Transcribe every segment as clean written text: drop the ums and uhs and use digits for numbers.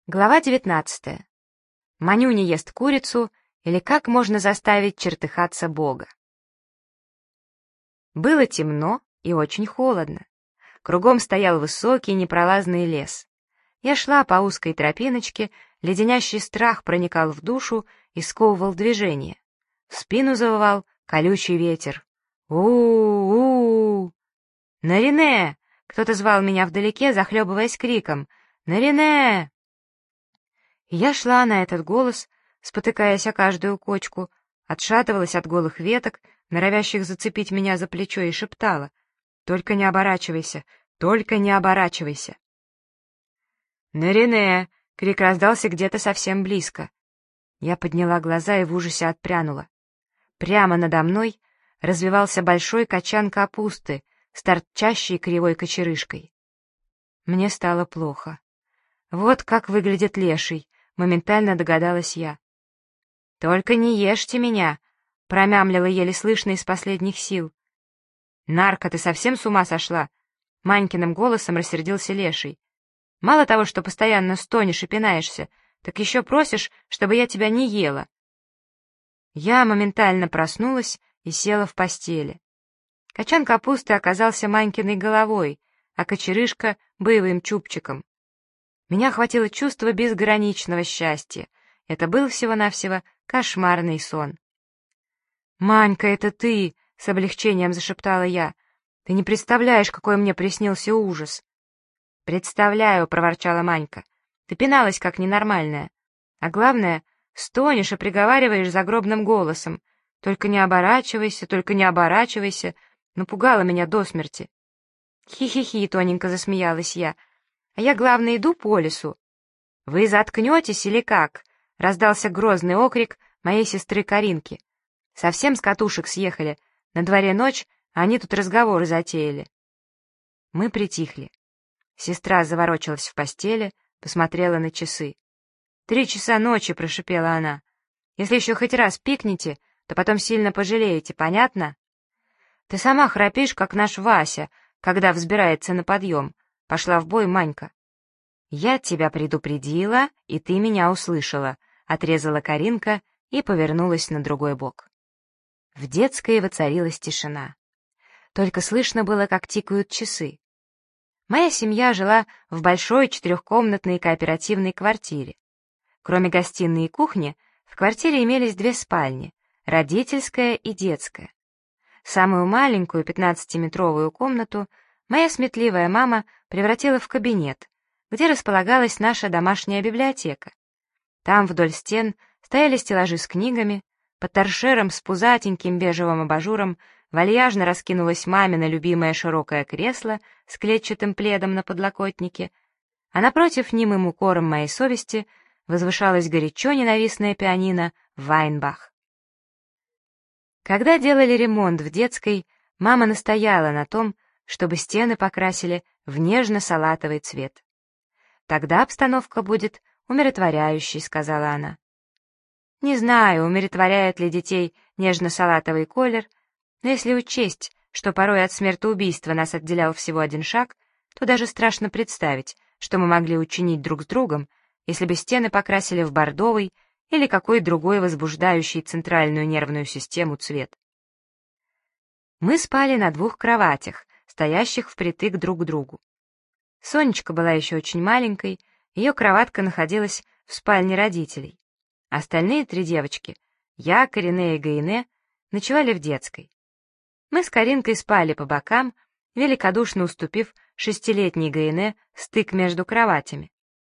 Глава 19. Манюня ест курицу, или как можно заставить чертыхаться Бога. Было темно и очень холодно. Кругом стоял высокий непролазный лес. Я шла по узкой тропиночке, леденящий страх проникал в душу и сковывал движение. В спину завывал колючий ветер. У-у-у! «Нарине!» — кто-то звал меня вдалеке, захлебываясь криком. «Нарине!» Я шла на этот голос, спотыкаясь о каждую кочку, отшатывалась от голых веток, норовящих зацепить меня за плечо, и шептала: «Только не оборачивайся, только не оборачивайся!» «Нарине!» — крик раздался где-то совсем близко. Я подняла глаза и в ужасе отпрянула. Прямо надо мной развивался большой качан капусты с торчащей кривой кочерышкой. Мне стало плохо. Вот как выглядит леший, моментально догадалась я. «Только не ешьте меня!» — промямлила еле слышно из последних сил. «Нарка, ты совсем с ума сошла?» — Манькиным голосом рассердился леший. «Мало того, что постоянно стонешь и пинаешься, так еще просишь, чтобы я тебя не ела». Я моментально проснулась и села в постели. Качан капусты оказался Манькиной головой, а кочерышка — боевым чубчиком. Меня охватило чувство безграничного счастья. Это был всего-навсего кошмарный сон. «Манька, это ты!» — с облегчением зашептала я. «Ты не представляешь, какой мне приснился ужас!» «Представляю!» — проворчала Манька. «Ты пиналась, как ненормальная. А главное, стонешь и приговариваешь загробным голосом. Только не оборачивайся, только не оборачивайся!» Напугала меня до смерти. «Хи-хи-хи!» — тоненько засмеялась я. «А я, главное, иду по лесу». «Вы заткнетесь или как?» — раздался грозный окрик моей сестры Каринки. «Совсем с катушек съехали. На дворе ночь, а они тут разговоры затеяли». Мы притихли. Сестра заворочилась в постели, посмотрела на часы. 3 часа ночи», — прошипела она. «Если еще хоть раз пикнете, то потом сильно пожалеете, понятно?» «Ты сама храпишь, как наш Вася, когда взбирается на подъем», — пошла в бой Манька. «Я тебя предупредила, и ты меня услышала», — отрезала Каринка и повернулась на другой бок. В детской воцарилась тишина. Только слышно было, как тикают часы. Моя семья жила в большой 4-комнатной кооперативной квартире. Кроме гостиной и кухни, в квартире имелись 2 спальни — родительская и детская. Самую маленькую 15-метровую комнату моя сметливая мама превратила в кабинет, где располагалась наша домашняя библиотека. Там вдоль стен стояли стеллажи с книгами, под торшером с пузатеньким бежевым абажуром вальяжно раскинулось мамино любимое широкое кресло с клетчатым пледом на подлокотнике, а напротив немым укором моей совести возвышалось горячо ненавистное пианино «Вайнбах». Когда делали ремонт в детской, мама настояла на том, чтобы стены покрасили в нежно-салатовый цвет. «Тогда обстановка будет умиротворяющей», — сказала она. Не знаю, умиротворяет ли детей нежно-салатовый колер, но если учесть, что порой от смертоубийства нас отделял всего 1 шаг, то даже страшно представить, что мы могли учинить друг с другом, если бы стены покрасили в бордовый или какой другой возбуждающий центральную нервную систему цвет. Мы спали на 2 кроватях, стоящих впритык друг к другу. Сонечка была еще очень маленькой, ее кроватка находилась в спальне родителей. Остальные 3 девочки, я, Карине и Гаине, ночевали в детской. Мы с Каринкой спали по бокам, великодушно уступив 6-летней Гаине стык между кроватями.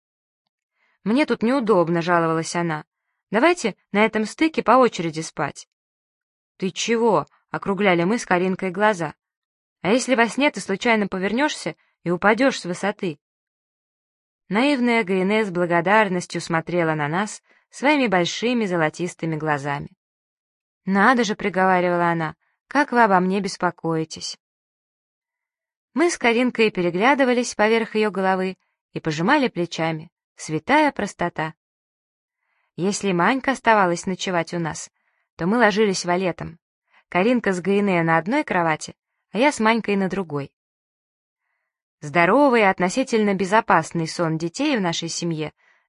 «Мне тут неудобно», — жаловалась она. «Давайте на этом стыке по очереди спать». «Ты чего?» — округляли мы с Каринкой глаза. «А если во сне ты случайно повернешься и упадешь с высоты?» Наивная Гаине с благодарностью смотрела на нас своими большими золотистыми глазами. «Надо же», — приговаривала она, — «как вы обо мне беспокоитесь». Мы с Каринкой переглядывались поверх ее головы и пожимали плечами. Святая простота. Если Манька оставалась ночевать у нас, то мы ложились валетом. Каринка с Гаине на одной кровати, а я с Манькой на другой. Здоровый и относительно безопасный сон детей в нашей семье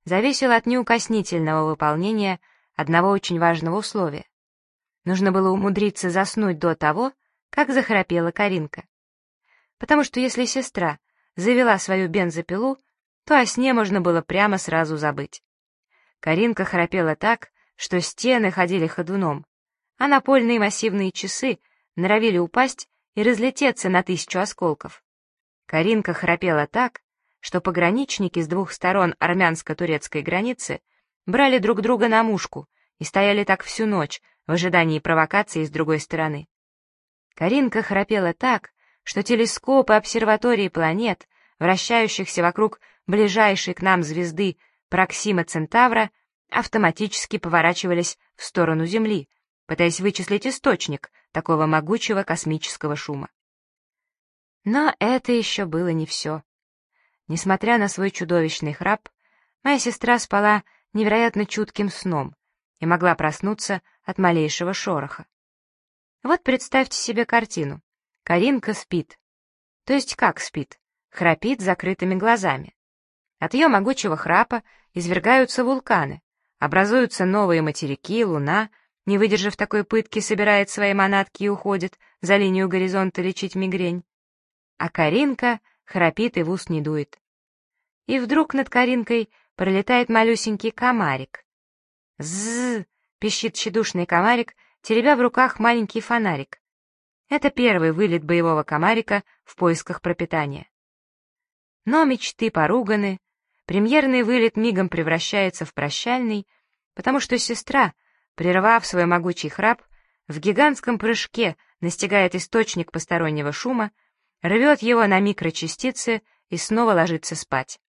зависел от неукоснительного выполнения одного очень важного условия. Нужно было умудриться заснуть до того, как захрапела Каринка. Потому что если сестра завела свою бензопилу, то о сне можно было прямо сразу забыть. Каринка храпела так, что стены ходили ходуном, а напольные массивные часы норовили упасть и разлететься на 1000 осколков. Каринка храпела так, что пограничники с двух сторон армянско-турецкой границы брали друг друга на мушку и стояли так всю ночь в ожидании провокации с другой стороны. Каринка храпела так, что телескопы обсерватории планет, вращающихся вокруг ближайшей к нам звезды Проксима Центавра, автоматически поворачивались в сторону Земли, пытаясь вычислить источник такого могучего космического шума. Но это еще было не все. Несмотря на свой чудовищный храп, моя сестра спала невероятно чутким сном и могла проснуться от малейшего шороха. Вот представьте себе картину. Каринка спит. То есть как спит? Храпит с закрытыми глазами. От ее могучего храпа извергаются вулканы, образуются новые материки, луна, не выдержав такой пытки, собирает свои манатки и уходит за линию горизонта лечить мигрень. А Каринка храпит и в ус не дует. И вдруг над Каринкой пролетает малюсенький комарик. Зззз! Пищит тщедушный комарик, теребя в руках маленький фонарик. Это первый вылет боевого комарика в поисках пропитания. Но мечты поруганы, премьерный вылет мигом превращается в прощальный, потому что сестра, прервав свой могучий храп, в гигантском прыжке настигает источник постороннего шума, рвет его на микрочастицы и снова ложится спать.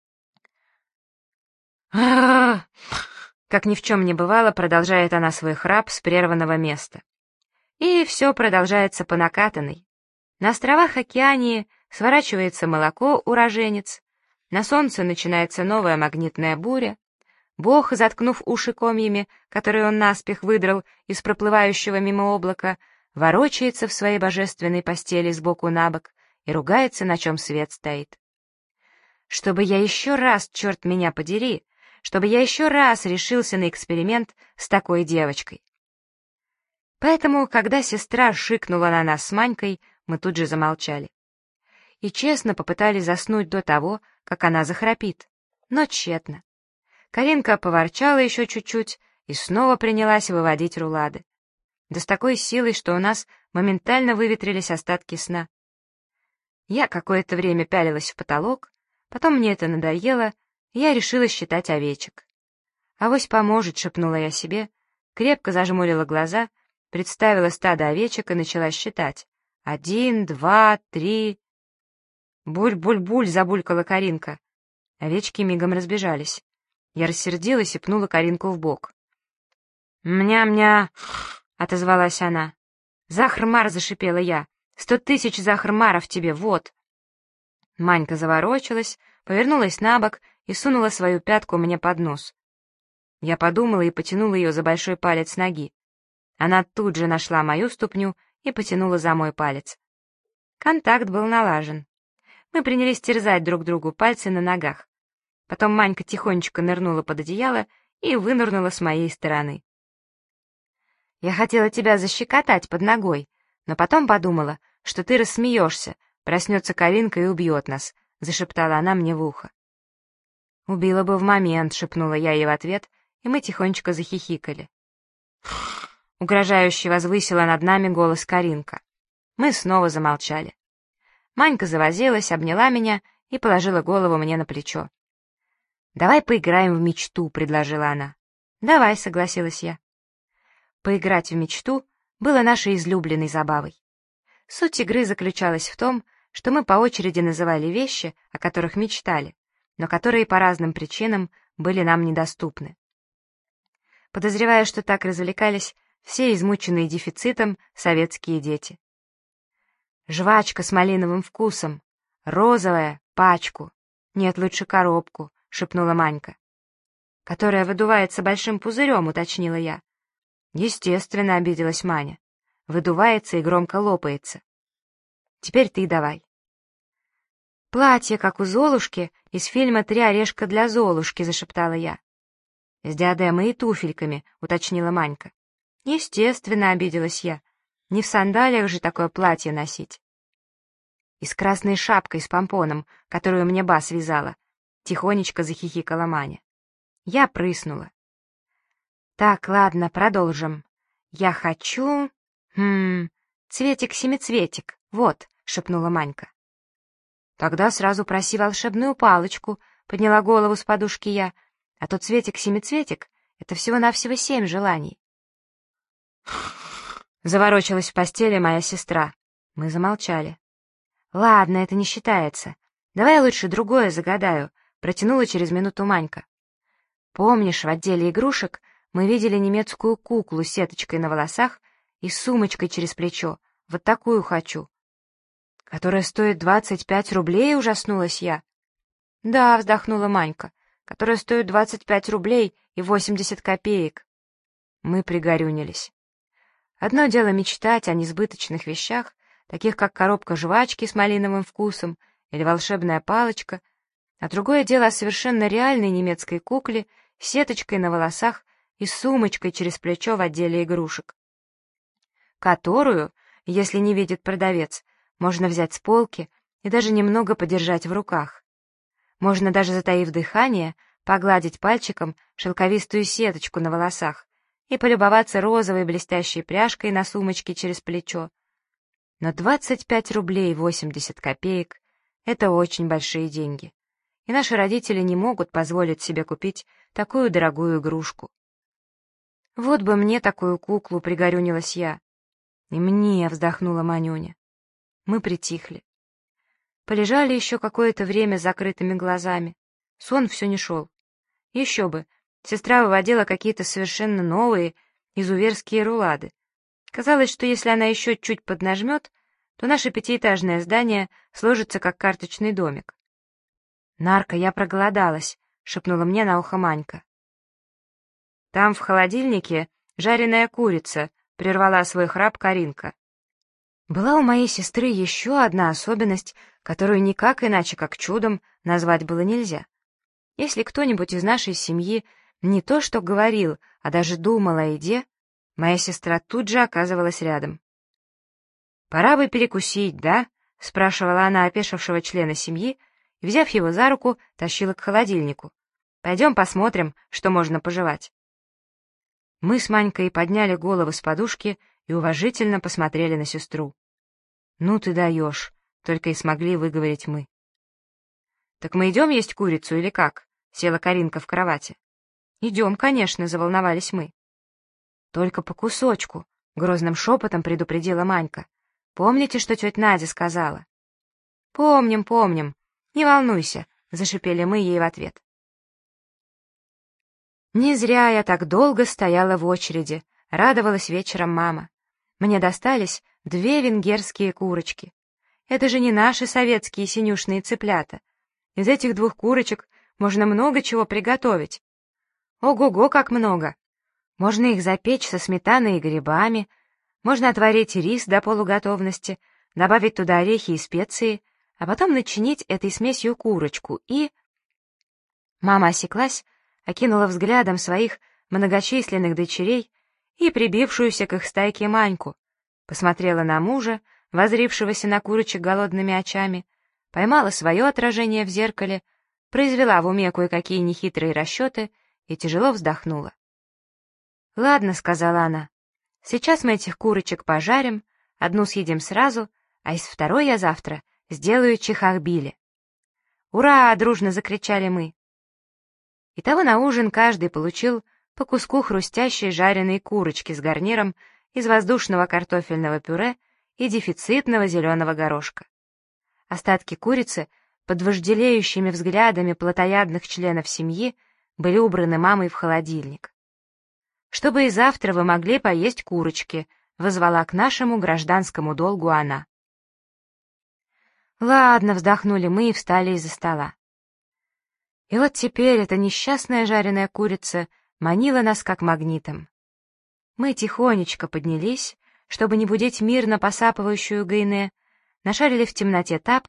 А-а-а! Как ни в чем не бывало, продолжает она свой храп с прерванного места. И все продолжается по накатанной. На островах Океании сворачивается молоко уроженец, на солнце начинается новая магнитная буря, Бог, заткнув уши комьями, которые он наспех выдрал из проплывающего мимо облака, ворочается в своей божественной постели сбоку на бок и ругается, на чем свет стоит. Чтобы я еще раз, черт меня подери, чтобы я еще раз решился на эксперимент с такой девочкой. Поэтому, когда сестра шикнула на нас с Манькой, мы тут же замолчали. И честно попытались заснуть до того, как она захрапит, но тщетно. Каринка поворчала еще чуть-чуть и снова принялась выводить рулады. Да с такой силой, что у нас моментально выветрились остатки сна. Я какое-то время пялилась в потолок, потом мне это надоело, и я решила считать овечек. «Авось поможет», — шепнула я себе, крепко зажмурила глаза, представила стадо овечек и начала считать. 1, 2, 3... «Буль-буль-буль», — забулькала Каринка. Овечки мигом разбежались. Я рассердилась и пнула Каринку в бок. «Мня-мня», — отозвалась она. «Захрмар», — зашипела я. 100 000 захрмаров тебе, вот». Манька заворочилась, повернулась на бок и сунула свою пятку мне под нос. Я подумала и потянула ее за большой палец ноги. Она тут же нашла мою ступню и потянула за мой палец. Контакт был налажен. Мы принялись терзать друг другу пальцы на ногах. Потом Манька тихонечко нырнула под одеяло и вынырнула с моей стороны. «Я хотела тебя защекотать под ногой, но потом подумала, что ты рассмеешься, проснется Каринка и убьет нас», — зашептала она мне в ухо. «Убила бы в момент», — шепнула я ей в ответ, и мы тихонечко захихикали. Угрожающе возвысила над нами голос Каринка. Мы снова замолчали. Манька завозилась, обняла меня и положила голову мне на плечо. «Давай поиграем в мечту», — предложила она. «Давай», — согласилась я. Поиграть в мечту было нашей излюбленной забавой. Суть игры заключалась в том, что мы по очереди называли вещи, о которых мечтали, но которые по разным причинам были нам недоступны. Подозреваю, что так развлекались все измученные дефицитом советские дети. «Жвачка с малиновым вкусом, розовая, пачку, нет, лучше коробку», — шепнула Манька. «Которая выдувается большим пузырем», — уточнила я. «Естественно», — обиделась Маня. «Выдувается и громко лопается. Теперь ты давай». «Платье, как у Золушки, из фильма «Три орешка для Золушки», — зашептала я. «С диадемой и туфельками», — уточнила Манька. «Естественно», — обиделась я. «Не в сандалиях же такое платье носить». «И с красной шапкой с помпоном, которую мне ба связала», — тихонечко захихикала Маня. Я прыснула. «Так, ладно, продолжим. Я хочу... цветик-семицветик, вот», — шепнула Манька. «Тогда сразу проси волшебную палочку», — подняла голову с подушки я, «а то цветик-семицветик — это всего-навсего 7 желаний». Заворочилась в постели моя сестра. Мы замолчали. «Ладно, это не считается. Давай я лучше другое загадаю», — протянула через минуту Манька. «Помнишь, в отделе игрушек мы видели немецкую куклу с сеточкой на волосах и с сумочкой через плечо? Вот такую хочу». «Которая стоит 25 рублей?» — ужаснулась я. «Да», — вздохнула Манька, «которая стоит 25 рублей и 80 копеек». Мы пригорюнились. Одно дело мечтать о несбыточных вещах, таких как коробка жвачки с малиновым вкусом или волшебная палочка, а другое дело о совершенно реальной немецкой кукле с сеточкой на волосах и сумочкой через плечо в отделе игрушек, которую, если не видит продавец, можно взять с полки и даже немного подержать в руках. Можно даже, затаив дыхание, погладить пальчиком шелковистую сеточку на волосах и полюбоваться розовой блестящей пряжкой на сумочке через плечо. Но 25 рублей 80 копеек — это очень большие деньги, и наши родители не могут позволить себе купить такую дорогую игрушку. «Вот бы мне такую куклу», — пригорюнилась я. «И мне», — вздохнула Манюня. Мы притихли. Полежали еще какое-то время с закрытыми глазами. Сон все не шел. Еще бы, сестра выводила какие-то совершенно новые изуверские рулады. Казалось, что если она еще чуть поднажмет, то наше пятиэтажное здание сложится как карточный домик. «Нарка, я проголодалась», — шепнула мне на ухо Манька. «Там в холодильнике жареная курица», — прервала свой храп Каринка. Была у моей сестры еще одна особенность, которую никак иначе, как чудом, назвать было нельзя. Если кто-нибудь из нашей семьи не то что говорил, а даже думал о еде, моя сестра тут же оказывалась рядом. «Пора бы перекусить, да?» — спрашивала она опешившего члена семьи, и, взяв его за руку, тащила к холодильнику. «Пойдем посмотрим, что можно пожевать». Мы с Манькой подняли головы с подушки и уважительно посмотрели на сестру. «Ну ты даешь», — только и смогли выговорить мы. «Так мы идем есть курицу или как?» — села Каринка в кровати. «Идем, конечно», — заволновались мы. «Только по кусочку», — грозным шепотом предупредила Манька. «Помните, что тетя Надя сказала?» «Помним, помним. Не волнуйся», — зашипели мы ей в ответ. Не зря я так долго стояла в очереди, радовалась вечером мама. Мне достались 2 венгерские курочки. Это же не наши советские синюшные цыплята. Из этих 2 курочек можно много чего приготовить. Ого-го, как много! Можно их запечь со сметаной и грибами, можно отварить рис до полуготовности, добавить туда орехи и специи, а потом начинить этой смесью курочку и... Мама осеклась, окинула взглядом своих многочисленных дочерей и прибившуюся к их стайке Маньку, посмотрела на мужа, воззрившегося на курочек голодными очами, поймала свое отражение в зеркале, произвела в уме кое-какие нехитрые расчеты и тяжело вздохнула. «Ладно», — сказала она, — «сейчас мы этих курочек пожарим, одну съедим сразу, а из второй я завтра сделаю чихахбили». «Ура!» — дружно закричали мы. Итого на ужин каждый получил по куску хрустящей жареной курочки с гарниром из воздушного картофельного пюре и дефицитного зеленого горошка. Остатки курицы под вожделеющими взглядами плотоядных членов семьи были убраны мамой в холодильник. «Чтобы и завтра вы могли поесть курочки», — возвала к нашему гражданскому долгу она. «Ладно», — вздохнули мы и встали из-за стола. И вот теперь эта несчастная жареная курица манила нас как магнитом. Мы тихонечко поднялись, чтобы не будить мирно посапывающую Гайне, нашарили в темноте тапки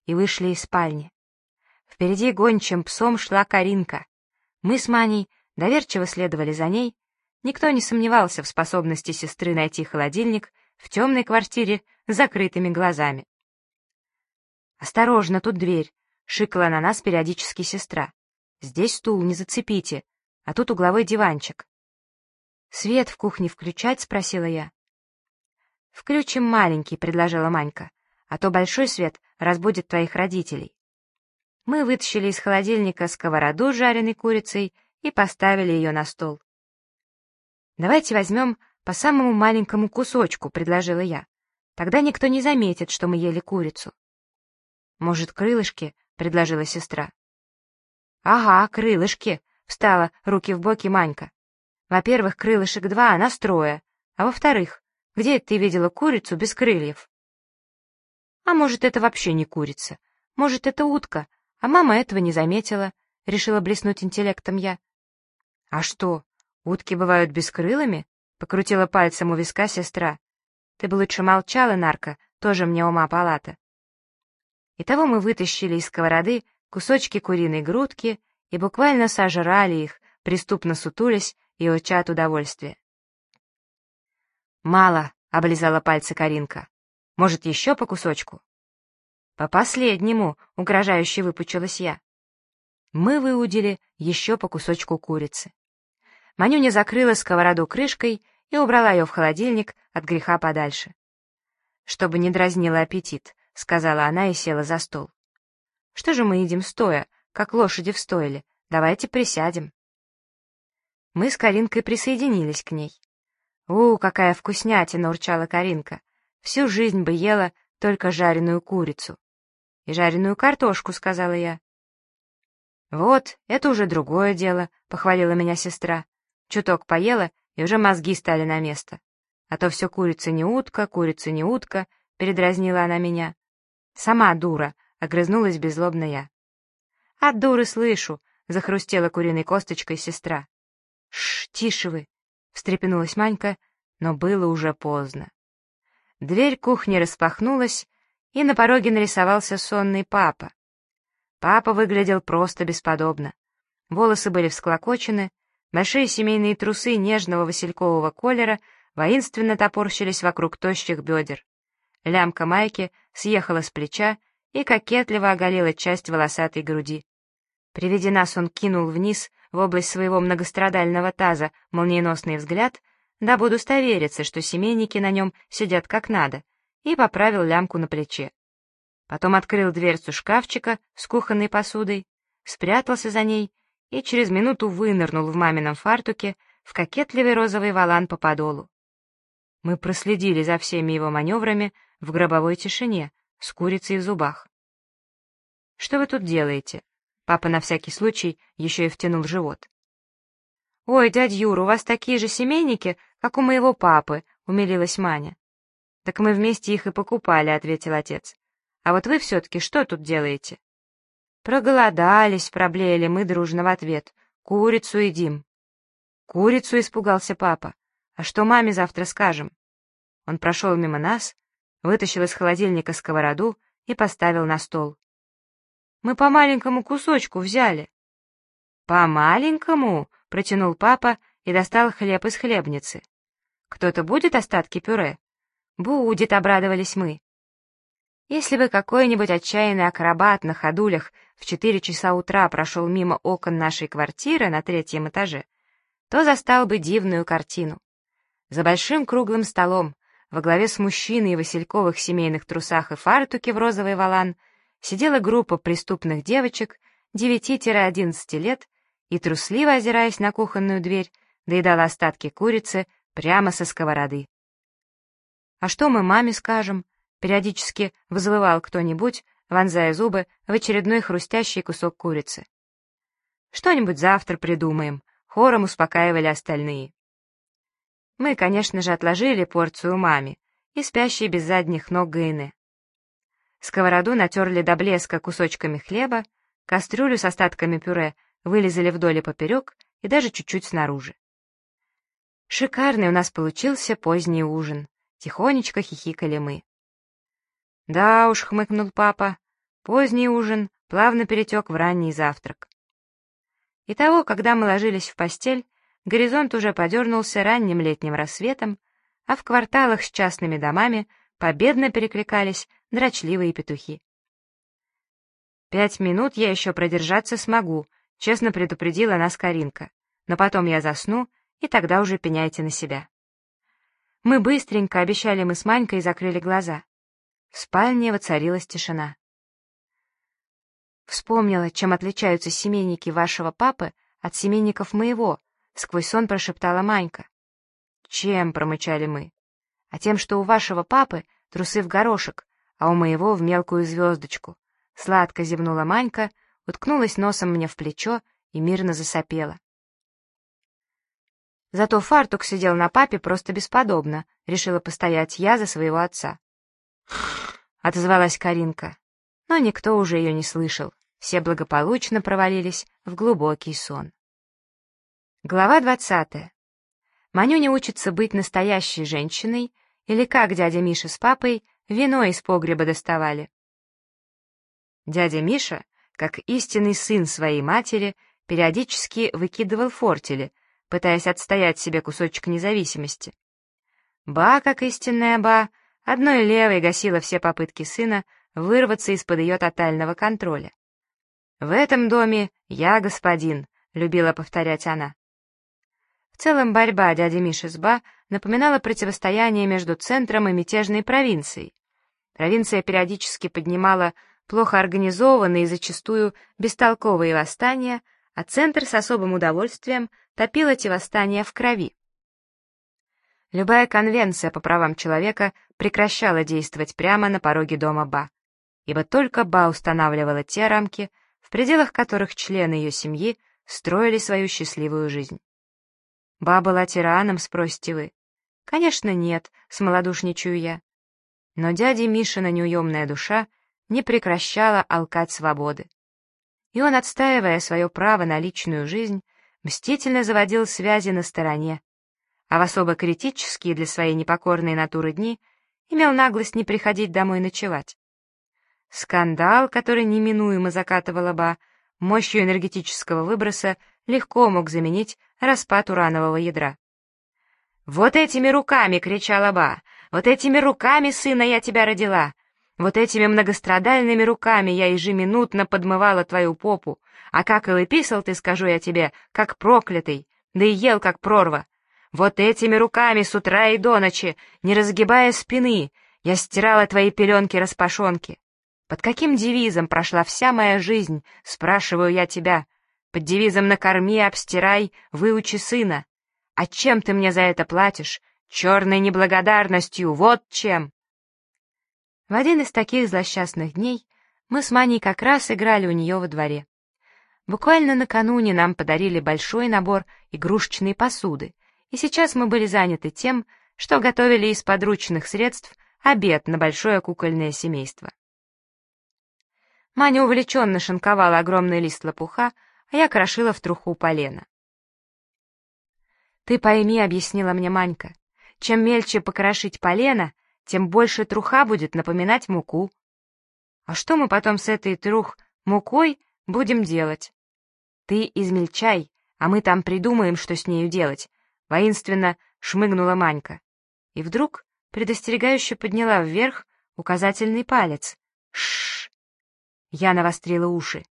и вышли из спальни. Впереди гончим псом шла Каринка. Мы с Маней доверчиво следовали за ней. Никто не сомневался в способности сестры найти холодильник в темной квартире с закрытыми глазами. «Осторожно, тут дверь!» — шикала на нас периодически сестра. «Здесь стул, не зацепите, а тут угловой диванчик». «Свет в кухне включать?» — спросила я. «Включим маленький», — предложила Манька, «а то большой свет разбудит твоих родителей». Мы вытащили из холодильника сковороду с жареной курицей и поставили ее на стол. «Давайте возьмем по самому маленькому кусочку», — предложила я. «Тогда никто не заметит, что мы ели курицу». «Может, крылышки?» — предложила сестра. «Ага, крылышки», — встала руки в боки Манька. «Во-первых, крылышек 2, а нас 3, а во-вторых, где ты видела курицу без крыльев?» «А может, это вообще не курица? Может, это утка, а мама этого не заметила», — решила блеснуть интеллектом я. «А что, утки бывают бескрылыми?» — покрутила пальцем у виска сестра. «Ты бы лучше молчала, нарко, тоже мне ума палата». Итого мы вытащили из сковороды кусочки куриной грудки и буквально сожрали их, преступно сутулясь и урча от удовольствия. «Мало», — облизала пальцы Каринка. «Может, еще по кусочку?» «По последнему», — угрожающе выпучилась я. Мы выудили еще по кусочку курицы. Манюня закрыла сковороду крышкой и убрала ее в холодильник от греха подальше. «Чтобы не дразнило аппетит», — сказала она и села за стол. «Что же мы едим стоя, как лошади в стойле? Давайте присядем». Мы с Каринкой присоединились к ней. Какая вкуснятина!» — урчала Каринка. «Всю жизнь бы ела только жареную курицу». «И жареную картошку», — сказала я. «Вот, это уже другое дело», — похвалила меня сестра. «Чуток поела, и уже мозги стали на место. А то все курица не утка, — передразнила она меня. «Сама дура», — огрызнулась беззлобно я. «От дуры слышу», — захрустела куриной косточкой сестра. Тише вы», — встрепенулась Манька, но было уже поздно. Дверь кухни распахнулась, и на пороге нарисовался сонный папа. Папа выглядел просто бесподобно. Волосы были всклокочены, большие семейные трусы нежного василькового колера воинственно топорщились вокруг тощих бедер. Лямка майки съехала с плеча и кокетливо оголила часть волосатой груди. При виде нас он кинул вниз, в область своего многострадального таза, молниеносный взгляд, дабы удостовериться, что семейники на нем сидят как надо, и поправил лямку на плече. Потом открыл дверцу шкафчика с кухонной посудой, спрятался за ней и через минуту вынырнул в мамином фартуке в кокетливый розовый волан по подолу. Мы проследили за всеми его маневрами в гробовой тишине, с курицей в зубах. «Что вы тут делаете?» Папа на всякий случай еще и втянул живот. «Ой, дядя Юра, у вас такие же семейники, как у моего папы», — умилилась Маня. «Так мы вместе их и покупали», — ответил отец. «А вот вы все-таки что тут делаете?» «Проголодались», — проблеяли мы дружно в ответ. «Курицу едим». «Курицу?» — испугался папа. «А что маме завтра скажем?» Он прошел мимо нас, вытащил из холодильника сковороду и поставил на стол. «Мы по маленькому кусочку взяли». «По маленькому?» — протянул папа и достал хлеб из хлебницы. «Кто-то будет остатки пюре?» «Будет», — обрадовались мы. Если бы какой-нибудь отчаянный акробат на ходулях в 4 часа утра прошел мимо окон нашей квартиры на 3-м этаже, то застал бы дивную картину. За большим круглым столом, во главе с мужчиной в васильковых семейных трусах и фартуке в розовый волан, сидела группа преступных девочек 9-11 лет и, трусливо озираясь на кухонную дверь, доедала остатки курицы прямо со сковороды. «А что мы маме скажем?» — периодически вызывал кто-нибудь, вонзая зубы в очередной хрустящий кусок курицы. «Что-нибудь завтра придумаем», — хором успокаивали остальные. Мы, конечно же, отложили порцию маме и спящей без задних ног Гайне. Сковороду натерли до блеска кусочками хлеба, кастрюлю с остатками пюре вылезали вдоль и поперек и даже чуть-чуть снаружи. Шикарный у нас получился поздний ужин. Тихонечко хихикали мы. «Да уж», — хмыкнул папа, Поздний ужин плавно перетек в ранний завтрак. Итого, когда мы ложились в постель, горизонт уже подернулся ранним летним рассветом, а в кварталах с частными домами победно перекликались дрочливые петухи. 5 минут я еще продержаться смогу, честно предупредила нас Каринка, но потом я засну, и тогда уже пеняйте на себя. Мы быстренько, обещали мы с Манькой, и закрыли глаза. В спальне воцарилась тишина. Вспомнила, чем отличаются семейники вашего папы от семейников моего, сквозь сон прошептала Манька. Чем, промычали мы. А тем, что у вашего папы трусы в горошек, а у моего в мелкую звездочку. Сладко зевнула Манька, уткнулась носом мне в плечо и мирно засопела. Зато фартук сидел на папе просто бесподобно, решила постоять я за своего отца. Отозвалась Каринка, но никто уже ее не слышал, все благополучно провалились в глубокий сон. Глава 20. Манюня учится быть настоящей женщиной, или как дядя Миша с папой вино из погреба доставали. Дядя Миша, как истинный сын своей матери, периодически выкидывал фортели, пытаясь отстоять себе кусочек независимости. Ба, как истинная Ба, одной левой гасила все попытки сына вырваться из-под ее тотального контроля. «В этом доме я господин», — любила повторять она. В целом борьба дяди Миши с Ба напоминала противостояние между центром и мятежной провинцией. Провинция периодически поднимала плохо организованные и зачастую бестолковые восстания, а центр с особым удовольствием топил эти восстания в крови. Любая конвенция по правам человека прекращала действовать прямо на пороге дома Ба, ибо только Ба устанавливала те рамки, в пределах которых члены ее семьи строили свою счастливую жизнь. Ба была тираном, спросите вы? Конечно, нет, смолодушничаю я. Но дяди Мишина неуемная душа не прекращала алкать свободы. И он, отстаивая свое право на личную жизнь, мстительно заводил связи на стороне, а в особо критические для своей непокорной натуры дни имел наглость не приходить домой ночевать. Скандал, который неминуемо закатывала Ба, мощью энергетического выброса легко мог заменить распад уранового ядра. «Вот этими руками!» — кричала Ба. «Вот этими руками, сына, я тебя родила! Вот этими многострадальными руками я ежеминутно подмывала твою попу, а как и писал ты, скажу я тебе, как проклятый, да и ел, как прорва. Вот этими руками с утра и до ночи, не разгибая спины, я стирала твои пеленки-распашонки. Под каким девизом прошла вся моя жизнь, спрашиваю я тебя? Под девизом «накорми, обстирай, выучи сына». А чем ты мне за это платишь? Черной неблагодарностью, вот чем!» В один из таких злосчастных дней мы с Маней как раз играли у нее во дворе. Буквально накануне нам подарили большой набор игрушечной посуды, и сейчас мы были заняты тем, что готовили из подручных средств обед на большое кукольное семейство. Маня увлеченно шинковала огромный лист лопуха, а я крошила в труху полено. «Ты пойми», — объяснила мне Манька, — «чем мельче покрошить полено, тем больше труха будет напоминать муку. А что мы потом с этой мукой будем делать? Ты измельчай, а мы там придумаем, что с нею делать», — воинственно шмыгнула Манька. И вдруг предостерегающе подняла вверх указательный палец. «Шш!» Я навострила уши.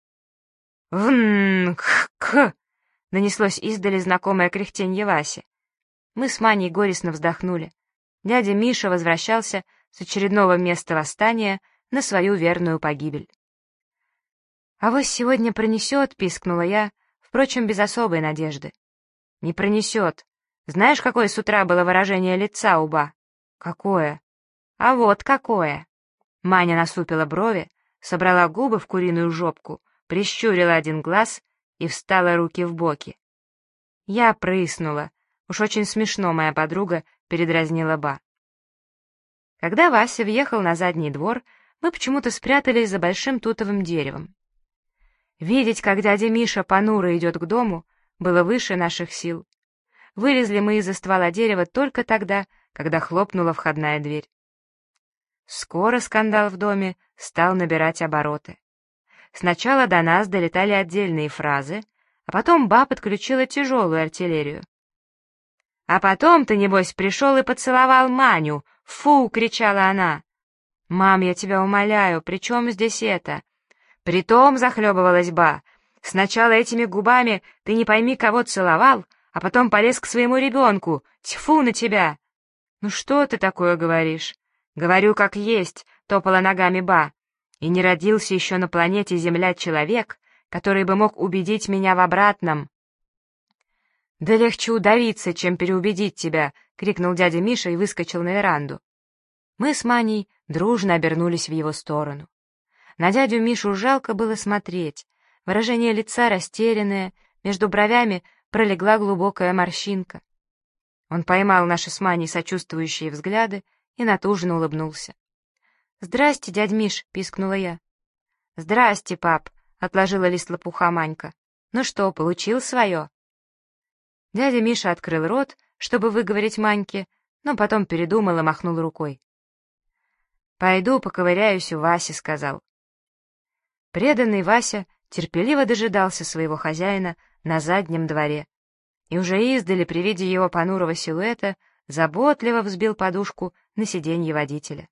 «Вн-х-х!» — донеслось издали знакомое кряхтенье Васи. Мы с Маней горестно вздохнули. Дядя Миша возвращался с очередного места восстания на свою верную погибель. «Авось сегодня пронесет», — пискнула я, впрочем, без особой надежды. «Не пронесет. Знаешь, какое с утра было выражение лица у Ба?» «Какое?» «А вот какое!» Маня насупила брови, собрала губы в куриную жопку, прищурила один глаз и встала руки в боки. Я прыснула. Уж очень смешно моя подруга передразнила Ба. Когда Вася въехал на задний двор, мы почему-то спрятались за большим тутовым деревом. Видеть, как дядя Миша понуро идет к дому, было выше наших сил. Вылезли мы из-за ствола дерева только тогда, когда хлопнула входная дверь. Скоро скандал в доме стал набирать обороты. Сначала до нас долетали отдельные фразы, а потом ба подключила тяжелую артиллерию. «А потом ты, небось, пришел и поцеловал Маню! Фу!» — кричала она. «Мам, я тебя умоляю, при чем здесь это?» «Притом», — захлебывалась ба, — «сначала этими губами ты не пойми кого целовал, а потом полез к своему ребенку. Тьфу на тебя!» «Ну что ты такое говоришь?» «Говорю, как есть», — топала ногами ба. «И не родился еще на планете Земля человек, который бы мог убедить меня в обратном». «Да легче удавиться, чем переубедить тебя!» — крикнул дядя Миша и выскочил на веранду. Мы с Маней дружно обернулись в его сторону. На дядю Мишу жалко было смотреть. Выражение лица растерянное, между бровями пролегла глубокая морщинка. Он поймал наши с Маней сочувствующие взгляды и натужно улыбнулся. «Здрасте, дядь Миш!» — пискнула я. «Здрасте, пап!» — отложила лист лопуха Манька. «Ну что, получил свое?» Дядя Миша открыл рот, чтобы выговорить Маньке, но потом передумал и махнул рукой. «Пойду поковыряюсь у Васи», — сказал. Преданный Вася терпеливо дожидался своего хозяина на заднем дворе, и уже издали при виде его понурого силуэта заботливо взбил подушку на сиденье водителя.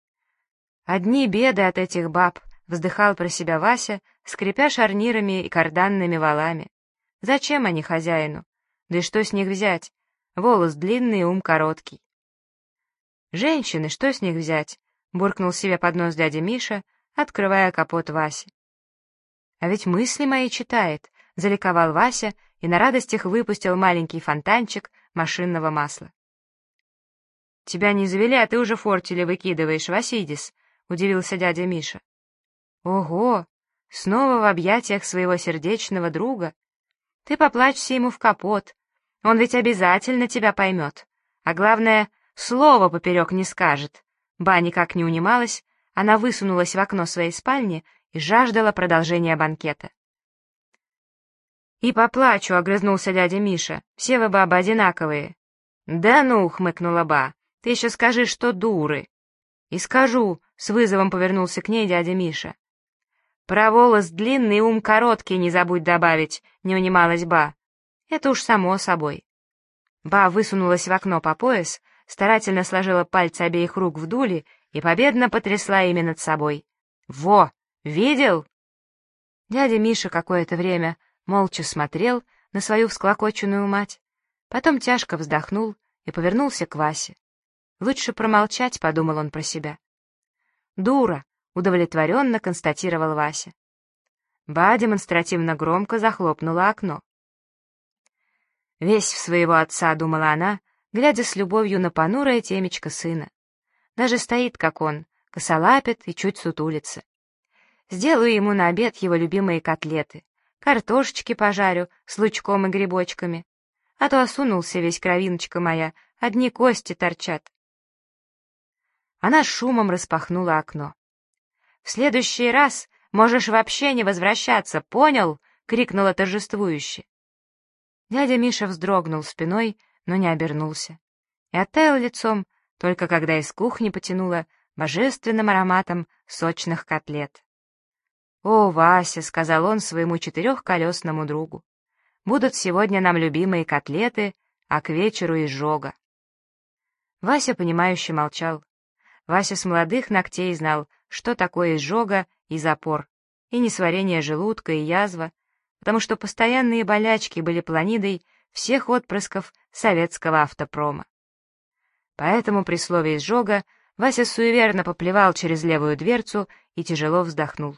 «Одни беды от этих баб», — вздыхал про себя Вася, скрипя шарнирами и карданными валами. «Зачем они хозяину? Да и что с них взять? Волос длинный, ум короткий». «Женщины, что с них взять?» — буркнул себе под нос дядя Миша, открывая капот Васи. «А ведь мысли мои читает», — заликовал Вася и на радостях выпустил маленький фонтанчик машинного масла. «Тебя не завели, а ты уже фортели выкидываешь, Васидис», — удивился дядя Миша. «Ого! Снова в объятиях своего сердечного друга? Ты поплачься ему в капот, он ведь обязательно тебя поймет, а главное, слова поперек не скажет». Ба никак не унималась, она высунулась в окно своей спальни и жаждала продолжения банкета. «И поплачу», — огрызнулся дядя Миша, — «все вы, бабы, одинаковые». «Да ну», — хмыкнула ба, — «ты еще скажи, что дуры». «И скажу», — с вызовом повернулся к ней дядя Миша. «Про волос длинный, ум короткий не забудь добавить», — не унималась ба. «Это уж само собой». Ба высунулась в окно по пояс, старательно сложила пальцы обеих рук в дуле и победно потрясла ими над собой. «Во! Видел?» Дядя Миша какое-то время молча смотрел на свою всклокоченную мать, потом тяжко вздохнул и повернулся к Васе. «Лучше промолчать», — подумал он про себя. «Дура», — удовлетворенно констатировал Вася. Ба демонстративно громко захлопнула окно. «Весь в своего отца», — думала она, глядя с любовью на понурое темечко сына. Даже стоит, как он, косолапит и чуть сутулится. Сделаю ему на обед его любимые котлеты, картошечки пожарю с лучком и грибочками, а то осунулся весь, кровиночка моя, одни кости торчат. Она шумом распахнула окно. «В следующий раз можешь вообще не возвращаться, понял?» — крикнула торжествующе. Дядя Миша вздрогнул спиной, но не обернулся, и оттаял лицом, только когда из кухни потянуло божественным ароматом сочных котлет. «О, Вася», — сказал он своему четырехколесному другу, — «будут сегодня нам любимые котлеты, а к вечеру изжога». Вася, понимающе молчал. Вася с молодых ногтей знал, что такое изжога и запор, и несварение желудка, и язва, потому что постоянные болячки были планидой всех отпрысков советского автопрома. Поэтому при слове «изжога» Вася суеверно поплевал через левую дверцу и тяжело вздохнул.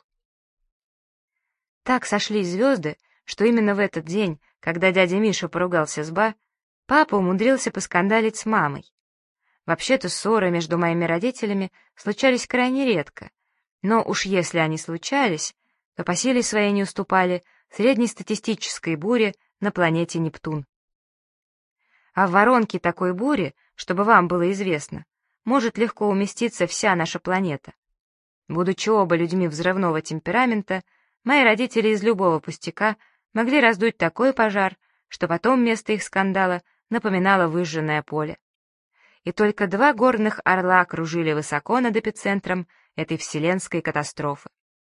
Так сошлись звезды, что именно в этот день, когда дядя Миша поругался с ба, папа умудрился поскандалить с мамой. Вообще-то ссоры между моими родителями случались крайне редко, но уж если они случались, то по силе своей не уступали среднестатистической буре на планете Нептун. А в воронке такой бури, чтобы вам было известно, может легко уместиться вся наша планета. Будучи оба людьми взрывного темперамента, мои родители из любого пустяка могли раздуть такой пожар, что потом место их скандала напоминало выжженное поле. и только 2 горных орла кружили высоко над эпицентром этой вселенской катастрофы.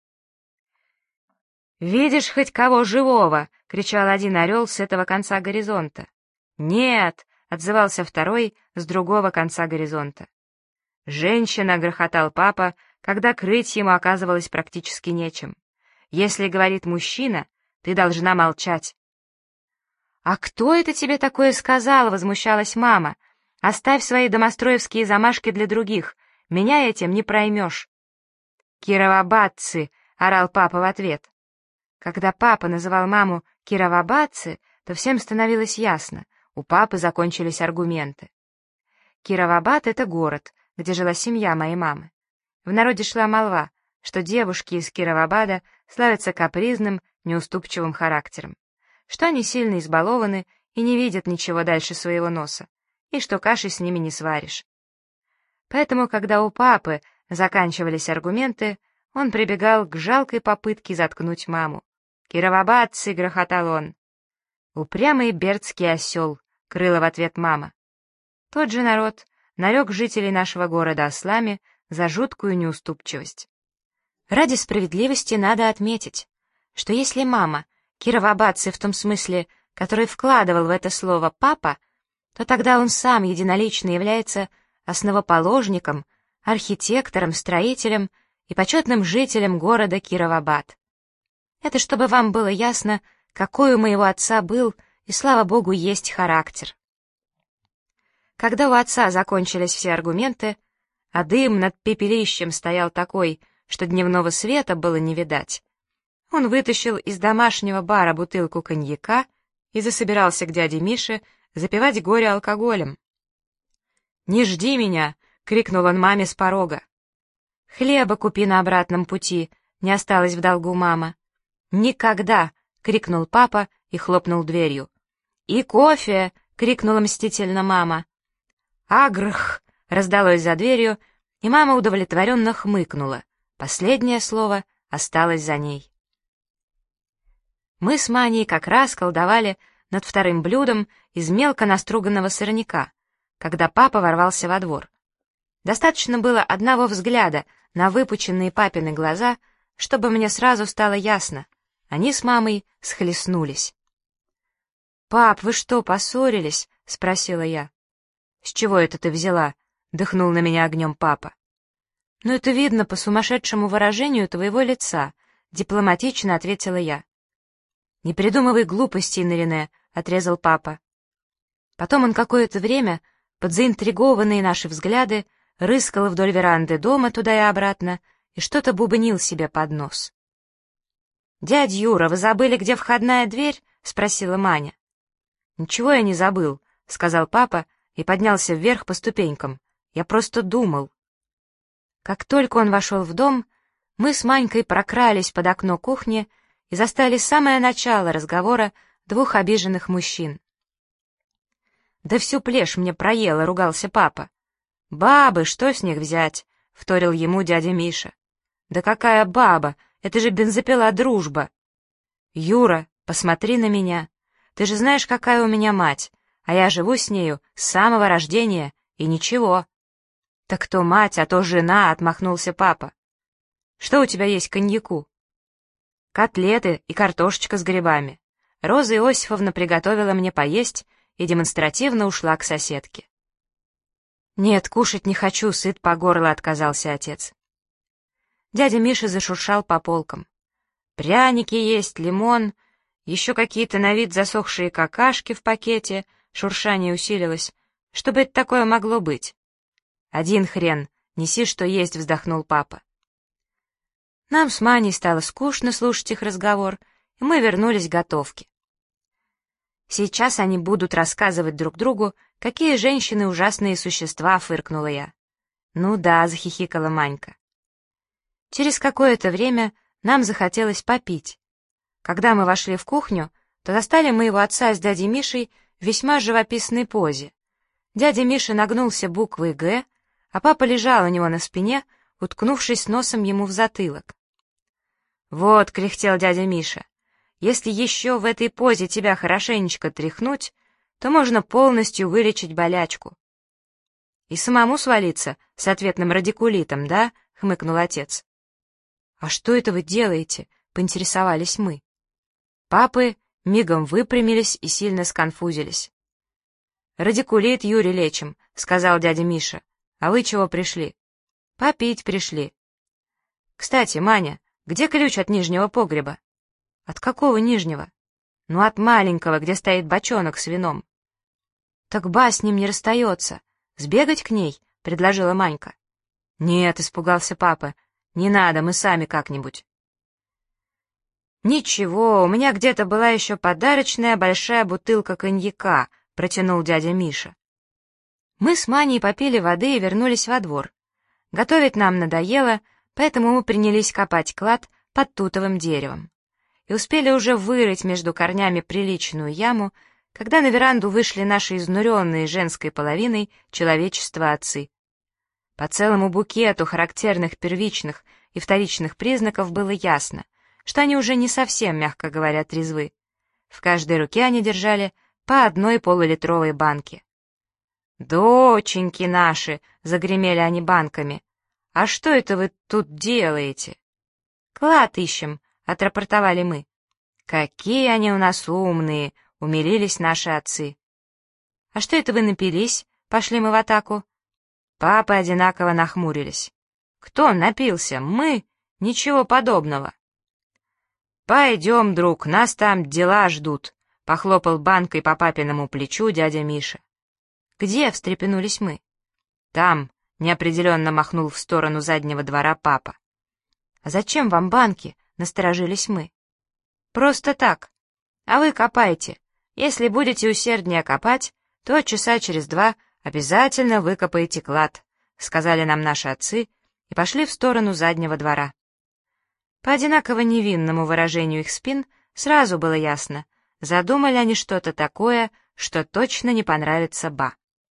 «Видишь хоть кого живого?» — кричал один орел с этого конца горизонта. «Нет!» — отзывался второй с другого конца горизонта. «Женщина!» — грохотал папа, когда крыть ему оказывалось практически нечем. «Если говорит мужчина, ты должна молчать». «А кто это тебе такое сказал?» — возмущалась мама. «Оставь свои домостроевские замашки для других, меня этим не проймешь». «Кировобадцы!» — орал папа в ответ. Когда папа называл маму Кировобадцы, то всем становилось ясно, у папы закончились аргументы. Кировобад — это город, где жила семья моей мамы. В народе шла молва, что девушки из Кировобада славятся капризным, неуступчивым характером, что они сильно избалованы и не видят ничего дальше своего носа, и что каши с ними не сваришь. Поэтому, когда у папы заканчивались аргументы, он прибегал к жалкой попытке заткнуть маму. «Кировобадцы!» — грохотал он. «Упрямый бердский осел!» — крыла в ответ мама. Тот же народ нарек жителей нашего города ослами за жуткую неуступчивость. Ради справедливости надо отметить, что если мама Кировобадцы в том смысле, который вкладывал в это слово папа, то тогда он сам единолично является основоположником, архитектором, строителем и почетным жителем города Кировобад. Это чтобы вам было ясно, какой у моего отца был и, слава богу, есть характер. Когда у отца закончились все аргументы, а дым над пепелищем стоял такой, что дневного света было не видать, он вытащил из домашнего бара бутылку коньяка и засобирался к дяде Мише запивать горе алкоголем. «Не жди меня!» — крикнул он маме с порога. «Хлеба купи на обратном пути», — не осталось в долгу мама. «Никогда!» — крикнул папа и хлопнул дверью. «И кофе!» — крикнула мстительно мама. «Агрх!» — раздалось за дверью, и мама удовлетворенно хмыкнула. Последнее слово осталось за ней. Мы с Маней как раз колдовали над вторым блюдом из мелко наструганного сырника, когда папа ворвался во двор. Достаточно было одного взгляда на выпученные папины глаза, чтобы мне сразу стало ясно. Они с мамой схлестнулись. «Пап, вы что, поссорились?» — спросила я. «С чего это ты взяла?» — дыхнул на меня огнем папа. «Ну, это видно по сумасшедшему выражению твоего лица», — дипломатично ответила я. «Не придумывай глупостей, Нарине», — отрезал папа. Потом он какое-то время, под заинтригованные наши взгляды, рыскал вдоль веранды дома туда и обратно и что-то бубнил себе под нос. «Дядь Юра, вы забыли, где входная дверь?» — спросила Маня. «Ничего я не забыл», — сказал папа и поднялся вверх по ступенькам. «Я просто думал». Как только он вошел в дом, мы с Манькой прокрались под окно кухни и застали самое начало разговора 2 обиженных мужчин. «Да всю плешь мне проело», — ругался папа. «Бабы, что с них взять?» — вторил ему дядя Миша. «Да какая баба? Это же бензопила дружба!» «Юра, посмотри на меня. Ты же знаешь, какая у меня мать, а я живу с нею с самого рождения, и ничего». «Так то мать, а то жена», — отмахнулся папа. «Что у тебя есть к коньяку?» «Котлеты и картошечка с грибами. Роза Иосифовна приготовила мне поесть и демонстративно ушла к соседке». «Нет, кушать не хочу, сыт по горло», — отказался отец. Дядя Миша зашуршал по полкам. «Пряники есть, лимон, еще какие-то на вид засохшие какашки в пакете», шуршание усилилось. «Что бы это такое могло быть?» «Один хрен, неси, что есть», — вздохнул папа. Нам с Маней стало скучно слушать их разговор, и мы вернулись к готовке. «Сейчас они будут рассказывать друг другу, какие женщины ужасные существа», — фыркнула я. «Ну да», — захихикала Манька. Через какое-то время нам захотелось попить. Когда мы вошли в кухню, то застали моего отца с дядей Мишей в весьма живописной позе. Дядя Миша нагнулся буквой «Г», а папа лежал у него на спине, уткнувшись носом ему в затылок. «Вот», — кряхтел дядя Миша, — «если еще в этой позе тебя хорошенечко тряхнуть, то можно полностью вылечить болячку». И самому свалиться с ответным радикулитом, да?» — хмыкнул отец. «А что это вы делаете?» — поинтересовались мы. Папы мигом выпрямились и сильно сконфузились. «Радикулит Юрий лечим», — сказал дядя Миша. «А вы чего пришли?» «Попить пришли». «Кстати, Маня, где ключ от нижнего погреба?» «От какого нижнего?» «Ну, от маленького, где стоит бочонок с вином». «Так Ба с ним не расстается. Сбегать к ней?» — предложила Манька. «Нет», — испугался папа, — «не надо, мы сами как-нибудь». «Ничего, у меня где-то была еще подарочная большая бутылка коньяка», — протянул дядя Миша. Мы с Маней попили воды и вернулись во двор. Готовить нам надоело, поэтому мы принялись копать клад под тутовым деревом. И успели уже вырыть между корнями приличную яму, когда на веранду вышли наши изнуренные женской половиной человечества отцы. По целому букету характерных первичных и вторичных признаков было ясно, что они уже не совсем, мягко говоря, трезвы. В каждой руке они держали по одной полулитровой банке. «Доченьки наши!» — загремели они банками. «А что это вы тут делаете?» «Клад ищем», — отрапортовали мы. «Какие они у нас умные!» — умилились наши отцы. «А что это вы напились?» — пошли мы в атаку. Папы одинаково нахмурились. «Кто напился? Мы? Ничего подобного». «Пойдем, друг, нас там дела ждут», — похлопал банкой по папиному плечу дядя Миша. «Где?» — встрепенулись мы. «Там», — неопределенно махнул в сторону заднего двора папа. «А зачем вам банки?» — насторожились мы. «Просто так. А вы копайте. Если будете усерднее копать, то часа через 2 обязательно выкопаете клад», — сказали нам наши отцы и пошли в сторону заднего двора. По одинаково невинному выражению их спин сразу было ясно, задумали они что-то такое, что точно не понравится Ба.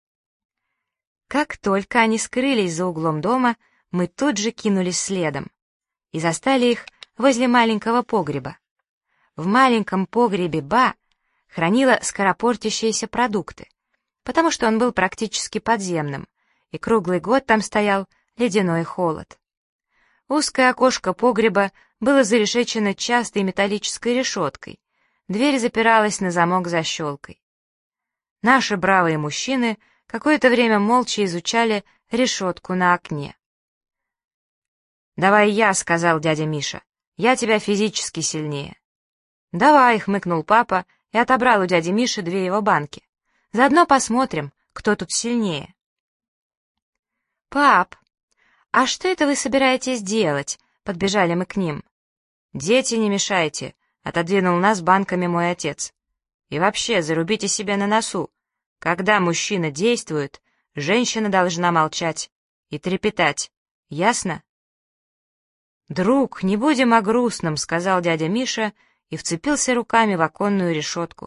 Как только они скрылись за углом дома, мы тут же кинулись следом и застали их возле маленького погреба. В маленьком погребе Ба хранила скоропортящиеся продукты, потому что он был практически подземным, и круглый год там стоял ледяной холод. Узкое окошко погреба было зарешечено частой металлической решеткой, дверь запиралась на замок защелкой. Наши бравые мужчины какое-то время молча изучали решетку на окне. «Давай я», — сказал дядя Миша, — «я тебя физически сильнее». «Давай», — хмыкнул папа и отобрал у дяди Миши 2 его банки. «Заодно посмотрим, кто тут сильнее». «Пап, а что это вы собираетесь делать?» — подбежали мы к ним. «Дети, не мешайте», — отодвинул нас банками мой отец. «И вообще, зарубите себе на носу. Когда мужчина действует, женщина должна молчать и трепетать. Ясно?» «Друг, не будем о грустном», — сказал дядя Миша и вцепился руками в оконную решетку.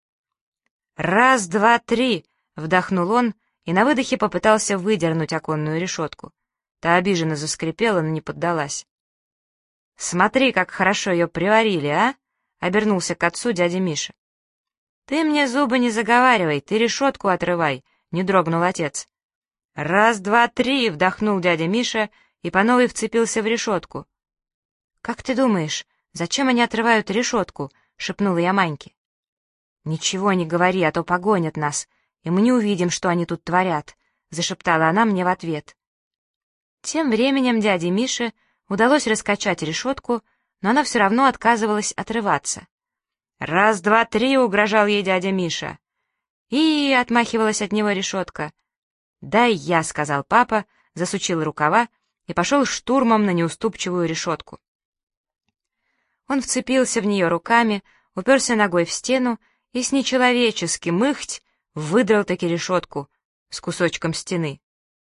«Раз, два, три!» — вдохнул он и на выдохе попытался выдернуть оконную решетку. Та обиженно заскрипела, но не поддалась. «Смотри, как хорошо ее приварили, а?» — обернулся к отцу дядя Миша. «Ты мне зубы не заговаривай, ты решетку отрывай», — не дрогнул отец. «Раз, два, три!» — вдохнул дядя Миша и по новой вцепился в решетку. «Как ты думаешь, зачем они отрывают решетку?» — шепнула я Маньке. «Ничего не говори, а то погонят нас, и мы не увидим, что они тут творят», — зашептала она мне в ответ. Тем временем дяде Мише удалось раскачать решетку, но она все равно отказывалась отрываться. «Раз, два, три!» — угрожал ей дядя Миша. «И...» — отмахивалась от него решетка. «Дай я», — сказал папа, засучил рукава и пошел штурмом на неуступчивую решетку. Он вцепился в нее руками, уперся ногой в стену и с нечеловеческим ихть выдрал-таки решетку с кусочком стены.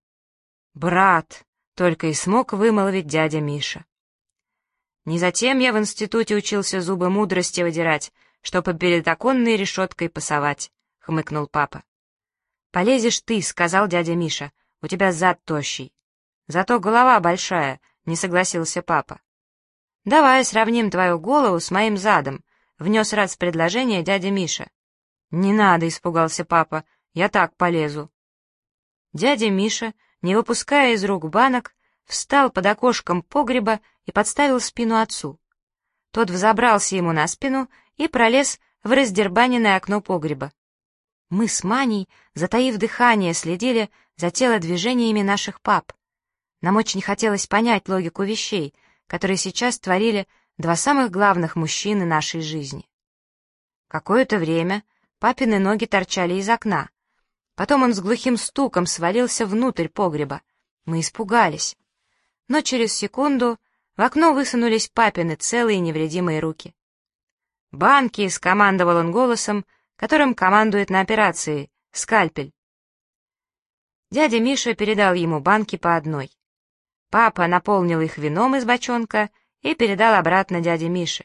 «Брат!» — только и смог вымолвить дядя Миша. «Не затем я в институте учился зубы мудрости выдирать, чтобы перед оконной решеткой пасовать», — хмыкнул папа. «Полезешь ты», — сказал дядя Миша, — «у тебя зад тощий». «Зато голова большая», — не согласился папа. «Давай сравним твою голову с моим задом», — внес раз предложение дядя Миша. «Не надо», — испугался папа, — «я так полезу». Дядя Миша, не выпуская из рук банок, встал под окошком погреба и подставил спину отцу. Тот взобрался ему на спину и пролез в раздербаненное окно погреба. Мы с Маней, затаив дыхание, следили за телодвижениями наших пап. Нам очень хотелось понять логику вещей, которые сейчас творили два самых главных мужчины нашей жизни. Какое-то время папины ноги торчали из окна. Потом он с глухим стуком свалился внутрь погреба. Мы испугались. Но через секунду в окно высунулись папины целые невредимые руки. «Банки!» — скомандовал он голосом, которым командует на операции, скальпель. Дядя Миша передал ему банки по одной. Папа наполнил их вином из бочонка и передал обратно дяде Мише.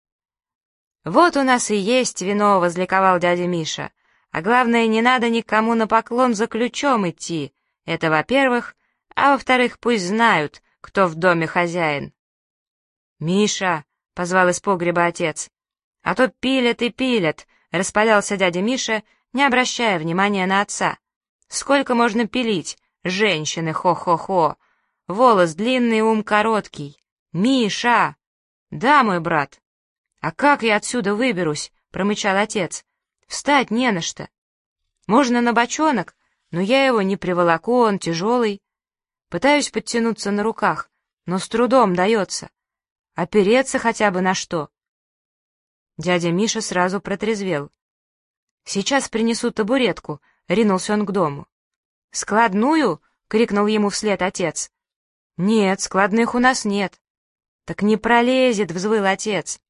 «Вот у нас и есть вино!» — возликовал дядя Миша. «А главное, не надо никому на поклон за ключом идти. Это во-первых, а во-вторых, пусть знают, кто в доме хозяин». «Миша!» — позвал из погреба отец. «А то пилят и пилят!» — распалялся дядя Миша, не обращая внимания на отца. «Сколько можно пилить? Женщины, хо-хо-хо! Волос длинный, ум короткий! Миша!» «Да, мой брат!» «А как я отсюда выберусь?» — промычал отец. «Встать не на что. Можно на бочонок, но я его не приволоку, он тяжелый. Пытаюсь подтянуться на руках, но с трудом дается. Опереться хотя бы на что». Дядя Миша сразу протрезвел. «Сейчас принесу табуретку», — ринулся он к дому. «Складную?» — крикнул ему вслед отец. «Нет, складных у нас нет». «Так не пролезет», — взвыл отец.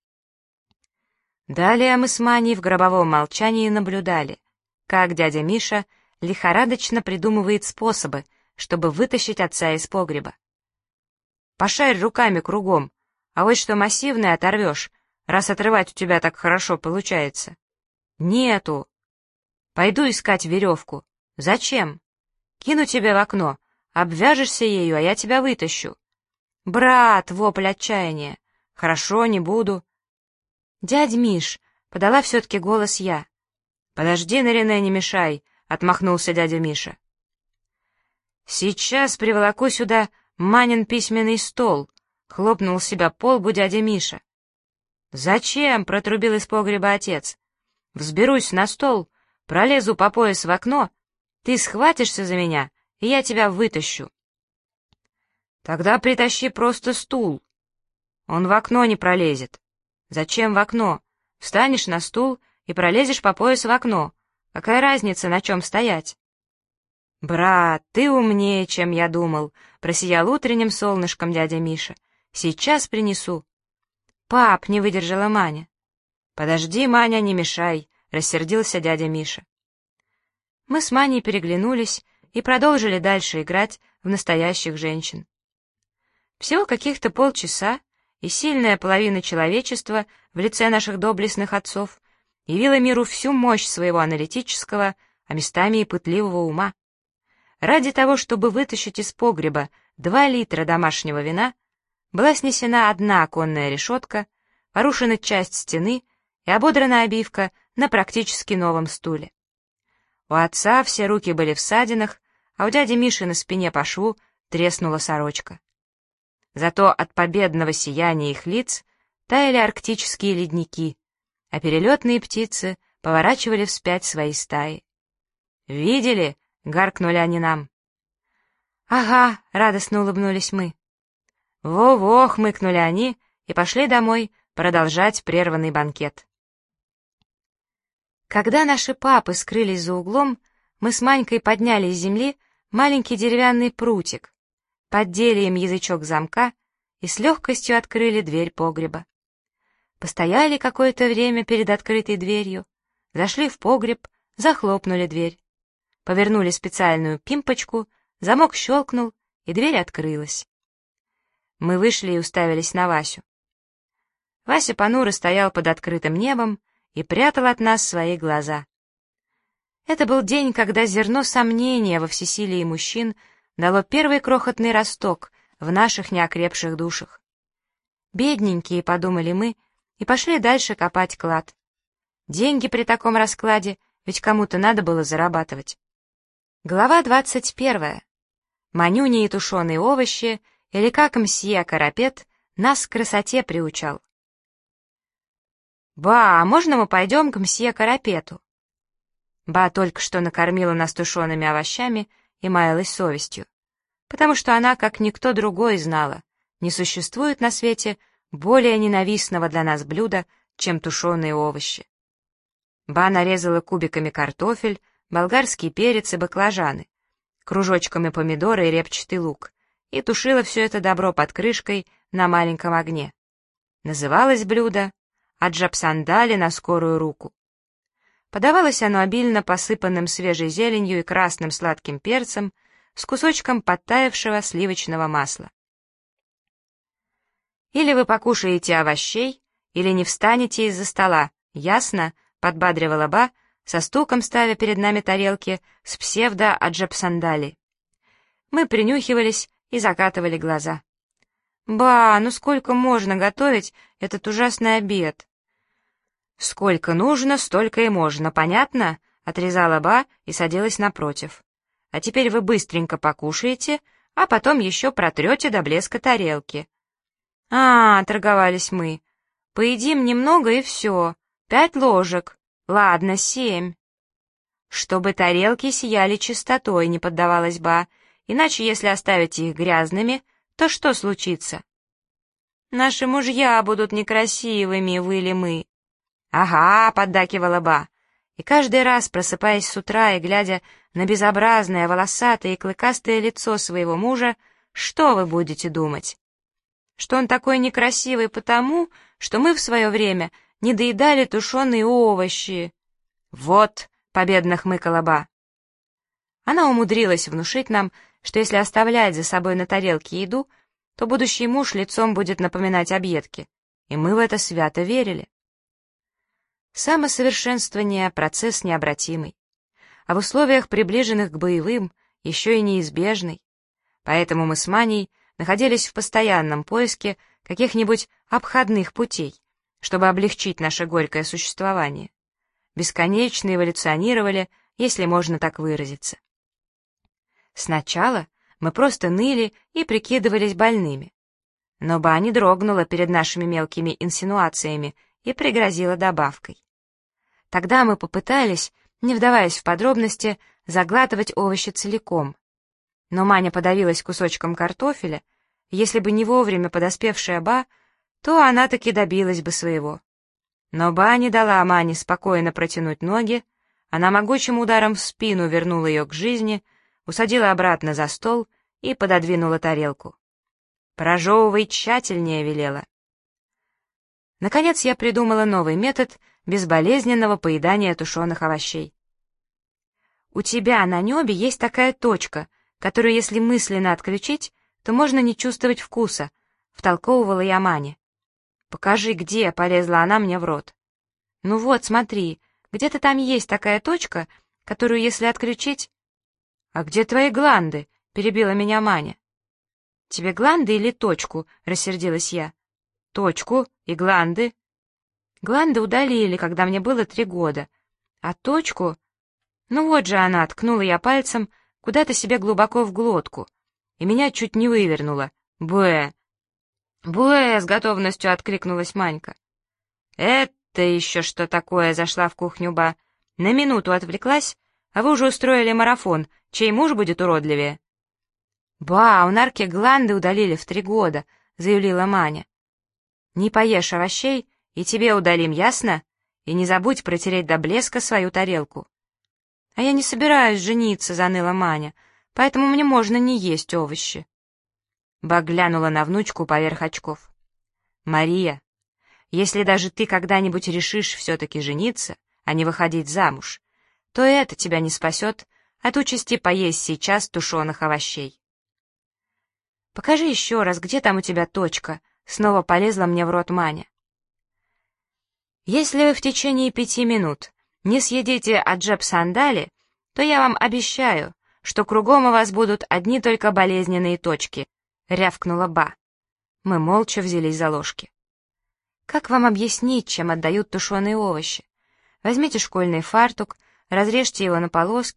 Далее мы с Маней в гробовом молчании наблюдали, как дядя Миша лихорадочно придумывает способы, чтобы вытащить отца из погреба. «Пошарь руками кругом, а вот что массивное оторвешь, раз отрывать у тебя так хорошо получается». «Нету». «Пойду искать веревку». «Зачем?» «Кину тебя в окно, обвяжешься ею, а я тебя вытащу». «Брат!» — вопль отчаяния. «Хорошо, не буду». «Дядь Миш!» — подала все-таки голос я. «Подожди, Нарине, не мешай!» — отмахнулся дядя Миша. «Сейчас приволоку сюда Манин письменный стол!» — хлопнул себя по лбу дядя Миша. «Зачем?» — протрубил из погреба отец. «Взберусь на стол, пролезу по пояс в окно, ты схватишься за меня, и я тебя вытащу». «Тогда притащи просто стул». «Он в окно не пролезет». «Зачем в окно? Встанешь на стул и пролезешь по пояс в окно. Какая разница, на чем стоять?» «Брат, ты умнее, чем я думал», — просиял утренним солнышком дядя Миша. «Сейчас принесу». «Пап», — не выдержала Маня. «Подожди, Маня, не мешай», — рассердился дядя Миша. Мы с Маней переглянулись и продолжили дальше играть в настоящих женщин. Всего каких-то полчаса, и сильная половина человечества в лице наших доблестных отцов явила миру всю мощь своего аналитического, а местами и пытливого ума. Ради того, чтобы вытащить из погреба 2 литра домашнего вина, была снесена одна оконная решетка, порушена часть стены и ободрана обивка на практически новом стуле. У отца все руки были в ссадинах, а у дяди Миши на спине по шву треснула сорочка. Зато от победного сияния их лиц таяли арктические ледники, а перелетные птицы поворачивали вспять свои стаи. «Видели?» — гаркнули они нам. «Ага», — радостно улыбнулись мы. «Во-во», — хмыкнули они и пошли домой продолжать прерванный банкет. Когда наши папы скрылись за углом, мы с Манькой подняли с земли маленький деревянный прутик, поддели им язычок замка и с легкостью открыли дверь погреба. Постояли какое-то время перед открытой дверью, зашли в погреб, захлопнули дверь. Повернули специальную пимпочку, замок щелкнул, и дверь открылась. Мы вышли и уставились на Васю. Вася понуро стоял под открытым небом и прятал от нас свои глаза. Это был день, когда зерно сомнения во всесилии мужчин дало первый крохотный росток в наших неокрепших душах. «Бедненькие», — подумали мы, и пошли дальше копать клад. Деньги при таком раскладе, ведь кому-то надо было зарабатывать. Глава 21. Манюни и тушеные овощи, или как мсье Карапет нас к красоте приучал. «Ба, а можно мы пойдем к мсье Карапету?» Ба только что накормила нас тушеными овощами и маялась совестью, потому что она, как никто другой, знала, не существует на свете более ненавистного для нас блюда, чем тушеные овощи. Ба нарезала кубиками картофель, болгарский перец и баклажаны, кружочками помидоры и репчатый лук, и тушила все это добро под крышкой на маленьком огне. Называлось блюдо «Аджапсандали на скорую руку». Подавалось оно обильно посыпанным свежей зеленью и красным сладким перцем с кусочком подтаявшего сливочного масла. «Или вы покушаете овощей, или не встанете из-за стола, ясно?» — подбадривала Ба, со стуком ставя перед нами тарелки с псевдо-аджапсандали. Мы принюхивались и закатывали глаза. «Ба, ну сколько можно готовить этот ужасный обед?» «Сколько нужно, столько и можно, понятно?» — отрезала Ба и садилась напротив. «А теперь вы быстренько покушаете, а потом еще протрете до блеска тарелки». Торговались мы. «Поедим немного и все. 5 ложек. Ладно, 7. «Чтобы тарелки сияли чистотой», — не поддавалась Ба, «иначе, если оставить их грязными, то что случится?» «Наши мужья будут некрасивыми», — выли мы. «Ага», — поддакивала Ба, и каждый раз, просыпаясь с утра и глядя на безобразное, волосатое и клыкастое лицо своего мужа, что вы будете думать? Что он такой некрасивый потому, что мы в свое время не доедали тушеные овощи. «Вот», — победно хмыкала Ба. Она умудрилась внушить нам, что если оставлять за собой на тарелке еду, то будущий муж лицом будет напоминать объедки, и мы в это свято верили. Самосовершенствование — процесс необратимый, а в условиях, приближенных к боевым, еще и неизбежный. Поэтому мы с Маней находились в постоянном поиске каких-нибудь обходных путей, чтобы облегчить наше горькое существование. Бесконечно эволюционировали, если можно так выразиться. Сначала мы просто ныли и прикидывались больными. Но Ба не дрогнула перед нашими мелкими инсинуациями и пригрозила добавкой. Тогда мы попытались, не вдаваясь в подробности, заглатывать овощи целиком. Но Маня подавилась кусочком картофеля, и если бы не вовремя подоспевшая Ба, то она таки добилась бы своего. Но Ба не дала Мане спокойно протянуть ноги, она могучим ударом в спину вернула ее к жизни, усадила обратно за стол и пододвинула тарелку. «Прожевывай тщательнее», — велела. Наконец я придумала новый метод безболезненного поедания тушеных овощей. «У тебя на небе есть такая точка, которую, если мысленно отключить, то можно не чувствовать вкуса», — втолковывала я Мане. «Покажи, где», — полезла она мне в рот. «Ну вот, смотри, где-то там есть такая точка, которую, если отключить...» «А где твои гланды?» — перебила меня Маня. «Тебе гланды или точку?» — рассердилась я. «Точку и гланды». «Гланды удалили, когда мне было 3 года. А точку...» «Ну вот же она», — ткнула я пальцем куда-то себе глубоко в глотку, и меня чуть не вывернуло. «Бэ!» «Бэ!» — с готовностью откликнулась Манька. «Это еще что такое?» — зашла в кухню Ба. «На минуту отвлеклась, а вы уже устроили марафон. Чей муж будет уродливее?» «Ба, у Нарки гланды удалили в 3 года», — заявила Маня. «Не поешь овощей, и тебе удалим, ясно? И не забудь протереть до блеска свою тарелку». «А я не собираюсь жениться», — заныла Маня, «поэтому мне можно не есть овощи». Ба глянула на внучку поверх очков. «Мария, если даже ты когда-нибудь решишь все-таки жениться, а не выходить замуж, то это тебя не спасет от участи поесть сейчас тушеных овощей». «Покажи еще раз, где там у тебя точка?» — снова полезла мне в рот Маня. «Если вы в течение 5 минут не съедите аджап-сандали, то я вам обещаю, что кругом у вас будут одни только болезненные точки», — рявкнула Ба. Мы молча взялись за ложки. «Как вам объяснить, чем отдают тушеные овощи? Возьмите школьный фартук, разрежьте его на полоски,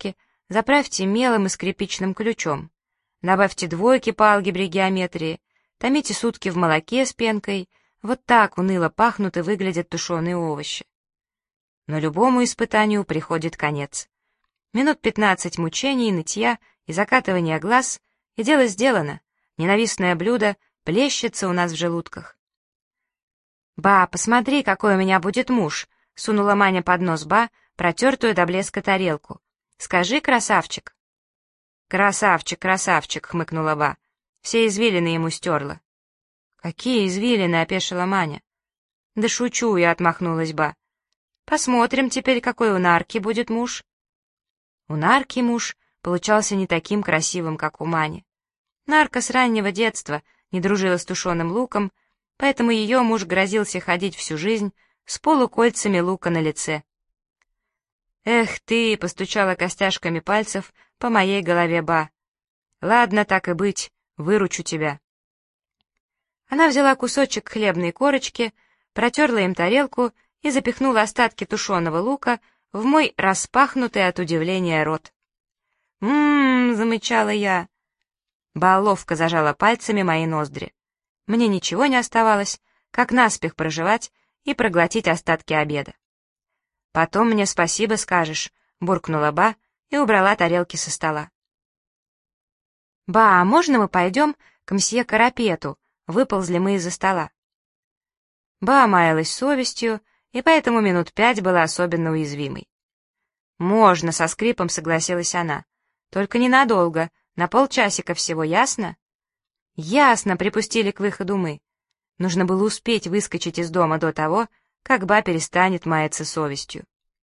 заправьте мелом и скрипичным ключом, добавьте двойки по алгебре и геометрии, томите сутки в молоке с пенкой, вот так уныло пахнут и выглядят тушеные овощи. Но любому испытанию приходит конец. Минут 15 мучений, нытья и закатывания глаз, и дело сделано, ненавистное блюдо плещется у нас в желудках. «Ба, посмотри, какой у меня будет муж!» — сунула Маня под нос Ба, протертую до блеска тарелку. «Скажи, красавчик!» «Красавчик, красавчик!» — хмыкнула Ба. Все извилины ему стерла. «Какие извилины?» — опешила Маня. «Да шучу я», — отмахнулась Ба. «Посмотрим теперь, какой у Нарки будет муж». У Нарки муж получался не таким красивым, как у Мани. Нарка с раннего детства не дружила с тушеным луком, поэтому ее муж грозился ходить всю жизнь с полукольцами лука на лице. «Эх ты!» — постучала костяшками пальцев по моей голове Ба. «Ладно, так и быть, выручу тебя». Она взяла кусочек хлебной корочки, протерла им тарелку и запихнула остатки тушеного лука в мой распахнутый от удивления рот. «М-м-м!» — замычала я. Ба ловко зажала пальцами мои ноздри. Мне ничего не оставалось, как наспех прожевать и проглотить остатки обеда. «Потом мне спасибо скажешь», — буркнула Ба и убрала тарелки со стола. «Ба, а можно мы пойдем к мсье Карапету?» — выползли мы из-за стола. Ба маялась совестью, и поэтому минут 5 была особенно уязвимой. «Можно», — со скрипом согласилась она. «Только ненадолго, на полчасика всего, ясно?» «Ясно», — припустили к выходу мы. Нужно было успеть выскочить из дома до того, как Ба перестанет маяться совестью.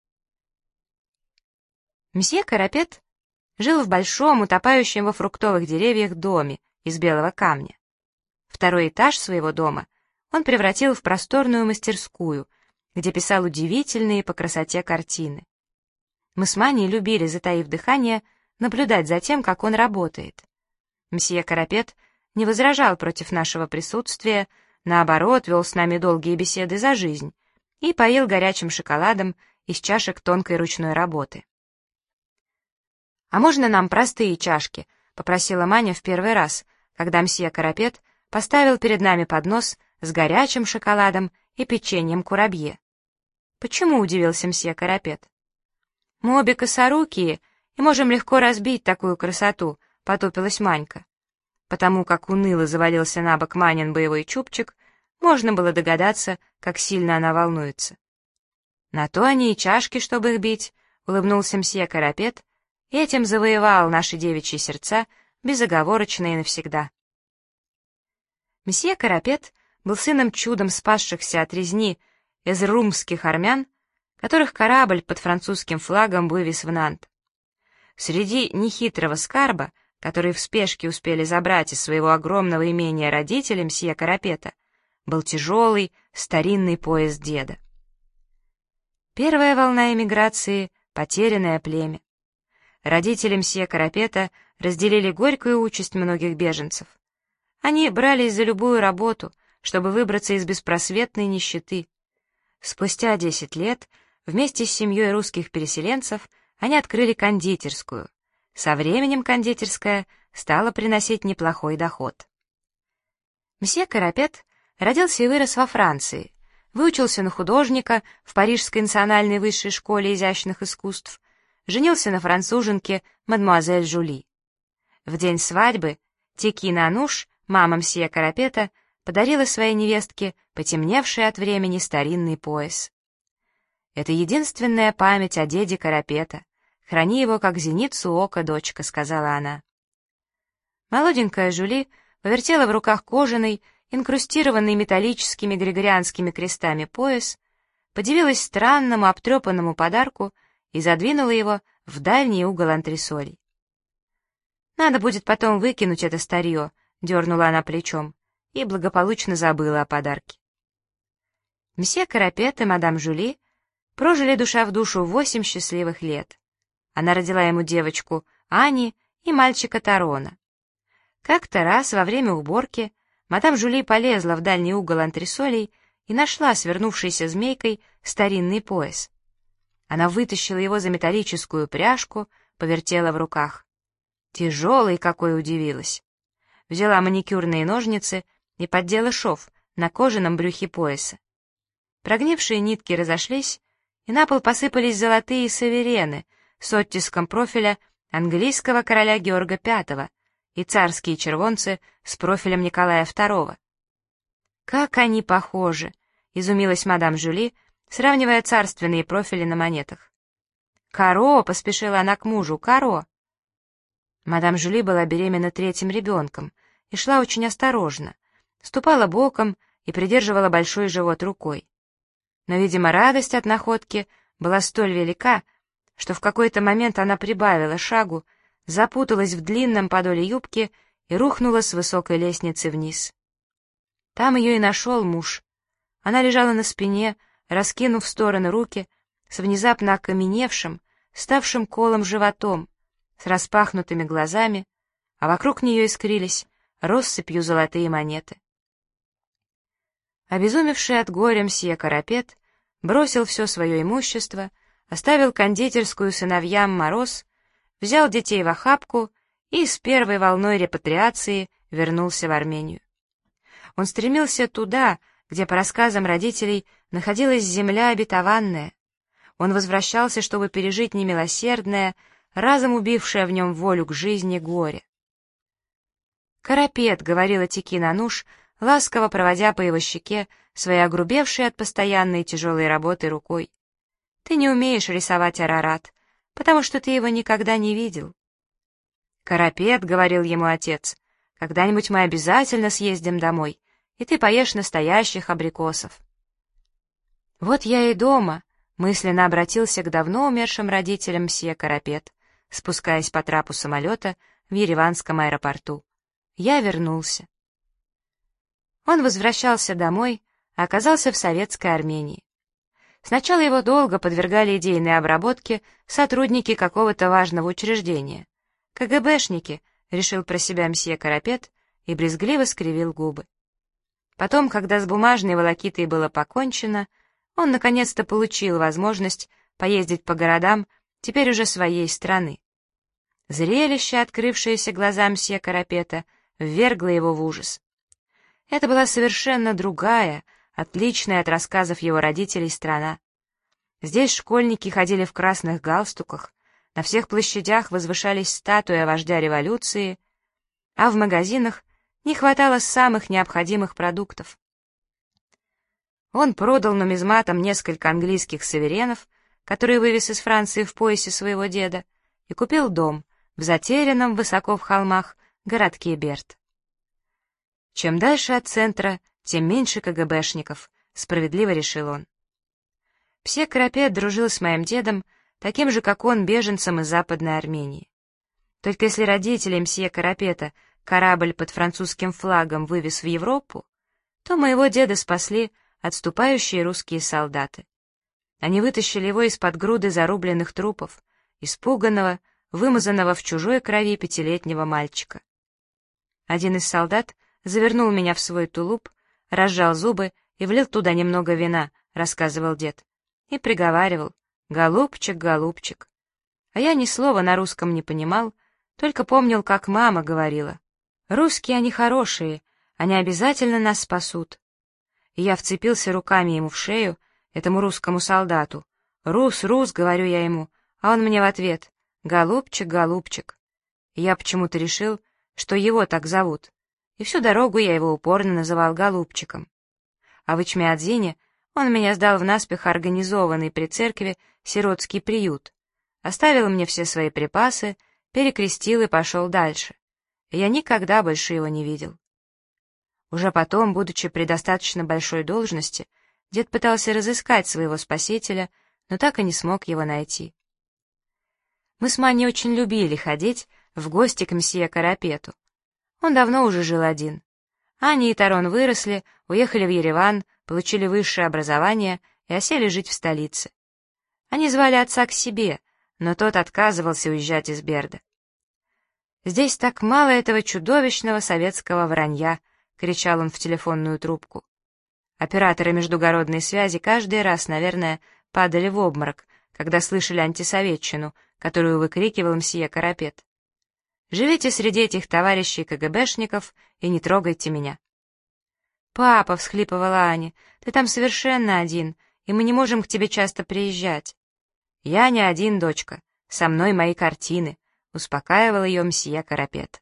Мсье Карапет жил в большом, утопающем во фруктовых деревьях доме из белого камня. Второй этаж своего дома он превратил в просторную мастерскую, где писал удивительные по красоте картины. Мы с Маней любили, затаив дыхание, наблюдать за тем, как он работает. Мсье Карапет не возражал против нашего присутствия, наоборот, вел с нами долгие беседы за жизнь и поил горячим шоколадом из чашек тонкой ручной работы. «А можно нам простые чашки?» — попросила Маня в первый раз, когда мсье Карапет поставил перед нами поднос с горячим шоколадом и печеньем курабье. «Почему?» — удивился мсье Карапет. «Мы обе косорукие и можем легко разбить такую красоту», — потупилась Манька. Потому как уныло завалился на бок Манин боевой чубчик, можно было догадаться, как сильно она волнуется. «На то они и чашки, чтобы их бить», — улыбнулся мсье Карапет, и этим завоевал наши девичьи сердца безоговорочно и навсегда. Мсье Карапет был сыном чудом спасшихся от резни эзрумских армян, которых корабль под французским флагом вывез в Нант. Среди нехитрого скарба, который в спешке успели забрать из своего огромного имения родители мсье Карапета, был тяжелый старинный пояс деда. Первая волна эмиграции — потерянное племя. Родители мсье Карапета разделили горькую участь многих беженцев. Они брались за любую работу, чтобы выбраться из беспросветной нищеты. Спустя 10 лет вместе с семьей русских переселенцев они открыли кондитерскую. Со временем кондитерская стала приносить неплохой доход. Мсье Карапет родился и вырос во Франции, выучился на художника в Парижской национальной высшей школе изящных искусств, женился на француженке мадемуазель Жули. В день свадьбы Текина Ануш, мама мсье Карапета, подарила своей невестке потемневший от времени старинный пояс. «Это единственная память о деде Карапета. Храни его, как зеницу ока, дочка», — сказала она. Молоденькая Жули повертела в руках кожаный, инкрустированный металлическими григорианскими крестами пояс, подивилась странному обтрепанному подарку и задвинула его в дальний угол антресолей. «Надо будет потом выкинуть это старье», — дернула она плечом, и благополучно забыла о подарке. Мсье Карапет и мадам Жули прожили душа в душу 8 счастливых лет. Она родила ему девочку Ани и мальчика Тарона. Как-то раз во время уборки мадам Жули полезла в дальний угол антресолей и нашла свернувшейся змейкой старинный пояс. Она вытащила его за металлическую пряжку, повертела в руках. Тяжелый какой, удивилась. Взяла маникюрные ножницы и поддела шов на кожаном брюхе пояса. Прогнившие нитки разошлись, и на пол посыпались золотые саверены с оттиском профиля английского короля Георга V и царские червонцы с профилем Николая II. «Как они похожи!» — изумилась мадам Жюли, сравнивая царственные профили на монетах. «Каро!» — поспешила она к мужу. «Каро!» Мадам Жюли была беременна 3-м ребенком и шла очень осторожно, ступала боком и придерживала большой живот рукой. Но, видимо, радость от находки была столь велика, что в какой-то момент она прибавила шагу, запуталась в длинном подоле юбки и рухнула с высокой лестницы вниз. Там ее и нашел муж. Она лежала на спине, раскинув в стороны руки, с внезапно окаменевшим, ставшим колом животом, с распахнутыми глазами, а вокруг нее искрились россыпью золотые монеты. Обезумевший от горя мсье Карапет бросил все свое имущество, оставил кондитерскую сыновьям Мороз, взял детей в охапку и с первой волной репатриации вернулся в Армению. Он стремился туда, где, по рассказам родителей, находилась земля обетованная. Он возвращался, чтобы пережить немилосердное, разом убившее в нем волю к жизни горе. «Карапет», — говорила Тикин Ануш, ласково проводя по его щеке своей огрубевшей от постоянной тяжелой работы рукой. «Ты не умеешь рисовать Арарат, потому что ты его никогда не видел». «Карапет», — говорил ему отец, — «когда-нибудь мы обязательно съездим домой, и ты поешь настоящих абрикосов». «Вот я и дома», — мысленно обратился к давно умершим родителям мсье Карапет, спускаясь по трапу самолета в Ереванском аэропорту. «Я вернулся». Он возвращался домой, а оказался в Советской Армении. Сначала его долго подвергали идейной обработке сотрудники какого-то важного учреждения. КГБшники, решил про себя мсье Карапет и брезгливо скривил губы. Потом, когда с бумажной волокитой было покончено, он наконец-то получил возможность поездить по городам теперь уже своей страны. Зрелище, открывшееся глазам мсье Карапета, ввергло его в ужас. Это была совершенно другая, отличная от рассказов его родителей страна. Здесь школьники ходили в красных галстуках, на всех площадях возвышались статуи вождя революции, а в магазинах не хватало самых необходимых продуктов. Он продал нумизматам несколько английских суверенов, которые вывез из Франции в поясе своего деда, и купил дом в затерянном высоко в холмах городке Берт. Чем дальше от центра, тем меньше КГБшников, справедливо решил он. Мсье Карапет дружил с моим дедом, таким же, как он, беженцем из Западной Армении. Только если родители мсье Карапета корабль под французским флагом вывез в Европу, то моего деда спасли отступающие русские солдаты. Они вытащили его из-под груды зарубленных трупов, испуганного, вымазанного в чужой крови 5-летнего мальчика. Один из солдат завернул меня в свой тулуп, разжал зубы и влил туда немного вина, рассказывал дед, и приговаривал: «Голубчик, голубчик». А я ни слова на русском не понимал, только помнил, как мама говорила: «Русские они хорошие, они обязательно нас спасут». И я вцепился руками ему в шею, этому русскому солдату. «Рус, рус», — говорю я ему, а он мне в ответ: «Голубчик, голубчик». И я почему-то решил, что его так зовут, и всю дорогу я его упорно называл голубчиком. А в Ичмиадзине он меня сдал в наспех организованный при церкви сиротский приют, оставил мне все свои припасы, перекрестил и пошел дальше. И я никогда больше его не видел. Уже потом, будучи при достаточно большой должности, дед пытался разыскать своего спасителя, но так и не смог его найти. Мы с Маней очень любили ходить в гости к мсье Карапету. Он давно уже жил один. Аня и Тарон выросли, уехали в Ереван, получили высшее образование и осели жить в столице. Они звали отца к себе, но тот отказывался уезжать из Берда. «Здесь так мало этого чудовищного советского вранья», — кричал он в телефонную трубку. Операторы междугородной связи каждый раз, наверное, падали в обморок, когда слышали антисоветчину, которую выкрикивал мсье Карапет. «Живите среди этих товарищей КГБшников и не трогайте меня». «Папа», — всхлипывала Аня, — «ты там совершенно один, и мы не можем к тебе часто приезжать». «Я не один, дочка, со мной мои картины», — успокаивал ее мсье Карапет.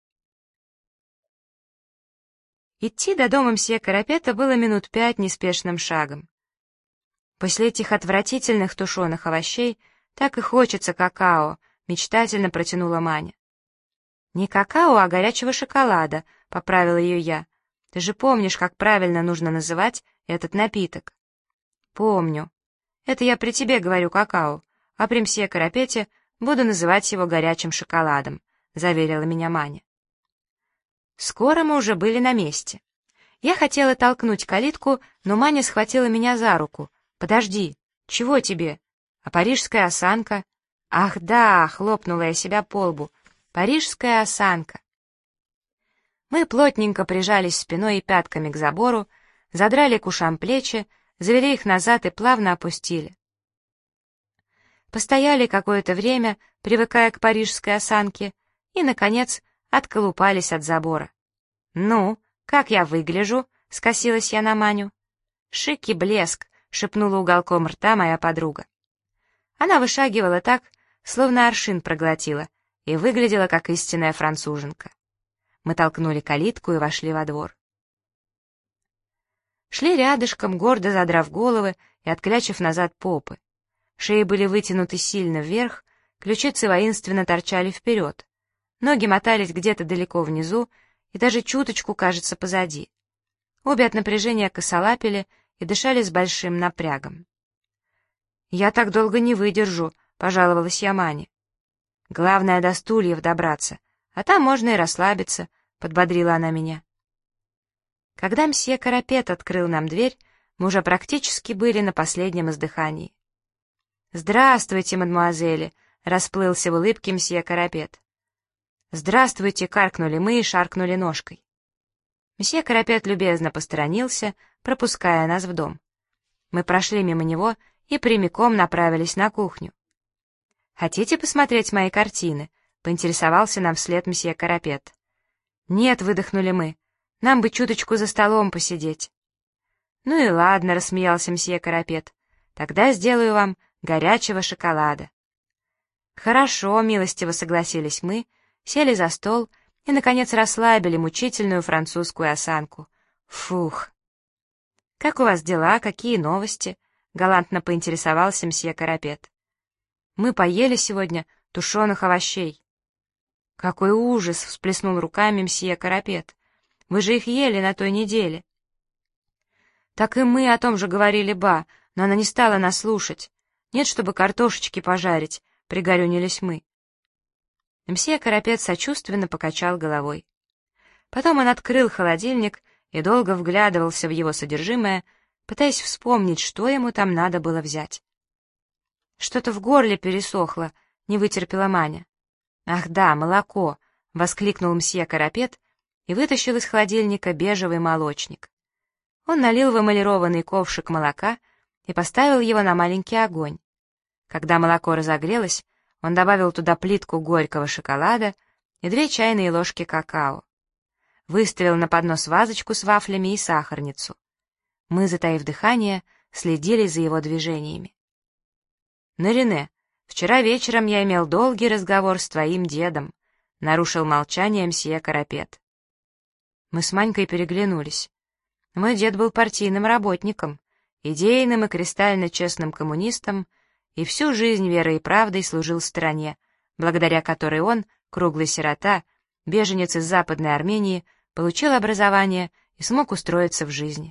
Идти до дома мсье Карапета было минут 5 неспешным шагом. После этих отвратительных тушеных овощей так и хочется какао, мечтательно протянула Маня. «Не какао, а горячего шоколада», — поправила ее я. «Ты же помнишь, как правильно нужно называть этот напиток?» «Помню. Это я при тебе говорю какао, а при мсье Карапете буду называть его горячим шоколадом», — заверила меня Маня. Скоро мы уже были на месте. Я хотела толкнуть калитку, но Маня схватила меня за руку. «Подожди, чего тебе? А парижская осанка?» «Ах да!» — хлопнула я себя по лбу. «Парижская осанка». Мы плотненько прижались спиной и пятками к забору, задрали к ушам плечи, завели их назад и плавно опустили. Постояли какое-то время, привыкая к парижской осанке, и, наконец, отколупались от забора. «Ну, как я выгляжу?» — скосилась я на Маню. «Шик и блеск», — шепнула уголком рта моя подруга. Она вышагивала так, словно аршин проглотила, и выглядела как истинная француженка. Мы толкнули калитку и вошли во двор. Шли рядышком, гордо задрав головы и отклячив назад попы. Шеи были вытянуты сильно вверх, ключицы воинственно торчали вперед. Ноги мотались где-то далеко внизу и даже чуточку, кажется, позади. Обе от напряжения косолапили и дышали с большим напрягом. «Я так долго не выдержу», — пожаловалась я Мане. «Главное, до стульев добраться, а там можно и расслабиться», — подбодрила она меня. Когда мсье Карапет открыл нам дверь, мы уже практически были на последнем издыхании. «Здравствуйте, мадемуазели», — расплылся в улыбке мсье Карапет. «Здравствуйте», — каркнули мы и шаркнули ножкой. Мсье Карапет любезно посторонился, пропуская нас в дом. Мы прошли мимо него и прямиком направились на кухню. «Хотите посмотреть мои картины?» — поинтересовался нам вслед мсье Карапет. «Нет», — выдохнули мы, — «нам бы чуточку за столом посидеть». «Ну и ладно», — рассмеялся мсье Карапет, — «тогда сделаю вам горячего шоколада». «Хорошо», — милостиво согласились мы, сели за стол и, наконец, расслабили мучительную французскую осанку. Фух! «Как у вас дела? Какие новости?» — галантно поинтересовался мсье Карапет. «Мы поели сегодня тушеных овощей». «Какой ужас!» — всплеснул руками мсье Карапет. «Вы же их ели на той неделе». «Так и мы о том же говорили, ба, но она не стала нас слушать. Нет, чтобы картошечки пожарить», — пригорюнились мы. Мсье Карапет сочувственно покачал головой. Потом он открыл холодильник и долго вглядывался в его содержимое, пытаясь вспомнить, что ему там надо было взять. «Что-то в горле пересохло», — не вытерпела Маня. «Ах да, молоко!» — воскликнул мсье Карапет и вытащил из холодильника бежевый молочник. Он налил в эмалированный ковшик молока и поставил его на маленький огонь. Когда молоко разогрелось, он добавил туда плитку горького шоколада и 2 чайные ложки какао. Выставил на поднос вазочку с вафлями и сахарницу. Мы, затаив дыхание, следили за его движениями. «Нарине, вчера вечером я имел долгий разговор с твоим дедом», — нарушил молчание мсье Карапет. Мы с Манькой переглянулись. Мой дед был партийным работником, идейным и кристально честным коммунистом, и всю жизнь верой и правдой служил стране, благодаря которой он, круглый сирота, беженец из Западной Армении, получил образование и смог устроиться в жизни.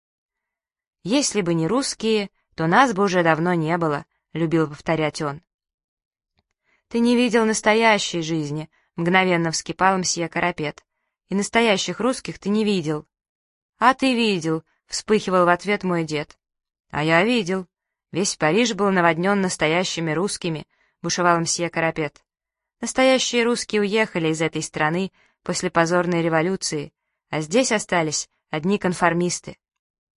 «Если бы не русские, то нас бы уже давно не было», — любил повторять он. «Ты не видел настоящей жизни», — мгновенно вскипал мсье Карапет. «И настоящих русских ты не видел». «А ты видел», — вспыхивал в ответ мой дед. «А я видел. Весь Париж был наводнен настоящими русскими», — бушевал мсье Карапет. «Настоящие русские уехали из этой страны после позорной революции, а здесь остались одни конформисты».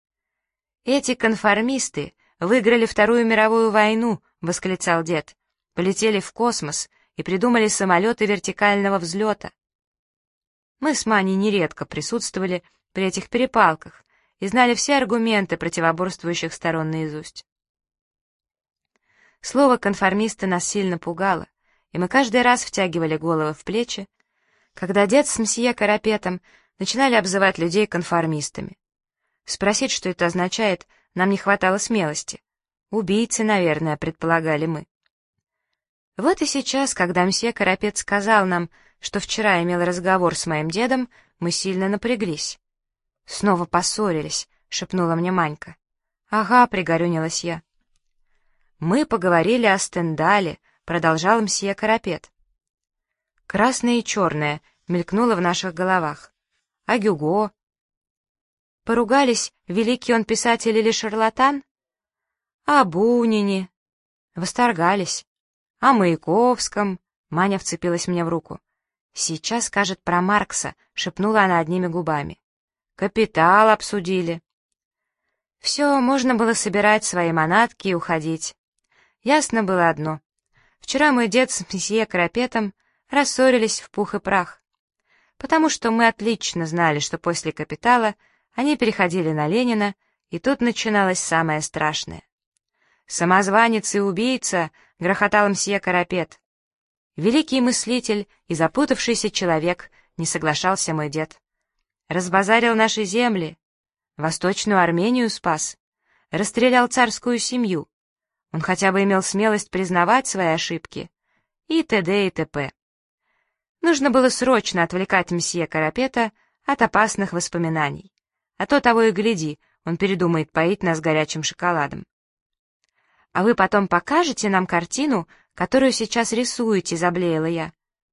«Эти конформисты выиграли Вторую мировую войну», — восклицал дед. полетели в космос и придумали самолеты вертикального взлета. Мы с Маней нередко присутствовали при этих перепалках и знали все аргументы противоборствующих сторон наизусть. Слово «конформисты» нас сильно пугало, и мы каждый раз втягивали головы в плечи, когда дед с мсье Карапетом начинали обзывать людей конформистами. Спросить, что это означает, нам не хватало смелости. Убийцы, наверное, предполагали мы. Вот и сейчас, когда мсье Карапет сказал нам, что вчера имел разговор с моим дедом, мы сильно напряглись. «Снова поссорились», — шепнула мне Манька. «Ага», — пригорюнилась я. «Мы поговорили о Стендале», — продолжал мсье Карапет. «Красное и черное» мелькнуло в наших головах. «А Гюго?» «Поругались, великий он писатель или шарлатан?» «А Бунине?» «Восторгались». «О Маяковском?» — Маня вцепилась мне в руку. «Сейчас скажет про Маркса», — шепнула она одними губами. «Капитал обсудили». Все, можно было собирать свои манатки и уходить. Ясно было одно. Вчера мой дед с мсье Карапетом рассорились в пух и прах, потому что мы отлично знали, что после «Капитала» они переходили на Ленина, и тут начиналось самое страшное. «Самозванец и убийца!» — грохотал мсье Карапет. «Великий мыслитель и запутавшийся человек», — не соглашался мой дед. «Разбазарил наши земли, Восточную Армению спас, расстрелял царскую семью. Он хотя бы имел смелость признавать свои ошибки» и т.д. и т.п. Нужно было срочно отвлекать мсье Карапета от опасных воспоминаний, а то того и гляди, он передумает поить нас горячим шоколадом. «А вы потом покажете нам картину, которую сейчас рисуете», — заблеяла я.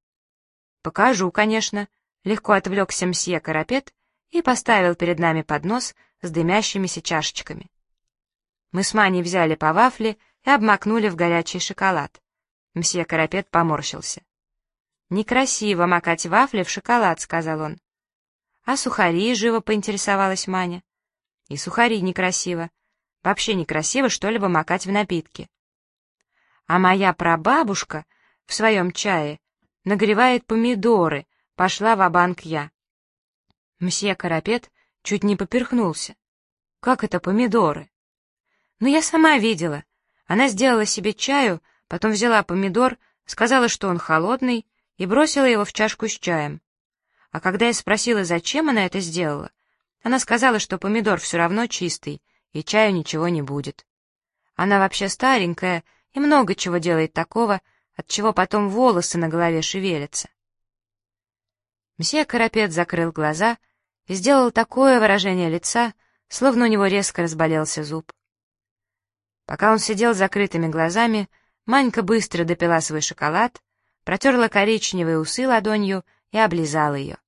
«Покажу, конечно», — легко отвлекся мсье Карапет и поставил перед нами поднос с дымящимися чашечками. Мы с Маней взяли по вафле и обмакнули в горячий шоколад. Мсье Карапет поморщился. «Некрасиво макать вафли в шоколад», — сказал он. «А сухари?» — живо поинтересовалась Маня. «И сухари некрасиво. Вообще некрасиво что-либо макать в напитки. А моя прабабушка в своем чае нагревает помидоры», — пошла ва-банк я. Мсье Карапет чуть не поперхнулся. «Как это помидоры?» «Ну, я сама видела. Она сделала себе чаю, потом взяла помидор, сказала, что он холодный, и бросила его в чашку с чаем. А когда я спросила, зачем она это сделала, она сказала, что помидор все равно чистый, и чаю ничего не будет. Она вообще старенькая и много чего делает такого, от чего потом волосы на голове шевелятся». Мсье Карапет закрыл глаза и сделал такое выражение лица, словно у него резко разболелся зуб. Пока он сидел с закрытыми глазами, Манька быстро допила свой шоколад, протерла коричневые усы ладонью и облизала ее.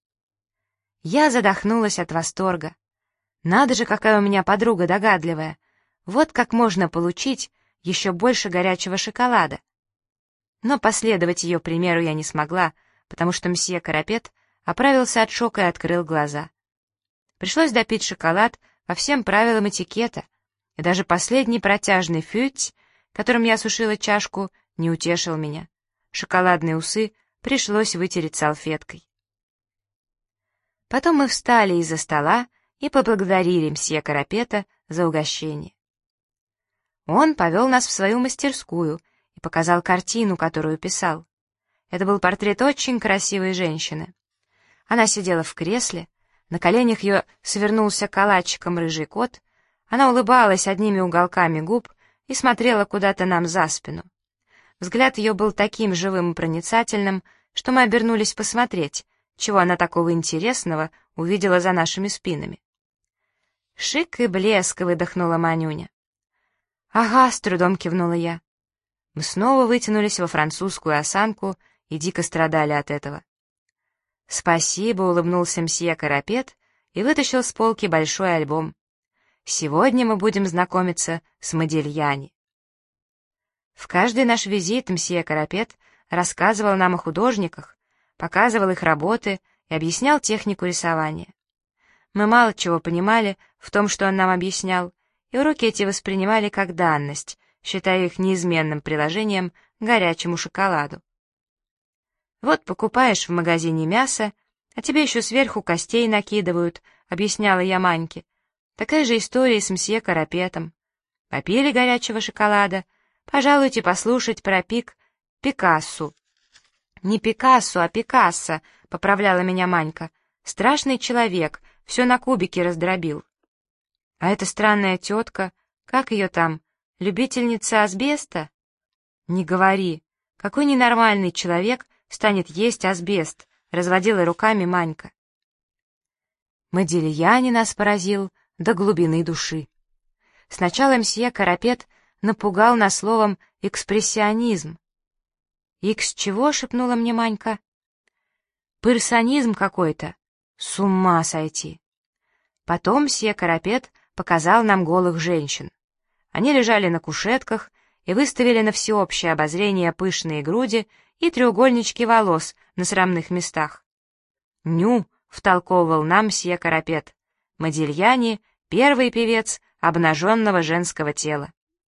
Я задохнулась от восторга. Надо же, какая у меня подруга догадливая. Вот как можно получить еще больше горячего шоколада. Но последовать ее примеру я не смогла, потому что мсье Карапет оправился от шока и открыл глаза. Пришлось допить шоколад по всем правилам этикета, и даже последний протяжный фють, которым я осушила чашку, не утешил меня. Шоколадные усы пришлось вытереть салфеткой. Потом мы встали из-за стола и поблагодарили мсье Карапета за угощение. Он повел нас в свою мастерскую и показал картину, которую писал. Это был портрет очень красивой женщины. Она сидела в кресле, на коленях ее свернулся калачиком рыжий кот, она улыбалась одними уголками губ и смотрела куда-то нам за спину. Взгляд ее был таким живым и проницательным, что мы обернулись посмотреть, чего она такого интересного увидела за нашими спинами. «Шик и блеск!» — выдохнула Манюня. «Ага», — с трудом кивнула я. Мы снова вытянулись во французскую осанку и дико страдали от этого. «Спасибо», — улыбнулся мсье Карапет и вытащил с полки большой альбом. «Сегодня мы будем знакомиться с Модильяни». В каждый наш визит мсье Карапет рассказывал нам о художниках, показывал их работы и объяснял технику рисования. Мы мало чего понимали в том, что он нам объяснял, и уроки эти воспринимали как данность, считая их неизменным приложением горячему шоколаду. «Вот покупаешь в магазине мясо, а тебе еще сверху костей накидывают», — объясняла я Маньке. «Такая же история с мсье Карапетом. Попили горячего шоколада, пожалуйте послушать про Пикассу». «Не Пикассо, а Пикассо», — поправляла меня Манька. «Страшный человек, все на кубики раздробил». «А эта странная тетка, как ее там, любительница асбеста?» «Не говори, какой ненормальный человек станет есть асбест», — разводила руками Манька. Модильяне нас поразил до глубины души. Сначала мсье Карапет напугал нас словом «экспрессионизм». «Икс чего?» — шепнула мне Манька. «Персонизм какой-то. С ума сойти». Потом мсье Карапет показал нам голых женщин. Они лежали на кушетках и выставили на всеобщее обозрение пышные груди и треугольнички волос на срамных местах. «Ню», — втолковывал нам мсье Карапет, — «Модильяне — первый певец обнаженного женского тела».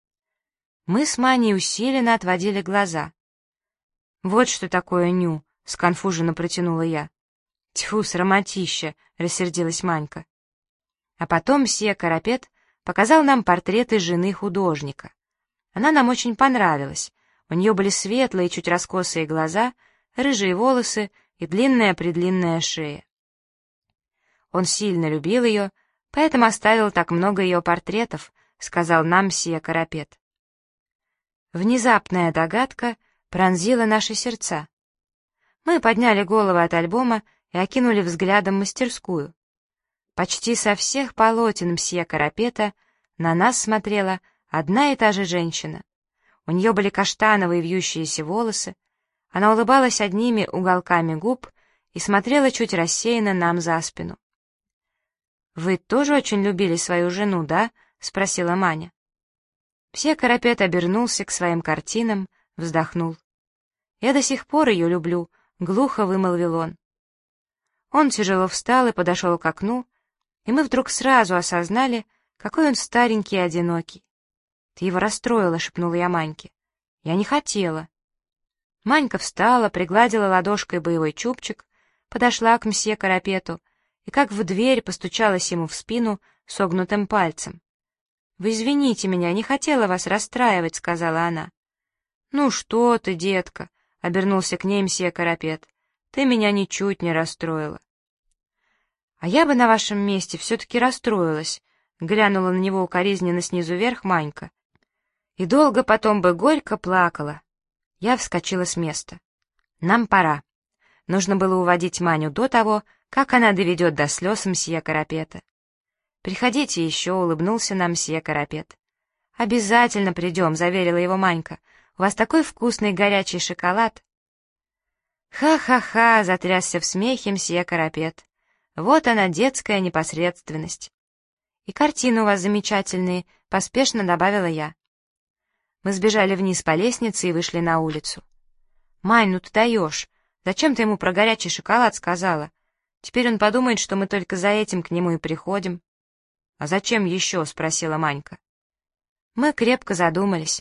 Мы с Маней усиленно отводили глаза. «Вот что такое ню», — сконфуженно протянула я. «Тьфу, срамотища», — рассердилась Манька. А потом мсье Карапет показал нам портреты жены художника. Она нам очень понравилась. У нее были светлые, чуть раскосые глаза, рыжие волосы и длинная-предлинная шея. Он сильно любил ее, поэтому оставил так много ее портретов, сказал нам мсье Карапет. Внезапная догадка пронзила наши сердца. Мы подняли головы от альбома и окинули взглядом мастерскую. Почти со всех полотен мсье Карапета на нас смотрела одна и та же женщина. У нее были каштановые вьющиеся волосы, она улыбалась одними уголками губ и смотрела чуть рассеянно нам за спину. «Вы тоже очень любили свою жену, да?» — спросила Маня. Мсье Карапет обернулся к своим картинам, вздохнул. «Я до сих пор ее люблю», — глухо вымолвил он. Он тяжело встал и подошел к окну, и мы вдруг сразу осознали, какой он старенький и одинокий. «Ты его расстроила», — шепнула я Маньке. «Я не хотела». Манька встала, пригладила ладошкой боевой чубчик, подошла к мсье Карапету и как в дверь постучалась ему в спину согнутым пальцем. «Вы извините меня, не хотела вас расстраивать», — сказала она. «Ну что ты, детка», — обернулся к ней мсье Карапет, — «ты меня ничуть не расстроила». «А я бы на вашем месте все-таки расстроилась», — глянула на него укоризненно снизу вверх Манька. «И долго потом бы горько плакала». Я вскочила с места. «Нам пора». Нужно было уводить Маню до того, как она доведет до слез мсье Карапета. «Приходите еще», — улыбнулся нам мсье Карапет. «Обязательно придем», — заверила его Манька. «У вас такой вкусный горячий шоколад». «Ха-ха-ха», — затрясся в смехе мсье Карапет. «Вот она, детская непосредственность». «И картины у вас замечательные», — поспешно добавила я. Мы сбежали вниз по лестнице и вышли на улицу. «Мань, ну ты даешь! Зачем ты ему про горячий шоколад сказала? Теперь он подумает, что мы только за этим к нему и приходим». «А зачем еще?» — спросила Манька. Мы крепко задумались.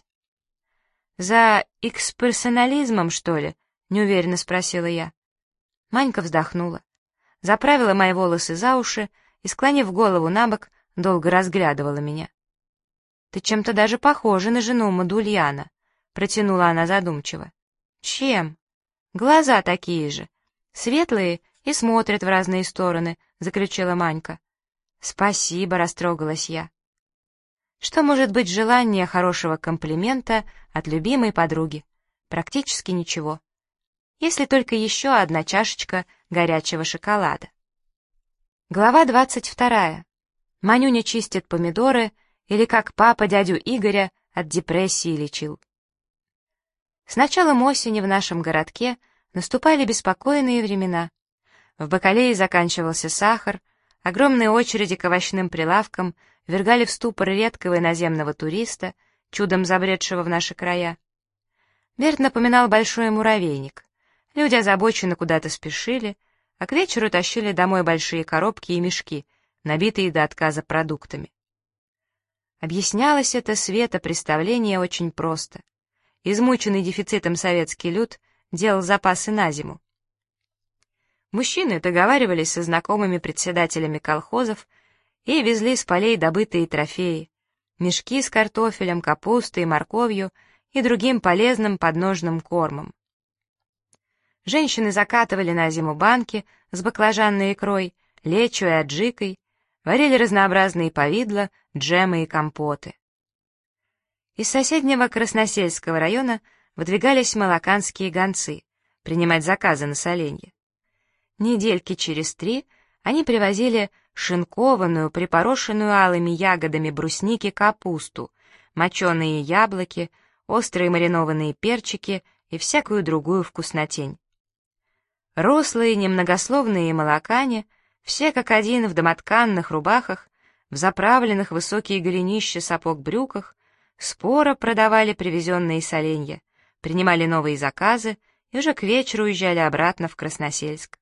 «За эксперсонализмом, что ли?» — неуверенно спросила я. Манька вздохнула, заправила мои волосы за уши и, склонив голову набок, долго разглядывала меня. «Ты чем-то даже похожа на жену Модильяна», — протянула она задумчиво. «Чем?» «Глаза такие же, светлые и смотрят в разные стороны», — заключила Манька. «Спасибо», — растрогалась я. Что может быть желание хорошего комплимента от любимой подруги? Практически ничего. Если только еще одна чашечка горячего шоколада. Глава 22. Манюня чистит помидоры, или как папа дядю Игоря от депрессии лечил. С началом осени в нашем городке наступали беспокойные времена. В бакалее заканчивался сахар, огромные очереди к овощным прилавкам ввергали в ступор редкого иноземного туриста, чудом забредшего в наши края. Берт напоминал большой муравейник. Люди озабоченно куда-то спешили, а к вечеру тащили домой большие коробки и мешки, набитые до отказа продуктами. Объяснялось это светопреставление очень просто. измученный дефицитом советский люд делал запасы на зиму. Мужчины договаривались со знакомыми председателями колхозов и везли с полей добытые трофеи: мешки с картофелем, капустой, морковью и другим полезным подножным кормом. Женщины закатывали на зиму банки с баклажанной икрой, лечо и аджикой, варили разнообразные повидла, джемы и компоты. Из соседнего Красносельского района выдвигались молоканские гонцы принимать заказы на соленье. Недельки через 3 они привозили шинкованную, припорошенную алыми ягодами брусники капусту, моченые яблоки, острые маринованные перчики и всякую другую вкуснотень. Рослые, немногословные молокане, все как один в домотканных рубахах, в заправленных высокие голенища сапог брюках, споро продавали привезенные соленья, принимали новые заказы и уже к вечеру уезжали обратно в Красносельск.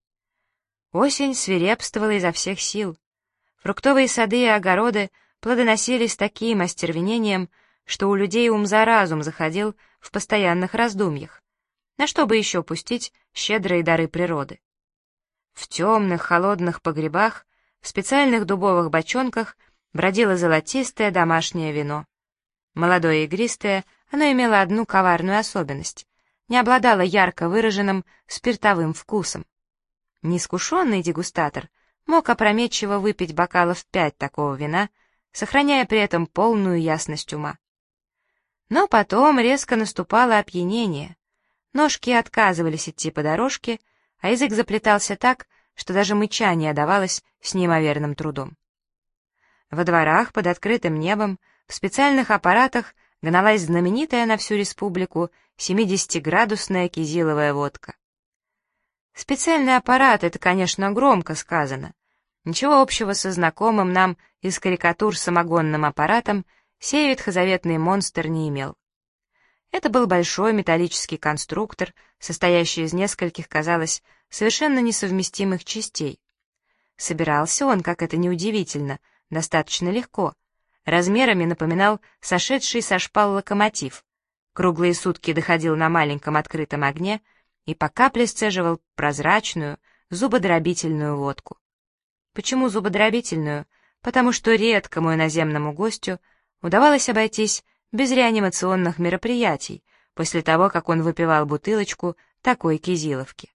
Осень свирепствовала изо всех сил. Фруктовые сады и огороды плодоносили с таким остервенением, что у людей ум за разум заходил в постоянных раздумьях. На что бы еще пустить щедрые дары природы? В темных, холодных погребах, в специальных дубовых бочонках бродило золотистое домашнее вино. Молодое и игристое, оно имело одну коварную особенность — не обладало ярко выраженным спиртовым вкусом. Неискушенный дегустатор мог опрометчиво выпить бокалов 5 такого вина, сохраняя при этом полную ясность ума. Но потом резко наступало опьянение. Ножки отказывались идти по дорожке, а язык заплетался так, что даже мычание давалось с неимоверным трудом. Во дворах под открытым небом в специальных аппаратах гналась знаменитая на всю республику 70-градусная кизиловая водка. Специальный аппарат — это, конечно, громко сказано. Ничего общего со знакомым нам из карикатур самогонным аппаратом сей ветхозаветный монстр не имел. Это был большой металлический конструктор, состоящий из нескольких, казалось, совершенно несовместимых частей. Собирался он, как это неудивительно, достаточно легко. Размерами напоминал сошедший со шпал локомотив. Круглые сутки доходил на маленьком открытом огне и по капле сцеживал прозрачную, зубодробительную водку. Почему зубодробительную? Потому что редкому иноземному гостю удавалось обойтись без реанимационных мероприятий после того, как он выпивал бутылочку такой кизиловки.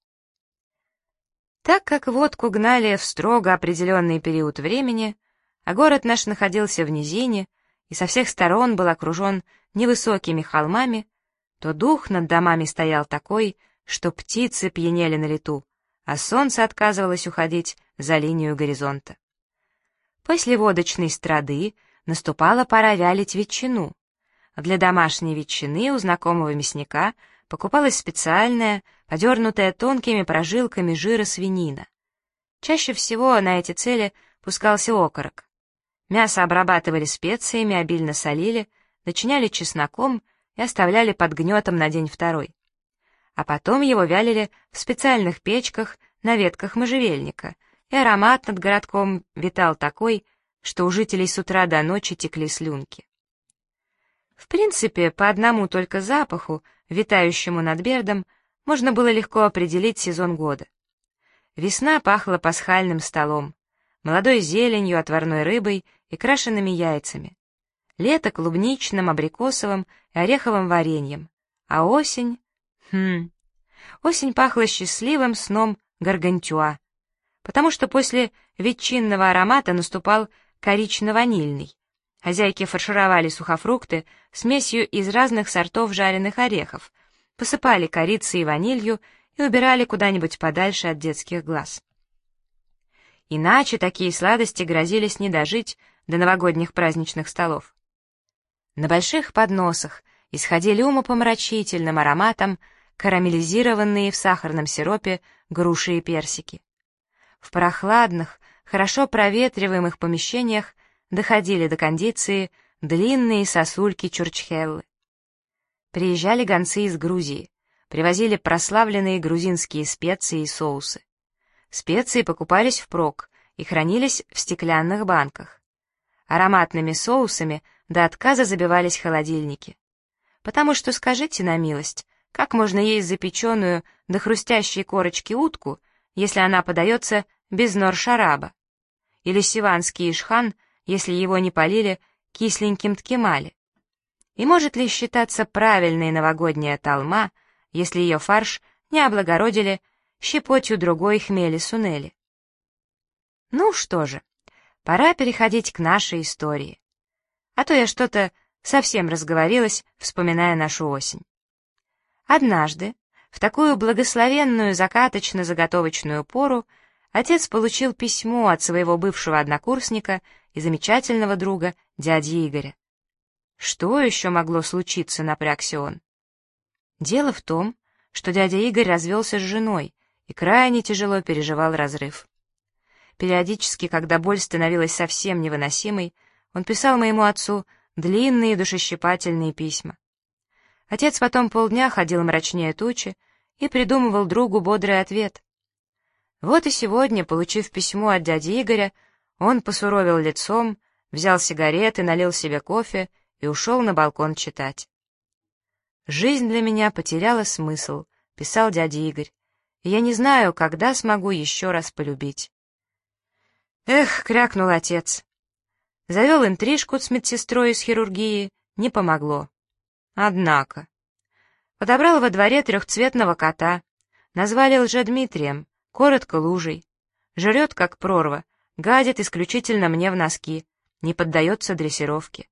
Так как водку гнали в строго определенный период времени, а город наш находился в низине и со всех сторон был окружен невысокими холмами, то дух над домами стоял такой, что птицы пьянели на лету, а солнце отказывалось уходить за линию горизонта. После водочной страды наступала пора вялить ветчину. Для домашней ветчины у знакомого мясника покупалась специальная, подернутая тонкими прожилками жира свинина. Чаще всего на эти цели пускался окорок. Мясо обрабатывали специями, обильно солили, начиняли чесноком и оставляли под гнетом на день-второй. А потом его вялили в специальных печках на ветках можжевельника, и аромат над городком витал такой, что у жителей с утра до ночи текли слюнки. В принципе, по одному только запаху, витающему над Бердом, можно было легко определить сезон года. Весна пахла пасхальным столом, молодой зеленью, отварной рыбой и крашеными яйцами. Лето — клубничным, абрикосовым и ореховым вареньем. А осень... Осень пахла счастливым сном гаргантюа, потому что после ветчинного аромата наступал корично-ванильный. Хозяйки фаршировали сухофрукты смесью из разных сортов жареных орехов, посыпали корицей и ванилью и убирали куда-нибудь подальше от детских глаз. Иначе такие сладости грозились не дожить до новогодних праздничных столов. На больших подносах исходили умопомрачительным ароматом карамелизированные в сахарном сиропе груши и персики. В прохладных, хорошо проветриваемых помещениях доходили до кондиции длинные сосульки чурчхеллы. Приезжали гонцы из Грузии, привозили прославленные грузинские специи и соусы. Специи покупались впрок и хранились в стеклянных банках. Ароматными соусами до отказа забивались холодильники. потому что, скажите на милость, как можно есть запеченную до хрустящей корочки утку, если она подается без нор-шараба? Или сиванский ишхан, если его не полили кисленьким ткемали? И может ли считаться правильной новогодняя талма, если ее фарш не облагородили щепотью другой хмели-сунели? Ну что же, пора переходить к нашей истории. А то я что-то совсем разговорилась, вспоминая нашу осень. Однажды, в такую благословенную закаточно-заготовочную пору, отец получил письмо от своего бывшего однокурсника и замечательного друга дяди Игоря. Что еще могло случиться, напрягся он? Дело в том, что дядя Игорь развелся с женой и крайне тяжело переживал разрыв. Периодически, когда боль становилась совсем невыносимой, он писал моему отцу длинные душещипательные письма. Отец потом полдня ходил мрачнее тучи и придумывал другу бодрый ответ. Вот и сегодня, получив письмо от дяди Игоря, он посуровил лицом, взял сигареты, налил себе кофе и ушел на балкон читать. «Жизнь для меня потеряла смысл», — писал дядя Игорь, «и я не знаю, когда смогу еще раз полюбить». «Эх», — крякнул отец. Завел интрижку с медсестрой из хирургии, не помогло. Однако. Подобрал во дворе трехцветного кота, назвали Лжедмитрием, коротко Лужей. Жрет, как прорва, гадит исключительно мне в носки, не поддается дрессировке.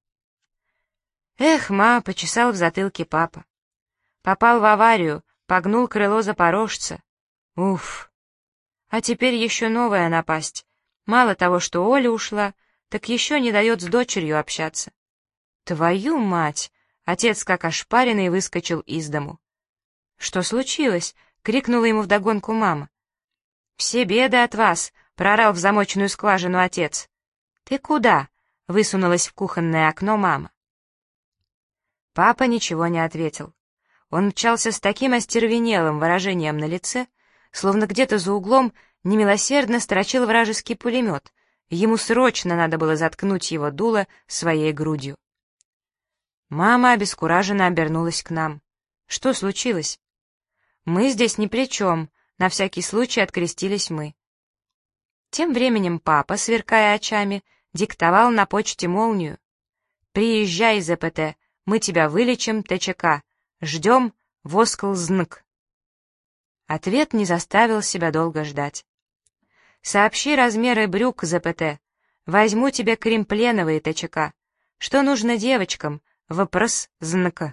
Эх, ма, почесал в затылке папа. Попал в аварию, погнул крыло запорожца. Уф. А теперь еще новая напасть. Мало того, что Оля ушла, так еще не дает с дочерью общаться. Твою мать! Отец, как ошпаренный, выскочил из дому. «Что случилось?» — крикнула ему вдогонку мама. «Все беды от вас!» — проорал в замочную скважину отец. «Ты куда?» — высунулась в кухонное окно мама. Папа ничего не ответил. Он мчался с таким остервенелым выражением на лице, словно где-то за углом немилосердно строчил вражеский пулемет, и ему срочно надо было заткнуть его дуло своей грудью. Мама обескураженно обернулась к нам. «Что случилось?» «Мы здесь ни при чем», — на всякий случай открестились мы. Тем временем папа, сверкая очами, диктовал на почте молнию. «Приезжай, ЗПТ, мы тебя вылечим, ТЧК. Ждем, Восклзнк». Ответ не заставил себя долго ждать. «Сообщи размеры брюк, ЗПТ. Возьму тебе кремпленовые, ТЧК. Что нужно девочкам? Вопрос знака».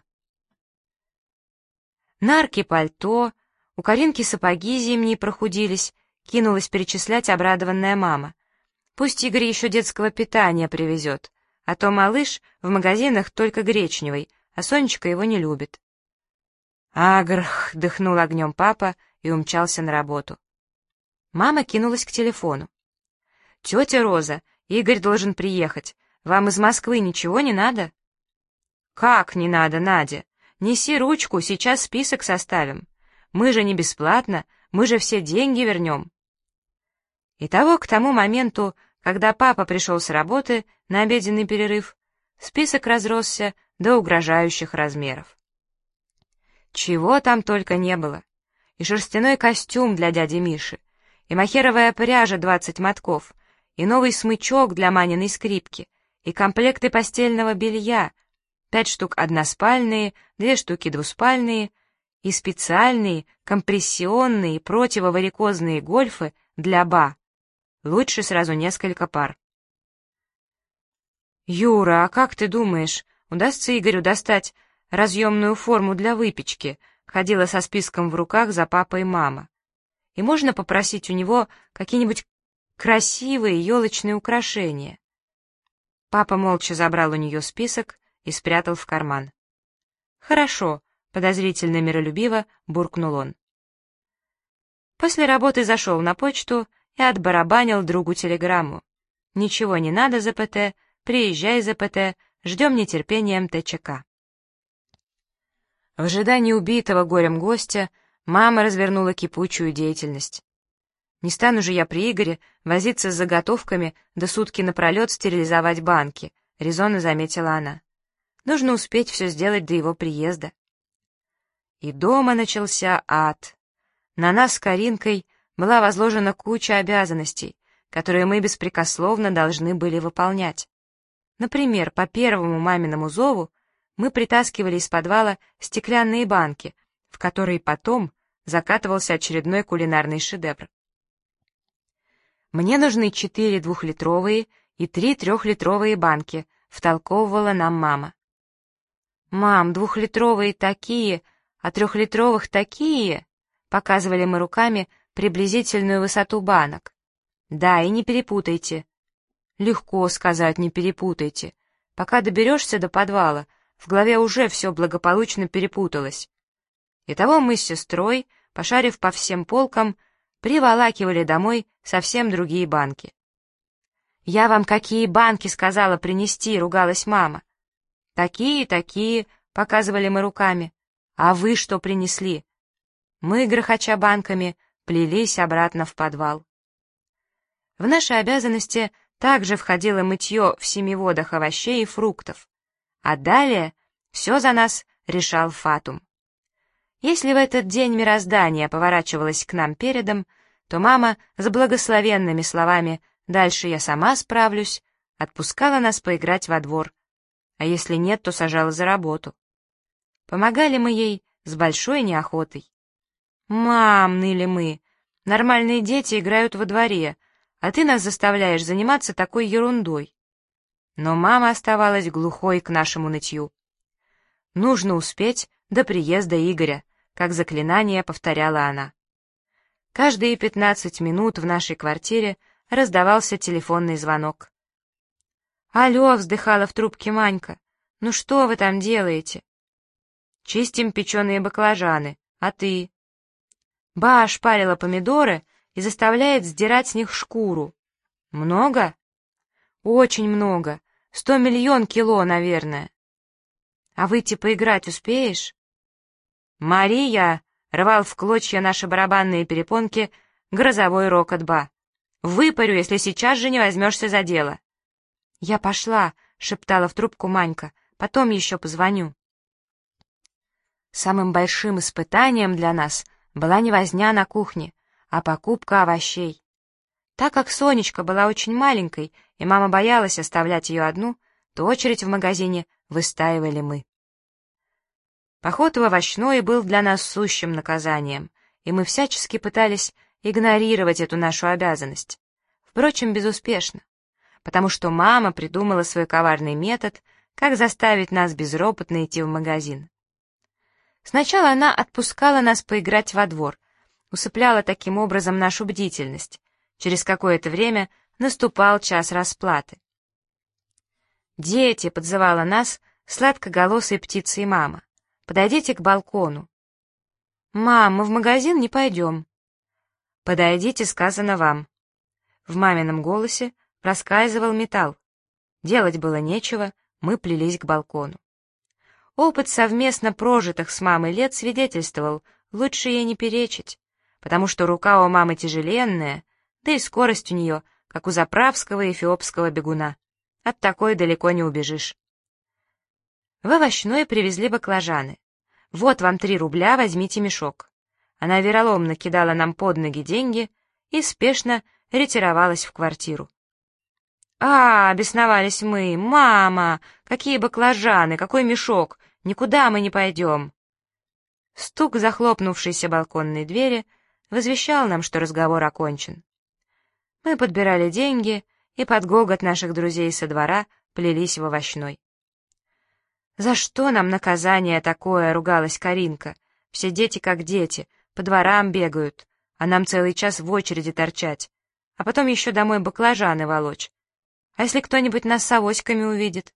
Нарки пальто, у Каринки сапоги зимние прохудились, кинулась перечислять обрадованная мама. Пусть Игорь еще детского питания привезет, а то малыш в магазинах только гречневый, а Сонечка его не любит. «Агрх!» — дыхнул огнем папа и умчался на работу. Мама кинулась к телефону. «Тетя Роза, Игорь должен приехать. Вам из Москвы ничего не надо?» «Как не надо, Надя? Неси ручку, сейчас список составим. Мы же не бесплатно, мы же все деньги вернем». Итого, к тому моменту, когда папа пришел с работы на обеденный перерыв, список разросся до угрожающих размеров. Чего там только не было. И шерстяной костюм для дяди Миши, и махеровая пряжа 20 мотков, и новый смычок для Маниной скрипки, и комплекты постельного белья, 5 штук односпальные, 2 штуки двуспальные, и специальные компрессионные противоварикозные гольфы для ба. Лучше сразу несколько пар. «Юра, а как ты думаешь, удастся Игорю достать разъемную форму для выпечки?» Ходила со списком в руках за папой мама. «И можно попросить у него какие-нибудь красивые елочные украшения?» Папа молча забрал у нее список и спрятал в карман. «Хорошо», — подозрительно миролюбиво буркнул он. После работы зашел на почту и отбарабанил другу телеграмму. «Ничего не надо, ЗПТ, приезжай, ЗПТ, ждем нетерпением ТЧК». В ожидании убитого горем гостя мама развернула кипучую деятельность. «Не стану же я при Игоре возиться с заготовками до сутки напролет стерилизовать банки», — резонно заметила она. Нужно успеть все сделать до его приезда. И дома начался ад. На нас с Каринкой была возложена куча обязанностей, которые мы беспрекословно должны были выполнять. Например, по первому маминому зову мы притаскивали из подвала стеклянные банки, в которые потом закатывался очередной кулинарный шедевр. «Мне нужны 4 двухлитровые и 3 трехлитровые банки», — втолковывала нам мама. «Мам, двухлитровые такие, а трехлитровых такие», — показывали мы руками приблизительную высоту банок. «Да, и не перепутайте». Легко сказать, не перепутайте. Пока доберешься до подвала, в голове уже все благополучно перепуталось. Итого мы с сестрой, пошарив по всем полкам, приволакивали домой совсем другие банки. «Я вам какие банки сказала принести?» — ругалась мама. «Такие, такие», — показывали мы руками. «А вы что принесли?» Мы, грохоча банками, плелись обратно в подвал. В наши обязанности также входило мытье в 7 водах овощей и фруктов. А далее все за нас решал Фатум. Если в этот день мироздание поворачивалось к нам передом, то мама с благословенными словами «дальше я сама справлюсь» отпускала нас поиграть во двор, а если нет, то сажала за работу. Помогали мы ей с большой неохотой. «Мам», — ныли мы, — «нормальные дети играют во дворе, а ты нас заставляешь заниматься такой ерундой». Но мама оставалась глухой к нашему нытью. «Нужно успеть до приезда Игоря», как заклинание повторяла она. Каждые 15 минут в нашей квартире раздавался телефонный звонок. «Алло», — вздыхала в трубке Манька, — «ну что вы там делаете?» «Чистим печеные баклажаны, а ты?» «Ба шпарила помидоры и заставляет сдирать с них шкуру». «Много?» «Очень много, 100 миллион кило, наверное». «А выйти поиграть успеешь?» «Мария!» — рвал в клочья наши барабанные перепонки грозовой рокот Ба. «Выпарю, если сейчас же не возьмешься за дело». «Я пошла», — шептала в трубку Манька, — «потом еще позвоню». Самым большим испытанием для нас была не возня на кухне, а покупка овощей. Так как Сонечка была очень маленькой, и мама боялась оставлять ее одну, то очередь в магазине выстаивали мы. Поход в овощной был для нас сущим наказанием, и мы всячески пытались игнорировать эту нашу обязанность. Впрочем, безуспешно, потому что мама придумала свой коварный метод, как заставить нас безропотно идти в магазин. Сначала она отпускала нас поиграть во двор, усыпляла таким образом нашу бдительность. Через какое-то время наступал час расплаты. «Дети!» — подзывала нас сладкоголосой птицей мама. «Подойдите к балкону». «Мам, мы в магазин не пойдем». «Подойдите, сказано вам». В мамином голосе проскальзывал металл. Делать было нечего, мы плелись к балкону. Опыт совместно прожитых с мамой лет свидетельствовал, лучше ей не перечить, потому что рука у мамы тяжеленная, да и скорость у нее, как у заправского эфиопского бегуна. От такой далеко не убежишь. В овощной привезли баклажаны. «Вот вам 3 рубля, возьмите мешок». Она вероломно кидала нам под ноги деньги и спешно ретировалась в квартиру. Бесновались мы. «Мама, какие баклажаны, какой мешок, никуда мы не пойдем». Стук захлопнувшейся балконной двери возвещал нам, что разговор окончен. Мы подбирали деньги и под гогот наших друзей со двора плелись в овощной. «За что нам наказание такое?» — ругалась Каринка. «Все дети как дети, по дворам бегают, а нам целый час в очереди торчать, а потом еще домой баклажаны волочь. А если кто-нибудь нас с авоськами увидит?»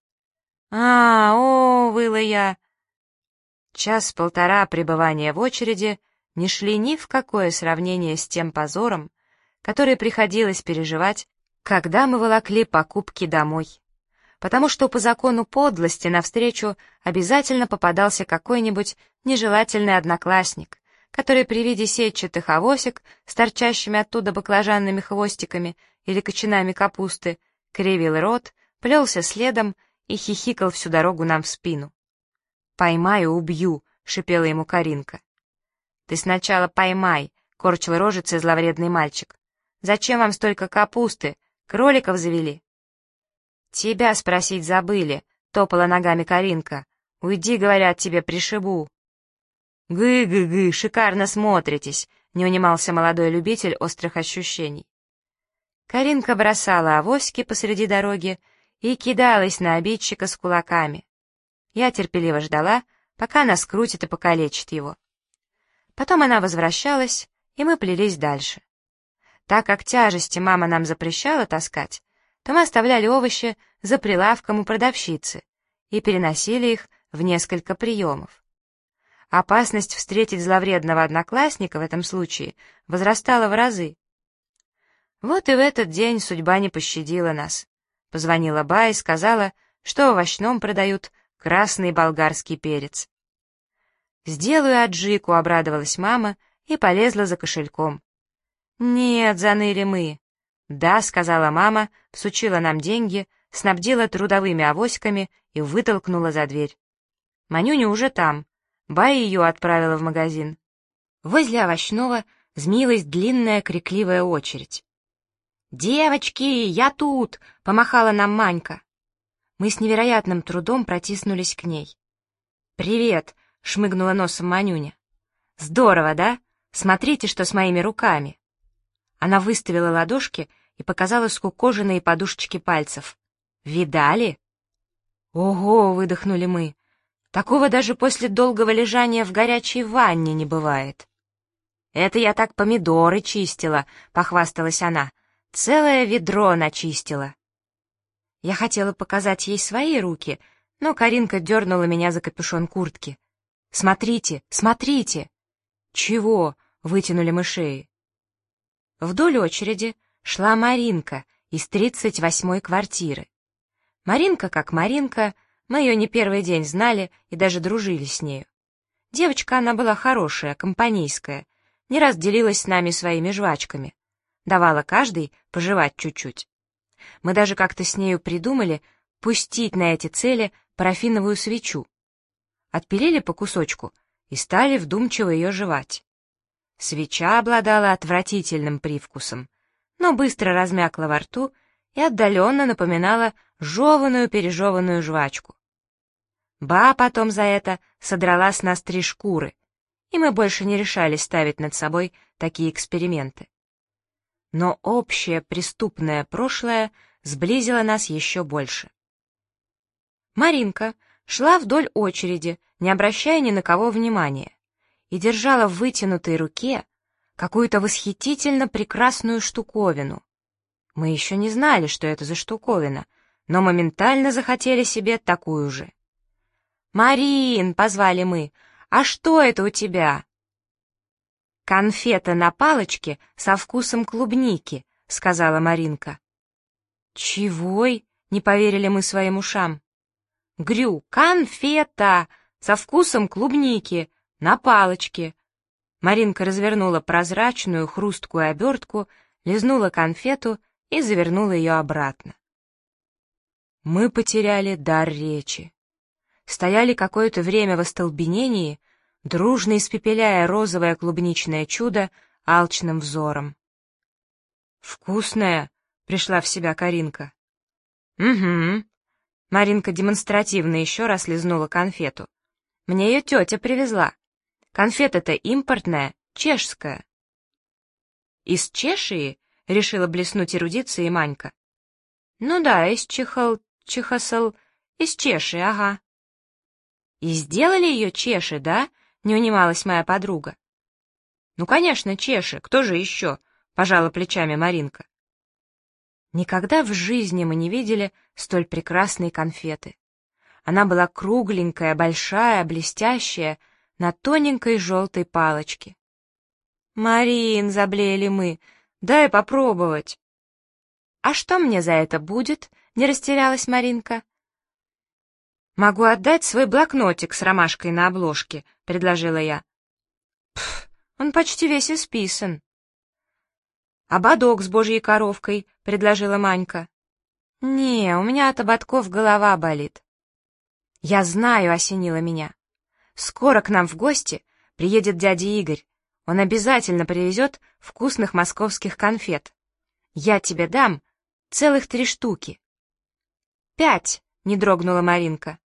Выла я. Час-полтора пребывания в очереди не шли ни в какое сравнение с тем позором, который приходилось переживать, когда мы волокли покупки домой. Потому что по закону подлости навстречу обязательно попадался какой-нибудь нежелательный одноклассник, который при виде сетчатых авосек с торчащими оттуда баклажанными хвостиками или кочанами капусты кривил рот, плелся следом и хихикал всю дорогу нам в спину. «Поймаю, убью», — шипела ему Каринка. «Ты сначала поймай», — корчил рожицы зловредный мальчик. «Зачем вам столько капусты? Кроликов завели?» «Тебя спросить забыли», — топала ногами Каринка. «Уйди, говорят, тебе пришибу». «Гы-гы-гы, шикарно смотритесь», — не унимался молодой любитель острых ощущений. Каринка бросала авоськи посреди дороги и кидалась на обидчика с кулаками. Я терпеливо ждала, пока она скрутит и покалечит его. Потом она возвращалась, и мы плелись дальше. Так как тяжести мама нам запрещала таскать, то мы оставляли овощи за прилавком у продавщицы и переносили их в несколько приемов. Опасность встретить зловредного одноклассника в этом случае возрастала в разы. Вот и в этот день судьба не пощадила нас. Позвонила Ба и сказала, что в овощном продают красный болгарский перец. «Сделаю аджику», — обрадовалась мама и полезла за кошельком. «Нет», — заныли мы. «Да», — сказала мама, всучила нам деньги, снабдила трудовыми авоськами и вытолкнула за дверь. Манюня уже там. Ба ее отправила в магазин. Возле овощного змеилась длинная крикливая очередь. «Девочки, я тут!» — помахала нам Манька. Мы с невероятным трудом протиснулись к ней. «Привет!» — шмыгнула носом Манюня. «Здорово, да? Смотрите, что с моими руками!» Она выставила ладошки и показала скукоженные подушечки пальцев. «Видали?» «Ого!» — выдохнули мы. «Такого даже после долгого лежания в горячей ванне не бывает». «Это я так помидоры чистила», — похвасталась она. «Целое ведро начистила». Я хотела показать ей свои руки, но Каринка дернула меня за капюшон куртки. «Смотрите, смотрите!» «Чего?» — вытянули мы шеи. Вдоль очереди шла Маринка из 38-й квартиры. Маринка как Маринка, мы ее не первый день знали и даже дружили с нею. Девочка она была хорошая, компанейская, не раз делилась с нами своими жвачками. Давала каждой пожевать чуть-чуть. Мы даже как-то с нею придумали пустить на эти цели парафиновую свечу. Отпилили по кусочку и стали вдумчиво ее жевать. Свеча обладала отвратительным привкусом, но быстро размякла во рту и отдаленно напоминала жеваную-пережеванную жвачку. Ба потом за это содрала с нас 3 шкуры, и мы больше не решались ставить над собой такие эксперименты. Но общее преступное прошлое сблизило нас еще больше. Маринка шла вдоль очереди, не обращая ни на кого внимания, и держала в вытянутой руке какую-то восхитительно прекрасную штуковину. Мы еще не знали, что это за штуковина, но моментально захотели себе такую же. «Марин!» — позвали мы. «А что это у тебя?» «Конфета на палочке со вкусом клубники», — сказала Маринка. «Чего?» — не поверили мы своим ушам. «Грю, конфета со вкусом клубники на палочке». Маринка развернула прозрачную хрусткую обертку, лизнула конфету и завернула ее обратно. Мы потеряли дар речи. Стояли какое-то время в остолбенении, дружно испепеляя розовое клубничное чудо алчным взором. «Вкусная!» — пришла в себя Каринка. «Угу». Маринка демонстративно еще раз лизнула конфету. «Мне ее тетя привезла. Конфета-то импортная, чешская». «Из Чешии?» — решила блеснуть эрудицией Манька. «Ну да, из Чехосл, из Чешии, ага». «И сделали ее чеши, да?» — не унималась моя подруга. «Ну, конечно, чеши, кто же еще?» — пожала плечами Маринка. Никогда в жизни мы не видели столь прекрасной конфеты. Она была кругленькая, большая, блестящая, на тоненькой желтой палочке. «Марин», — заблеяли мы, — «дай попробовать». «А что мне за это будет?» — не растерялась Маринка. «Могу отдать свой блокнотик с ромашкой на обложке», — предложила я. «Пф, он почти весь исписан». «Ободок с божьей коровкой», — предложила Манька. «Не, у меня от ободков голова болит». «Я знаю», — осенило меня. «Скоро к нам в гости приедет дядя Игорь. Он обязательно привезет вкусных московских конфет. Я тебе дам целых 3 штуки». «5», — не дрогнула Маринка.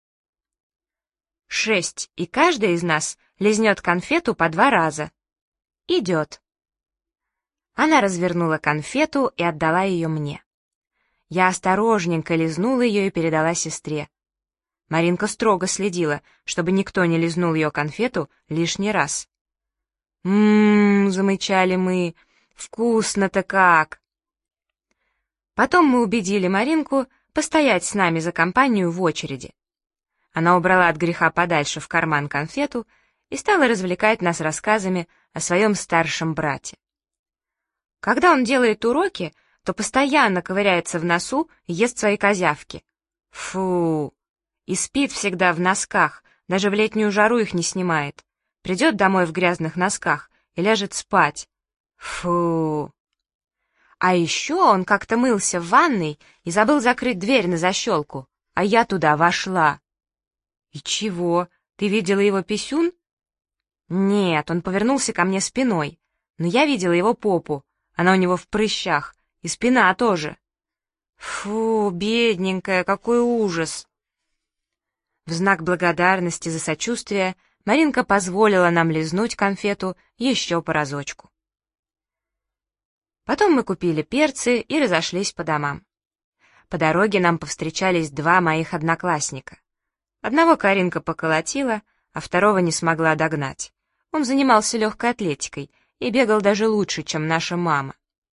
«6, и каждый из нас лизнет конфету по 2 раза. Идет». Она развернула конфету и отдала ее мне. Я осторожненько лизнула ее и передала сестре. Маринка строго следила, чтобы никто не лизнул ее конфету лишний раз. Замычали мы, вкусно-то как!» Потом мы убедили Маринку постоять с нами за компанию в очереди. Она убрала от греха подальше в карман конфету и стала развлекать нас рассказами о своем старшем брате. Когда он делает уроки, то постоянно ковыряется в носу и ест свои козявки. Фу! И спит всегда в носках, даже в летнюю жару их не снимает. Придет домой в грязных носках и ляжет спать. Фу! А еще он как-то мылся в ванной и забыл закрыть дверь на защелку, а я туда вошла. И чего? Ты видела его писюн? Нет, он повернулся ко мне спиной, но я видела его попу, она у него в прыщах, и спина тоже. Фу, бедненькая, какой ужас! В знак благодарности за сочувствие Маринка позволила нам лизнуть конфету еще по разочку. Потом мы купили перцы и разошлись по домам. По дороге нам повстречались 2 моих одноклассника. Одного Каринка поколотила, а второго не смогла догнать. Он занимался легкой атлетикой и бегал даже лучше, чем наша мама.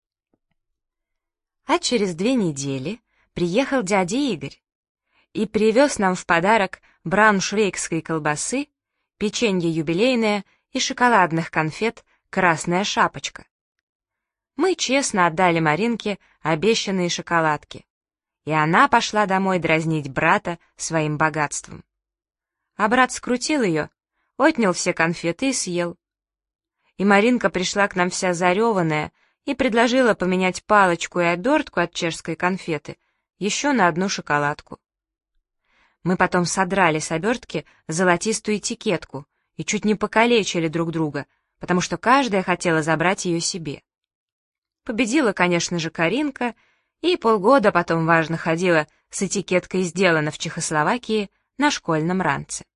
А через 2 недели приехал дядя Игорь и привез нам в подарок брауншвейгской колбасы, печенье юбилейное и шоколадных конфет «Красная шапочка». Мы честно отдали Маринке обещанные шоколадки, и она пошла домой дразнить брата своим богатством. А брат скрутил ее, отнял все конфеты и съел. И Маринка пришла к нам вся зареванная и предложила поменять палочку и обертку от чешской конфеты еще на 1 шоколадку. Мы потом содрали с обертки золотистую этикетку и чуть не покалечили друг друга, потому что каждая хотела забрать ее себе. Победила, конечно же, Каринка, и полгода потом важно ходила с этикеткой «Сделано в Чехословакии» на школьном ранце.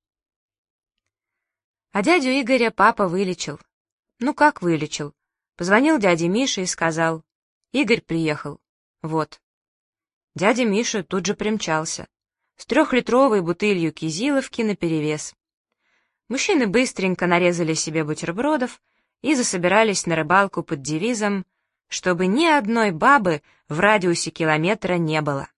А дядю Игоря папа вылечил. Ну как вылечил? Позвонил дяде Мише и сказал: «Игорь приехал». Вот. Дядя Миша тут же примчался с 3-литровой бутылью кизиловки наперевес. Мужчины быстренько нарезали себе бутербродов и засобирались на рыбалку под девизом, чтобы ни одной бабы в радиусе километра не было.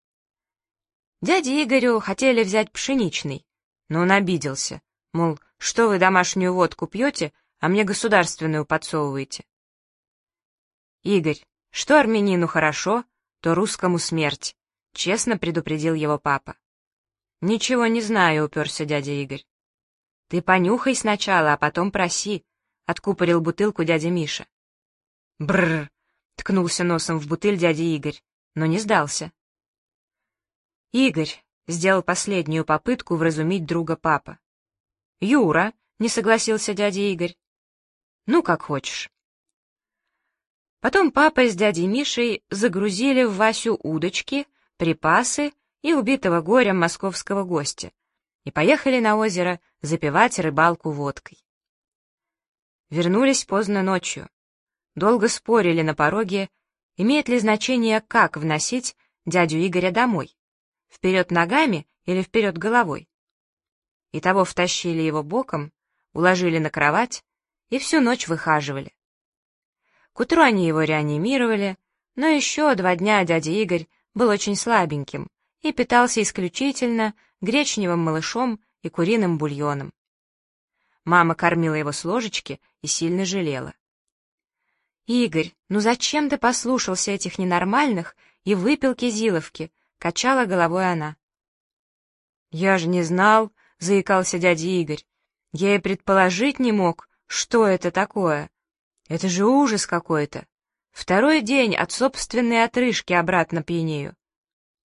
Дяде Игорю хотели взять пшеничный, но он обиделся, мол, что вы домашнюю водку пьете, а мне государственную подсовываете. «Игорь, что армянину хорошо, то русскому смерть», — честно предупредил его папа. «Ничего не знаю», — уперся дядя Игорь. «Ты понюхай сначала, а потом проси», — откупорил бутылку дядя Миша. «Бррр!» — ткнулся носом в бутыль дядя Игорь, но не сдался. «Игорь!» — сделал последнюю попытку вразумить друга папа. «Юра!» — не согласился дядя Игорь. «Ну, как хочешь». Потом папа с дядей Мишей загрузили в Васю удочки, припасы и убитого горем московского гостя и поехали на озеро запивать рыбалку водкой. Вернулись поздно ночью. Долго спорили на пороге, имеет ли значение, как вносить дядю Игоря домой, вперед ногами или вперед головой. Итого втащили его боком, уложили на кровать и всю ночь выхаживали. К утру они его реанимировали, но еще 2 дня дядя Игорь был очень слабеньким и питался исключительно гречневым малышом и куриным бульоном. Мама кормила его с ложечки и сильно жалела. «Игорь, ну зачем ты послушался этих ненормальных и выпил кизиловки?» — качала головой она. «Я же не знал», — заикался дядя Игорь. «Я и предположить не мог, что это такое. Это же ужас какой-то. 2-й день от собственной отрыжки обратно пьянею».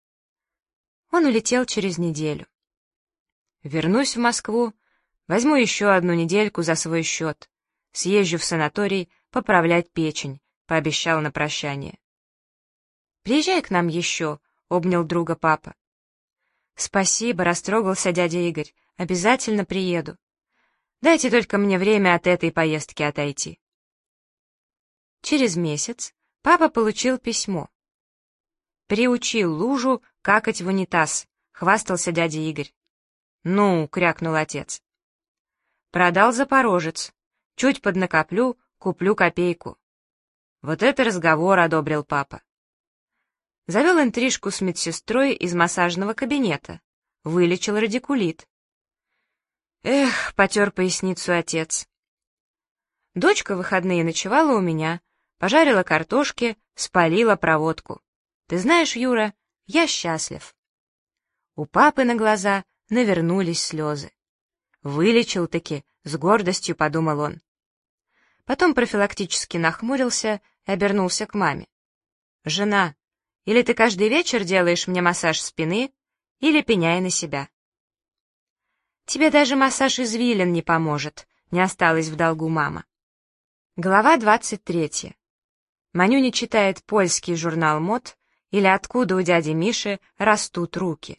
Он улетел через неделю. Вернусь в Москву, возьму еще одну недельку за свой счет, съезжу в санаторий поправлять печень, пообещал на прощание. «Приезжай к нам еще», — обнял друга папа. «Спасибо», — растрогался дядя Игорь, — «обязательно приеду. Дайте только мне время от этой поездки отойти». Через месяц папа получил письмо. «Приучил лужу какать в унитаз», — хвастался дядя Игорь. «Ну», — крякнул отец. «Продал Запорожец. Чуть поднакоплю, куплю копейку». «Вот это разговор», — одобрил папа. Завел интрижку с медсестрой из массажного кабинета. Вылечил радикулит. «Эх», — потер поясницу отец. Дочка в выходные ночевала у меня, пожарила картошки, спалила проводку. Ты знаешь, Юра, я счастлив. У папы на глаза навернулись слезы. Вылечил-таки, с гордостью подумал он. Потом профилактически нахмурился и обернулся к маме. «Жена, или ты каждый вечер делаешь мне массаж спины, или пеняй на себя». «Тебе даже массаж извилин не поможет», — не осталась в долгу мама. Глава 23. Манюня читает польский журнал мод или «Откуда у дяди Миши растут руки».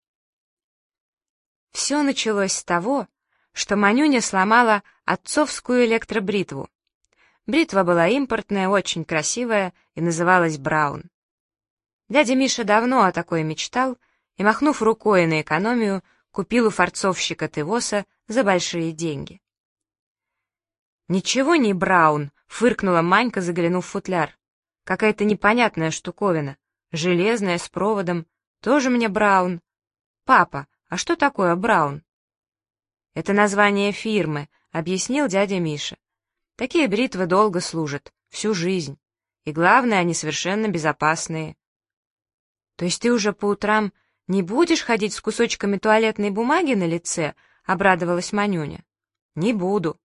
Все началось с того, что Манюня сломала отцовскую электробритву. Бритва была импортная, очень красивая и называлась «Браун». Дядя Миша давно о такой мечтал и, махнув рукой на экономию, купил у фарцовщика Тывоса за большие деньги. «Ничего не Браун», — фыркнула Манька, заглянув в футляр. «Какая-то непонятная штуковина, железная, с проводом, тоже мне Браун. Папа, а что такое Браун?» «Это название фирмы», — объяснил дядя Миша. «Такие бритвы долго служат, всю жизнь, и главное, они совершенно безопасные». «То есть ты уже по утрам не будешь ходить с кусочками туалетной бумаги на лице?» — обрадовалась Манюня. «Не буду».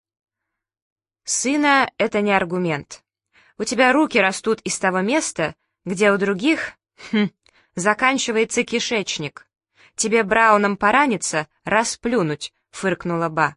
«Сына, это не аргумент. У тебя руки растут из того места, где у других, заканчивается кишечник. Тебе Брауном пораниться, расплюнуть», — фыркнула Ба.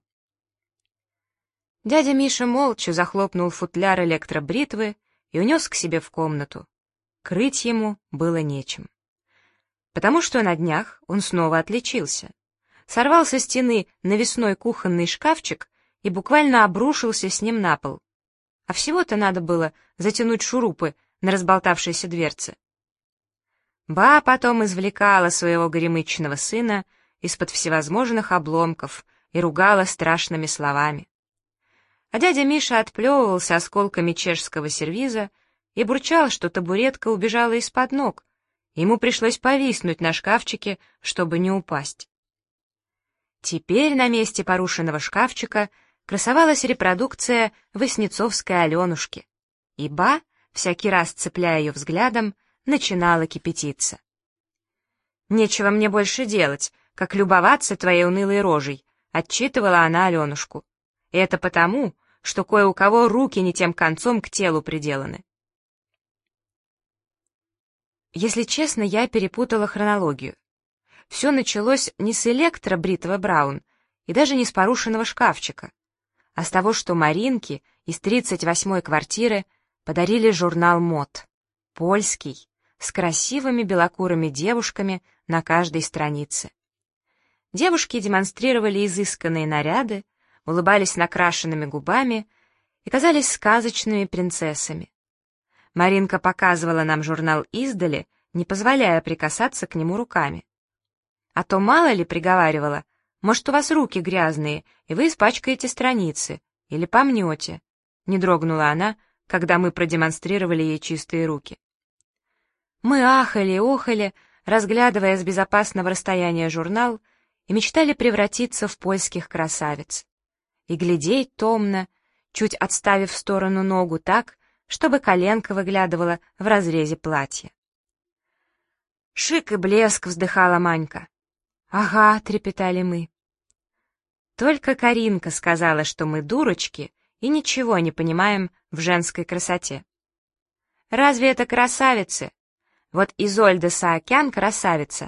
Дядя Миша молча захлопнул футляр электробритвы и унес к себе в комнату. Крыть ему было нечем. Потому что на днях он снова отличился. Сорвал со стены навесной кухонный шкафчик и буквально обрушился с ним на пол. А всего-то надо было затянуть шурупы на разболтавшейся дверце. Ба потом извлекала своего горемычного сына из-под всевозможных обломков и ругала страшными словами. А дядя Миша отплевывался осколками чешского сервиза и бурчал, что табуретка убежала из-под ног. Ему пришлось повиснуть на шкафчике, чтобы не упасть. Теперь на месте порушенного шкафчика красовалась репродукция Васнецовской Аленушки, и Ба, всякий раз цепляя ее взглядом, начинала кипятиться. «Нечего мне больше делать, как любоваться твоей унылой рожей», — отчитывала она Аленушку. «И это потому, что кое у кого руки не тем концом к телу приделаны». Если честно, я перепутала хронологию. Все началось не с электробритвы Браун и даже не с порушенного шкафчика, а с того, что Маринке из 38-й квартиры подарили журнал мод, польский, с красивыми белокурыми девушками на каждой странице. Девушки демонстрировали изысканные наряды, улыбались накрашенными губами и казались сказочными принцессами. Маринка показывала нам журнал издали, не позволяя прикасаться к нему руками. А то мало ли, приговаривала, может, у вас руки грязные, и вы испачкаете страницы, или помнете. Не дрогнула она, когда мы продемонстрировали ей чистые руки. Мы ахали и охали, разглядывая с безопасного расстояния журнал, и мечтали превратиться в польских красавиц. И глядеть томно, чуть отставив в сторону ногу так, чтобы коленка выглядывала в разрезе платья. «Шик и блеск», — вздыхала Манька. «Ага», — трепетали мы. Только Каринка сказала, что мы дурочки и ничего не понимаем в женской красоте. «Разве это красавицы? Вот Изольда Саакян красавица,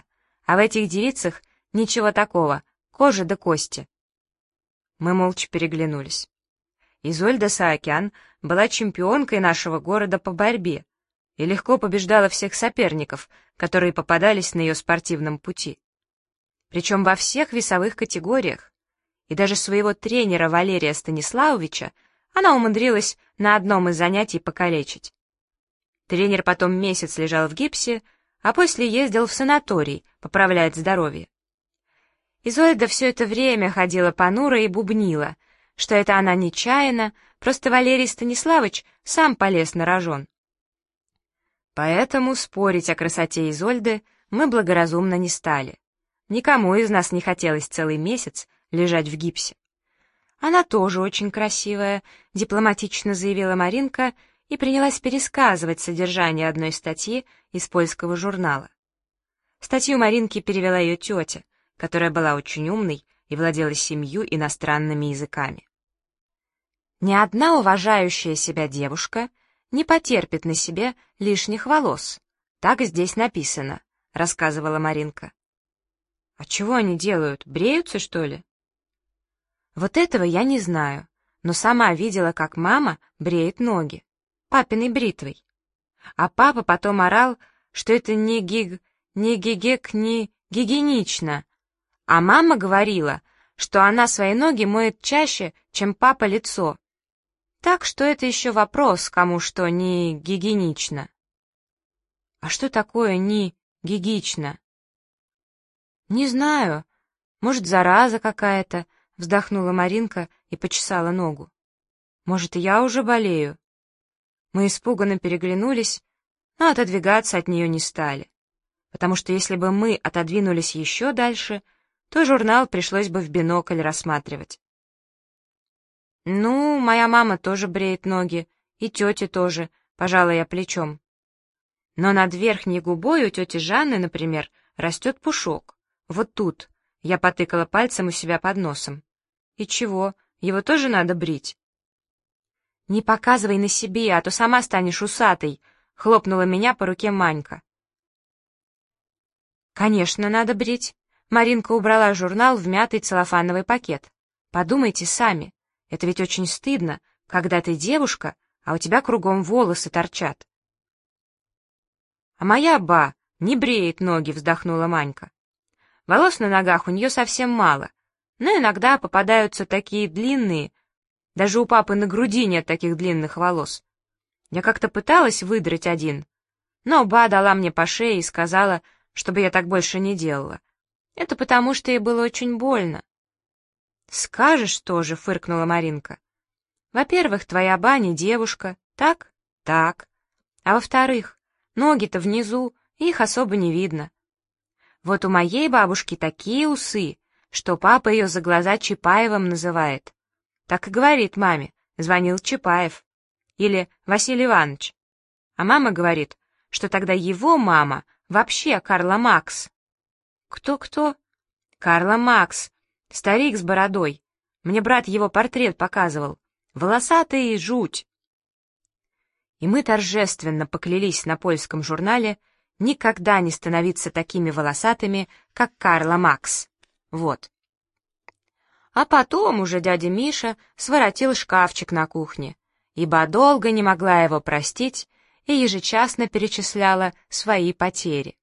А в этих девицах ничего такого, кожа да кости. Мы молча переглянулись. Изольда Саакян была чемпионкой нашего города по борьбе и легко побеждала всех соперников, которые попадались на ее спортивном пути. Причем во всех весовых категориях. И даже своего тренера Валерия Станиславовича она умудрилась на одном из занятий покалечить. Тренер потом месяц лежал в гипсе, а после ездил в санаторий поправлять здоровье. Изольда все это время ходила понуро и бубнила, что это она нечаянно, просто Валерий Станиславович сам полез на рожон. Поэтому спорить о красоте Изольды мы благоразумно не стали. Никому из нас не хотелось целый месяц лежать в гипсе. Она тоже очень красивая, дипломатично заявила Маринка и принялась пересказывать содержание одной статьи из польского журнала. Статью Маринки перевела ее тетя, которая была очень умной и владела 7 иностранными языками. Ни одна уважающая себя девушка не потерпит на себе лишних волос. Так здесь написано, рассказывала Маринка. А чего они делают? Бреются, что ли? Вот этого я не знаю, но сама видела, как мама бреет ноги, папиной бритвой. А папа потом орал, что это не гигиенично. А мама говорила, что она свои ноги моет чаще, чем папа лицо. Так что это еще вопрос, кому что не гигиенично. А что такое не гигиечно? Не знаю, может, зараза какая-то, вздохнула Маринка и почесала ногу. Может, и я уже болею? Мы испуганно переглянулись, но отодвигаться от нее не стали, потому что если бы мы отодвинулись еще дальше, то журнал пришлось бы в бинокль рассматривать. «Ну, моя мама тоже бреет ноги, и тетя тоже», — пожала я плечом. «Но над верхней губой у тети Жанны, например, растет пушок. Вот тут», — я потыкала пальцем у себя под носом. «И чего, его тоже надо брить?» «Не показывай на себе, а то сама станешь усатой», — хлопнула меня по руке Манька. «Конечно, надо брить». Маринка убрала журнал в мятый целлофановый пакет. «Подумайте сами. Это ведь очень стыдно, когда ты девушка, а у тебя кругом волосы торчат». «А моя ба не бреет ноги», — вздохнула Манька. «Волос на ногах у нее совсем мало, но иногда попадаются такие длинные, даже у папы на груди нет таких длинных волос. Я как-то пыталась выдрать один, но ба дала мне по шее и сказала, чтобы я так больше не делала. Это потому, что ей было очень больно». «Скажешь тоже», — фыркнула Маринка. «Во-первых, твоя ба не девушка, так? Так. А во-вторых, ноги-то внизу, их особо не видно. Вот у моей бабушки такие усы, что папа ее за глаза Чапаевым называет. Так и говорит маме, звонил Чапаев. Или Василий Иванович. А мама говорит, что тогда его мама вообще Карла Макс». «Кто-кто?» «Карла Макс. Старик с бородой. Мне брат его портрет показывал. Волосатый и жуть». И мы торжественно поклялись на польском журнале никогда не становиться такими волосатыми, как Карла Макс. Вот. А потом уже дядя Миша своротил шкафчик на кухне, ибо долго не могла его простить и ежечасно перечисляла свои потери.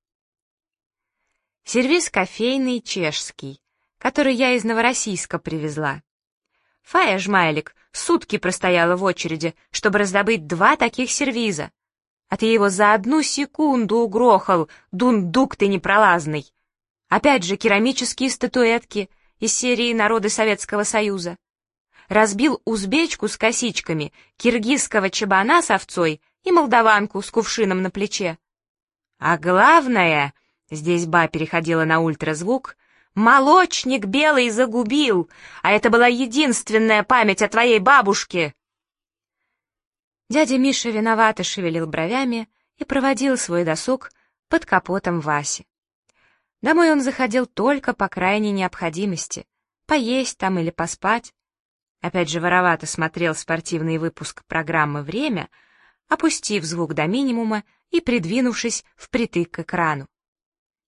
Сервиз кофейный чешский, который я из Новороссийска привезла. Фая Жмайлик сутки простояла в очереди, чтобы раздобыть 2 таких сервиза. А ты его за 1 секунду угрохал, дундук ты непролазный. Опять же керамические статуэтки из серии «Народы Советского Союза». Разбил узбечку с косичками, киргизского чабана с овцой и молдаванку с кувшином на плече. А главное, здесь ба переходила на ультразвук, молочник белый загубил, а это была единственная память о твоей бабушке. Дядя Миша виновато шевелил бровями и проводил свой досуг под капотом Васи. Домой он заходил только по крайней необходимости, поесть там или поспать. Опять же воровато смотрел спортивный выпуск программы «Время», опустив звук до минимума и придвинувшись впритык к экрану.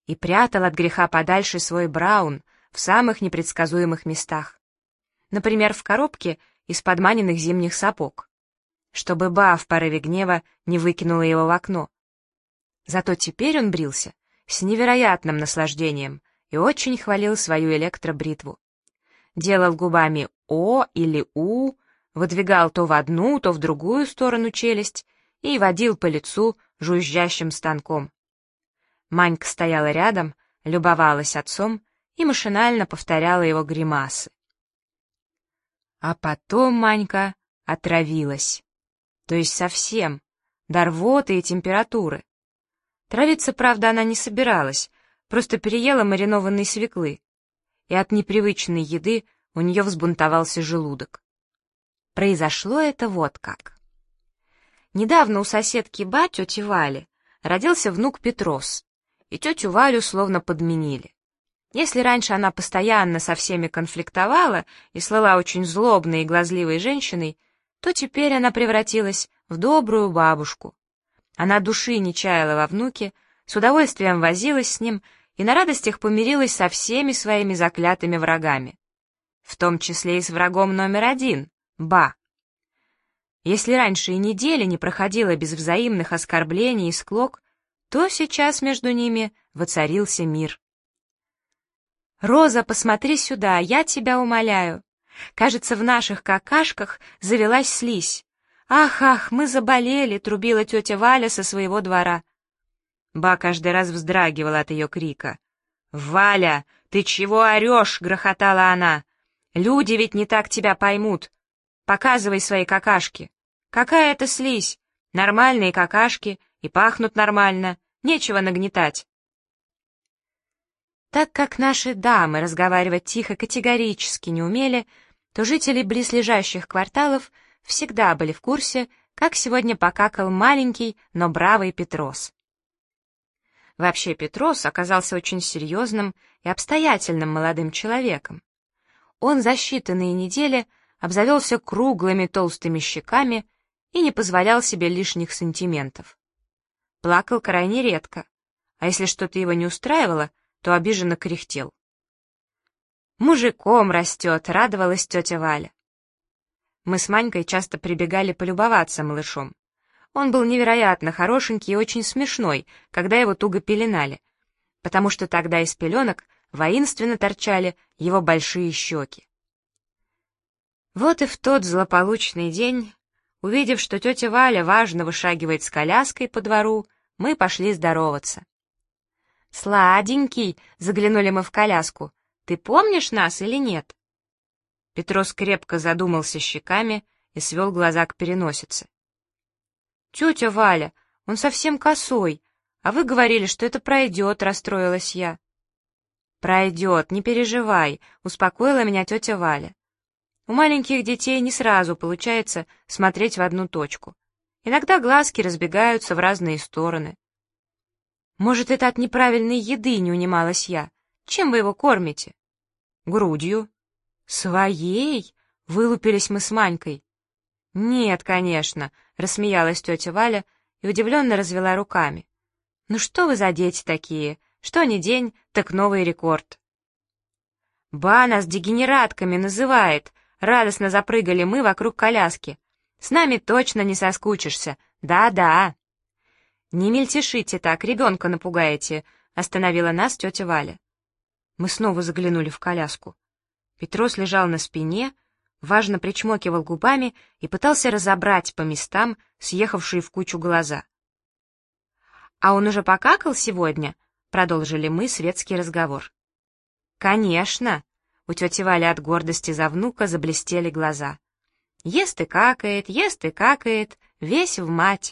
и прятал от греха подальше свой Браун в самых непредсказуемых местах. Например, в коробке из подманенных зимних сапог, чтобы Ба в порыве гнева не выкинула его в окно. Зато теперь он брился с невероятным наслаждением и очень хвалил свою электробритву. Делал губами «О» или «У», выдвигал то в одну, то в другую сторону челюсть и водил по лицу жужжащим станком. Манька стояла рядом, любовалась отцом и машинально повторяла его гримасы. А потом Манька отравилась. То есть совсем, до рвоты и температуры. Травиться, правда, она не собиралась, просто переела маринованной свеклы, и от непривычной еды у нее взбунтовался желудок. Произошло это вот как. Недавно у соседки Ба, тети Вали, родился внук Петрос, и тетю Валю словно подменили. Если раньше она постоянно со всеми конфликтовала и слыла очень злобной и глазливой женщиной, то теперь она превратилась в добрую бабушку. Она души не чаяла во внуке, с удовольствием возилась с ним и на радостях помирилась со всеми своими заклятыми врагами, в том числе и с врагом номер один — Ба. Если раньше и недели не проходило без взаимных оскорблений и склок, то сейчас между ними воцарился мир. «Роза, посмотри сюда, я тебя умоляю. Кажется, в наших какашках завелась слизь. Ах, ах, мы заболели», — трубила тетя Валя со своего двора. Ба каждый раз вздрагивала от ее крика. «Валя, ты чего орешь?» — грохотала она. «Люди ведь не так тебя поймут. Показывай свои какашки. Какая это слизь? Нормальные какашки и пахнут нормально. Нечего нагнетать». Так как наши дамы разговаривать тихо категорически не умели, то жители близлежащих кварталов всегда были в курсе, как сегодня покакал маленький, но бравый Петрос. Вообще Петрос оказался очень серьезным и обстоятельным молодым человеком. Он за считанные недели обзавелся круглыми толстыми щеками и не позволял себе лишних сантиментов. Плакал крайне редко, а если что-то его не устраивало, то обиженно кряхтел. «Мужиком растет», — радовалась тетя Валя. Мы с Манькой часто прибегали полюбоваться малышом. Он был невероятно хорошенький и очень смешной, когда его туго пеленали, потому что тогда из пеленок воинственно торчали его большие щеки. Вот и в тот злополучный день, увидев, что тетя Валя важно вышагивает с коляской по двору, мы пошли здороваться. «Сладенький!» — заглянули мы в коляску. «Ты помнишь нас или нет?» Петрос крепко задумался щеками и свел глаза к переносице. «Тетя Валя, он совсем косой, а вы говорили, что это пройдет», — расстроилась я. «Пройдет, не переживай», — успокоила меня тетя Валя. «У маленьких детей не сразу получается смотреть в одну точку. Иногда глазки разбегаются в разные стороны». «Может, это от неправильной еды?» — не унималась я. «Чем вы его кормите?» «Грудью». «Своей?» — вылупились мы с Манькой. «Нет, конечно», — рассмеялась тетя Валя и удивленно развела руками. «Ну что вы за дети такие? Что ни день, так новый рекорд». «Ба нас дегенератками называет», — радостно запрыгали мы вокруг коляски. «С нами точно не соскучишься. Да-да». «Не мельтешите так, ребенка напугаете», — остановила нас тетя Валя. Мы снова заглянули в коляску. Петрос лежал на спине, важно причмокивал губами и пытался разобрать по местам съехавшие в кучу глаза. «А он уже покакал сегодня?» — продолжили мы светский разговор. «Конечно!» — у тети Вали от гордости за внука заблестели глаза. «Ест и какает, весь в мать!»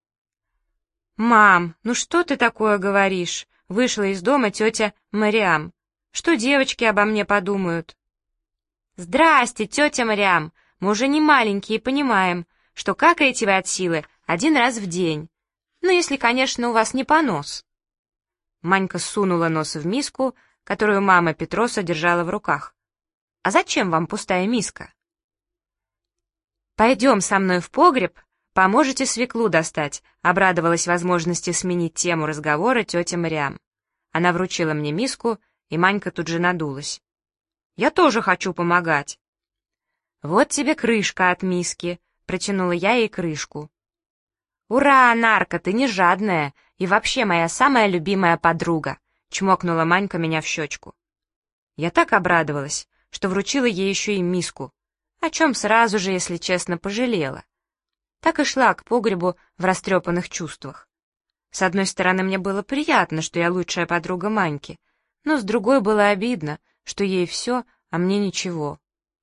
«Мам, ну что ты такое говоришь?» — вышла из дома тетя Мариам. «Что девочки обо мне подумают?» «Здрасте, тетя Мариам, мы уже не маленькие и понимаем, что какаете вы от силы 1 раз в день. Ну, если, конечно, у вас не понос». Манька сунула нос в миску, которую мама Петроса держала в руках. «А зачем вам пустая миска?» «Пойдем со мной в погреб, поможете свеклу достать», — обрадовалась возможности сменить тему разговора тетя Мариам. Она вручила мне миску, и Манька тут же надулась. «Я тоже хочу помогать». «Вот тебе крышка от миски», — протянула я ей крышку. «Ура, Нарка, ты не жадная, и вообще моя самая любимая подруга», — чмокнула Манька меня в щечку. Я так обрадовалась, что вручила ей еще и миску, о чем сразу же, если честно, пожалела. Так и шла к погребу в растрепанных чувствах. С одной стороны, мне было приятно, что я лучшая подруга Маньки, но с другой было обидно, что ей все, а мне ничего.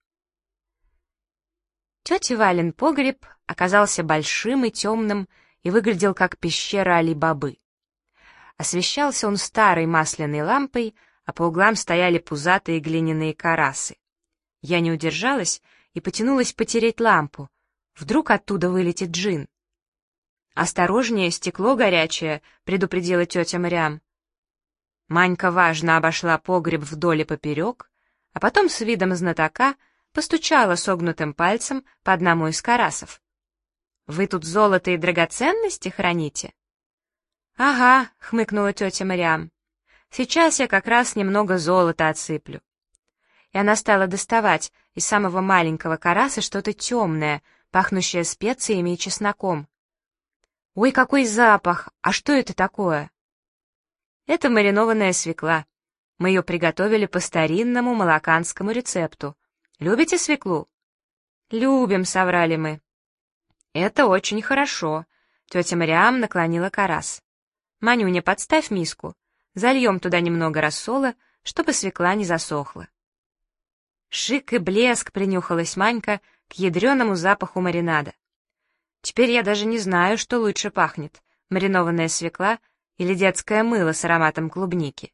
Тети Валин погреб оказался большим и темным и выглядел как пещера Али-Бабы. Освещался он старой масляной лампой, а по углам стояли пузатые глиняные карасы. Я не удержалась и потянулась потереть лампу. Вдруг оттуда вылетит джин. «Осторожнее, стекло горячее», — предупредила тетя Мариам. Манька важно обошла погреб вдоль и поперек, а потом с видом знатока постучала согнутым пальцем по одному из карасов. «Вы тут золото и драгоценности храните?» «Ага», — хмыкнула тетя Мариам. «Сейчас я как раз немного золота отсыплю». И она стала доставать из самого маленького караса что-то темное, пахнущее специями и чесноком. «Ой, какой запах! А что это такое?» «Это маринованная свекла. Мы ее приготовили по старинному молоканскому рецепту. Любите свеклу?» «Любим», — соврали мы. «Это очень хорошо», — тетя Мариам наклонила карас. «Манюня, подставь миску. Зальем туда немного рассола, чтобы свекла не засохла». «Шик и блеск», — принюхалась Манька к ядреному запаху маринада. «Теперь я даже не знаю, что лучше пахнет, маринованная свекла или детское мыло с ароматом клубники».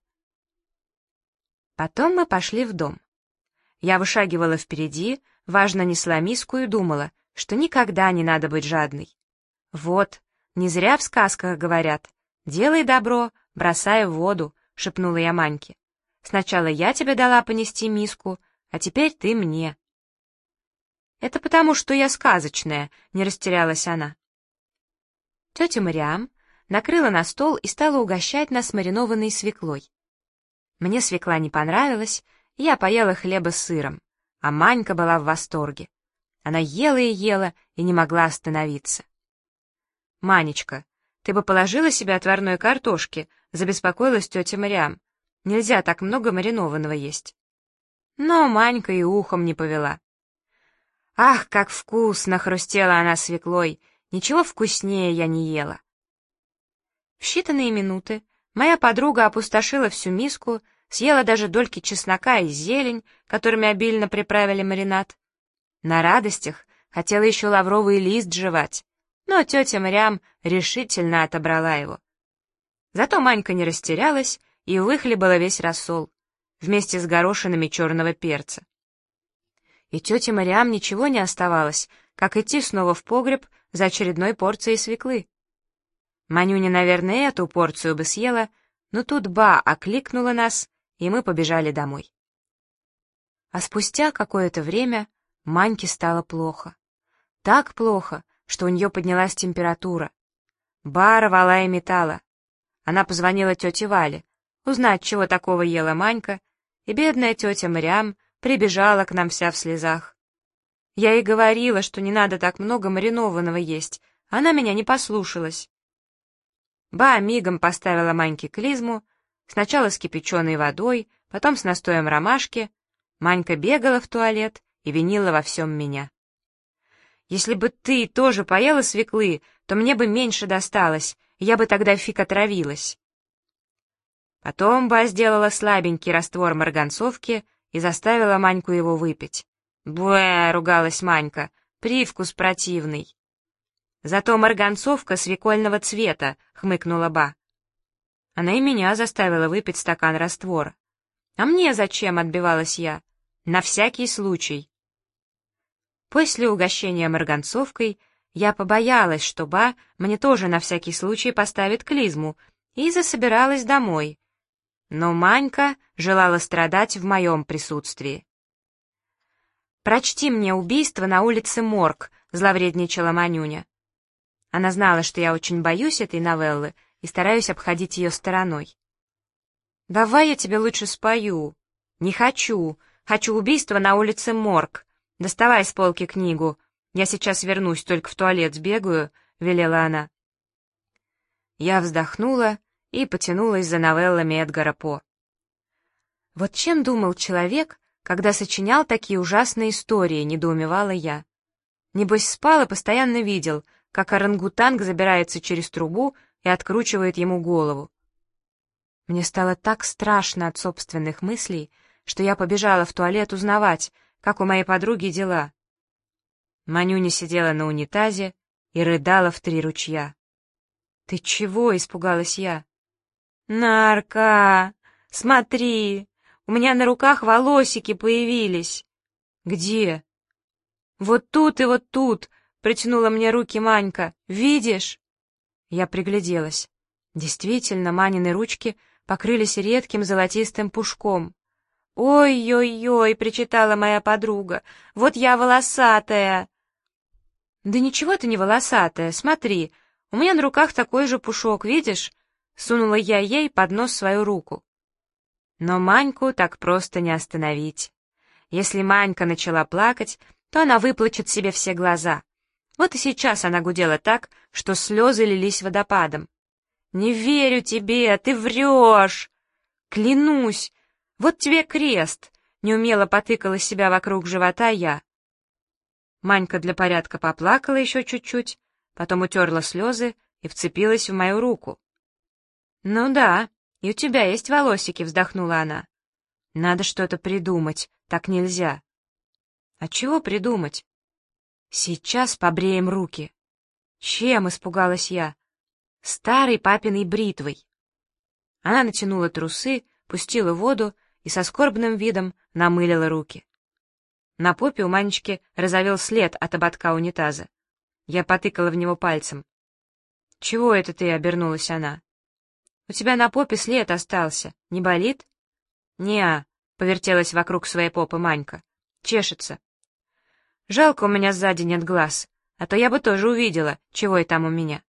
Потом мы пошли в дом. Я вышагивала впереди, важно несла миску и думала, что никогда не надо быть жадной. Вот, не зря в сказках говорят: «Делай добро, бросай в воду», — шепнула я Маньке. «Сначала я тебе дала понести миску, а теперь ты мне». «Это потому, что я сказочная», — не растерялась она. Тетя Мариам накрыла на стол и стала угощать нас маринованной свеклой. Мне свекла не понравилась, и я поела хлеба с сыром, а Манька была в восторге. Она ела и ела и не могла остановиться. «Манечка, ты бы положила себе отварной картошки», — забеспокоилась тетя Мариам. «Нельзя так много маринованного есть». Но Манька и ухом не повела. «Ах, как вкусно!» — хрустела она свеклой. «Ничего вкуснее я не ела». В считанные минуты моя подруга опустошила всю миску, съела даже дольки чеснока и зелень, которыми обильно приправили маринад. На радостях хотела еще лавровый лист жевать, но тетя Мариам решительно отобрала его. Зато Манька не растерялась и выхлебала весь рассол, вместе с горошинами черного перца. И тете Мариам ничего не оставалось, как идти снова в погреб за очередной порцией свеклы. Манюня, наверное, эту порцию бы съела, но тут Ба окликнула нас, и мы побежали домой. А спустя какое-то время Маньке стало плохо. Так плохо, что у нее поднялась температура. Ба рвала и металла. Она позвонила тете Вале, узнать, чего такого ела Манька, и бедная тетя Мариам прибежала к нам вся в слезах. Я ей говорила, что не надо так много маринованного есть, она меня не послушалась. Ба мигом поставила Маньке клизму, сначала с кипяченой водой, потом с настоем ромашки. Манька бегала в туалет и винила во всем меня. «Если бы ты тоже поела свеклы, то мне бы меньше досталось, и я бы тогда фиг отравилась». Потом Ба сделала слабенький раствор марганцовки и заставила Маньку его выпить. «Буэ!» — ругалась Манька, — «привкус противный». «Зато марганцовка свекольного цвета», — хмыкнула Ба. Она и меня заставила выпить стакан раствора. «А мне зачем?» — отбивалась я. «На всякий случай». После угощения марганцовкой я побоялась, что Ба мне тоже на всякий случай поставит клизму, и засобиралась домой. Но Манька желала страдать в моем присутствии. «Прочти мне убийство на улице Морг», — зловредничала Манюня. Она знала, что я очень боюсь этой новеллы и стараюсь обходить ее стороной. «Давай я тебе лучше спою». «Не хочу. Хочу убийство на улице Морг. Доставай с полки книгу. Я сейчас вернусь, только в туалет сбегаю», — велела она. Я вздохнула и потянулась за новеллами Эдгара По. Вот чем думал человек, когда сочинял такие ужасные истории, недоумевала я. Небось спал и постоянно видел, как орангутанг забирается через трубу и откручивает ему голову. Мне стало так страшно от собственных мыслей, что я побежала в туалет узнавать, как у моей подруги дела. Манюня сидела на унитазе и рыдала в 3 ручья. «Ты чего?» — испугалась я. «Нарка, смотри, у меня на руках волосики появились». «Где?» «Вот тут и вот тут», — протянула мне руки Манька. «Видишь?» Я пригляделась. Действительно, Манины ручки покрылись редким золотистым пушком. «Ой-ой-ой», — причитала моя подруга, — «вот я волосатая». «Да ничего ты не волосатая, смотри, у меня на руках такой же пушок, видишь?» Сунула я ей под нос свою руку. Но Маньку так просто не остановить. Если Манька начала плакать, то она выплачет себе все глаза. Вот и сейчас она гудела так, что слезы лились водопадом. «Не верю тебе, ты врешь!» «Клянусь! Вот тебе крест!» — неумело потыкала себя вокруг живота я. Манька для порядка поплакала еще чуть-чуть, потом утерла слезы и вцепилась в мою руку. «Ну да, и у тебя есть волосики», — вздохнула она. «Надо что-то придумать, так нельзя». «А чего придумать?» «Сейчас побреем руки». «Чем?» — испугалась я. «Старой папиной бритвой». Она натянула трусы, пустила воду и со скорбным видом намылила руки. На попе у Манечки разовел след от ободка унитаза. Я потыкала в него пальцем. «Чего это ты?» — обернулась она. «У тебя на попе след остался. Не болит?» «Не-а», — повертелась вокруг своей попы Манька. «Чешется». «Жалко, у меня сзади нет глаз, а то я бы тоже увидела, чего и там у меня».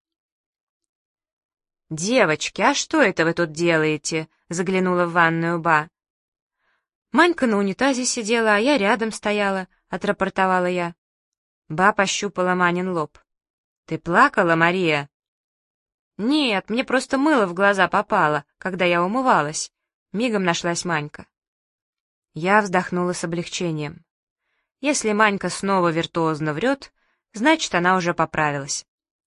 «Девочки, а что это вы тут делаете?» — заглянула в ванную Ба. «Манька на унитазе сидела, а я рядом стояла», — отрапортовала я. Ба пощупала Манин лоб. «Ты плакала, Мария?» «Нет, мне просто мыло в глаза попало, когда я умывалась». Мигом нашлась Манька. Я вздохнула с облегчением. Если Манька снова виртуозно врет, значит, она уже поправилась.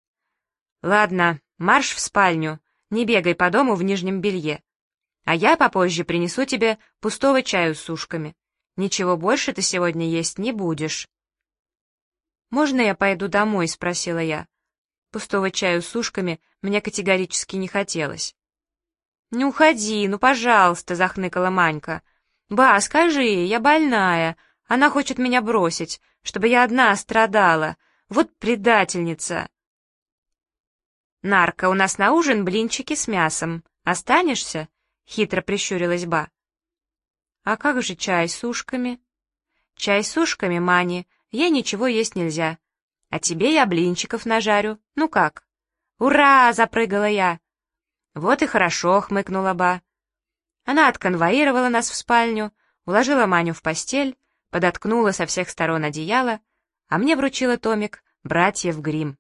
«Ладно, марш в спальню, не бегай по дому в нижнем белье. А я попозже принесу тебе пустого чаю с сушками. Ничего больше ты сегодня есть не будешь». «Можно я пойду домой?» — спросила я. Пустого чаю с сушками мне категорически не хотелось. «Не уходи, ну, пожалуйста», — захныкала Манька. «Ба, скажи, я больная. Она хочет меня бросить, чтобы я одна страдала. Вот предательница». «Нарка, у нас на ужин блинчики с мясом. Останешься?» — хитро прищурилась Ба. «А как же чай с сушками?» «Чай с сушками, Мани, ей ничего есть нельзя. А тебе я блинчиков нажарю. Ну как?» «Ура!» — запрыгала я. «Вот и хорошо», — хмыкнула Ба. Она отконвоировала нас в спальню, уложила Маню в постель, подоткнула со всех сторон одеяло, а мне вручила томик «Братьев Гримм».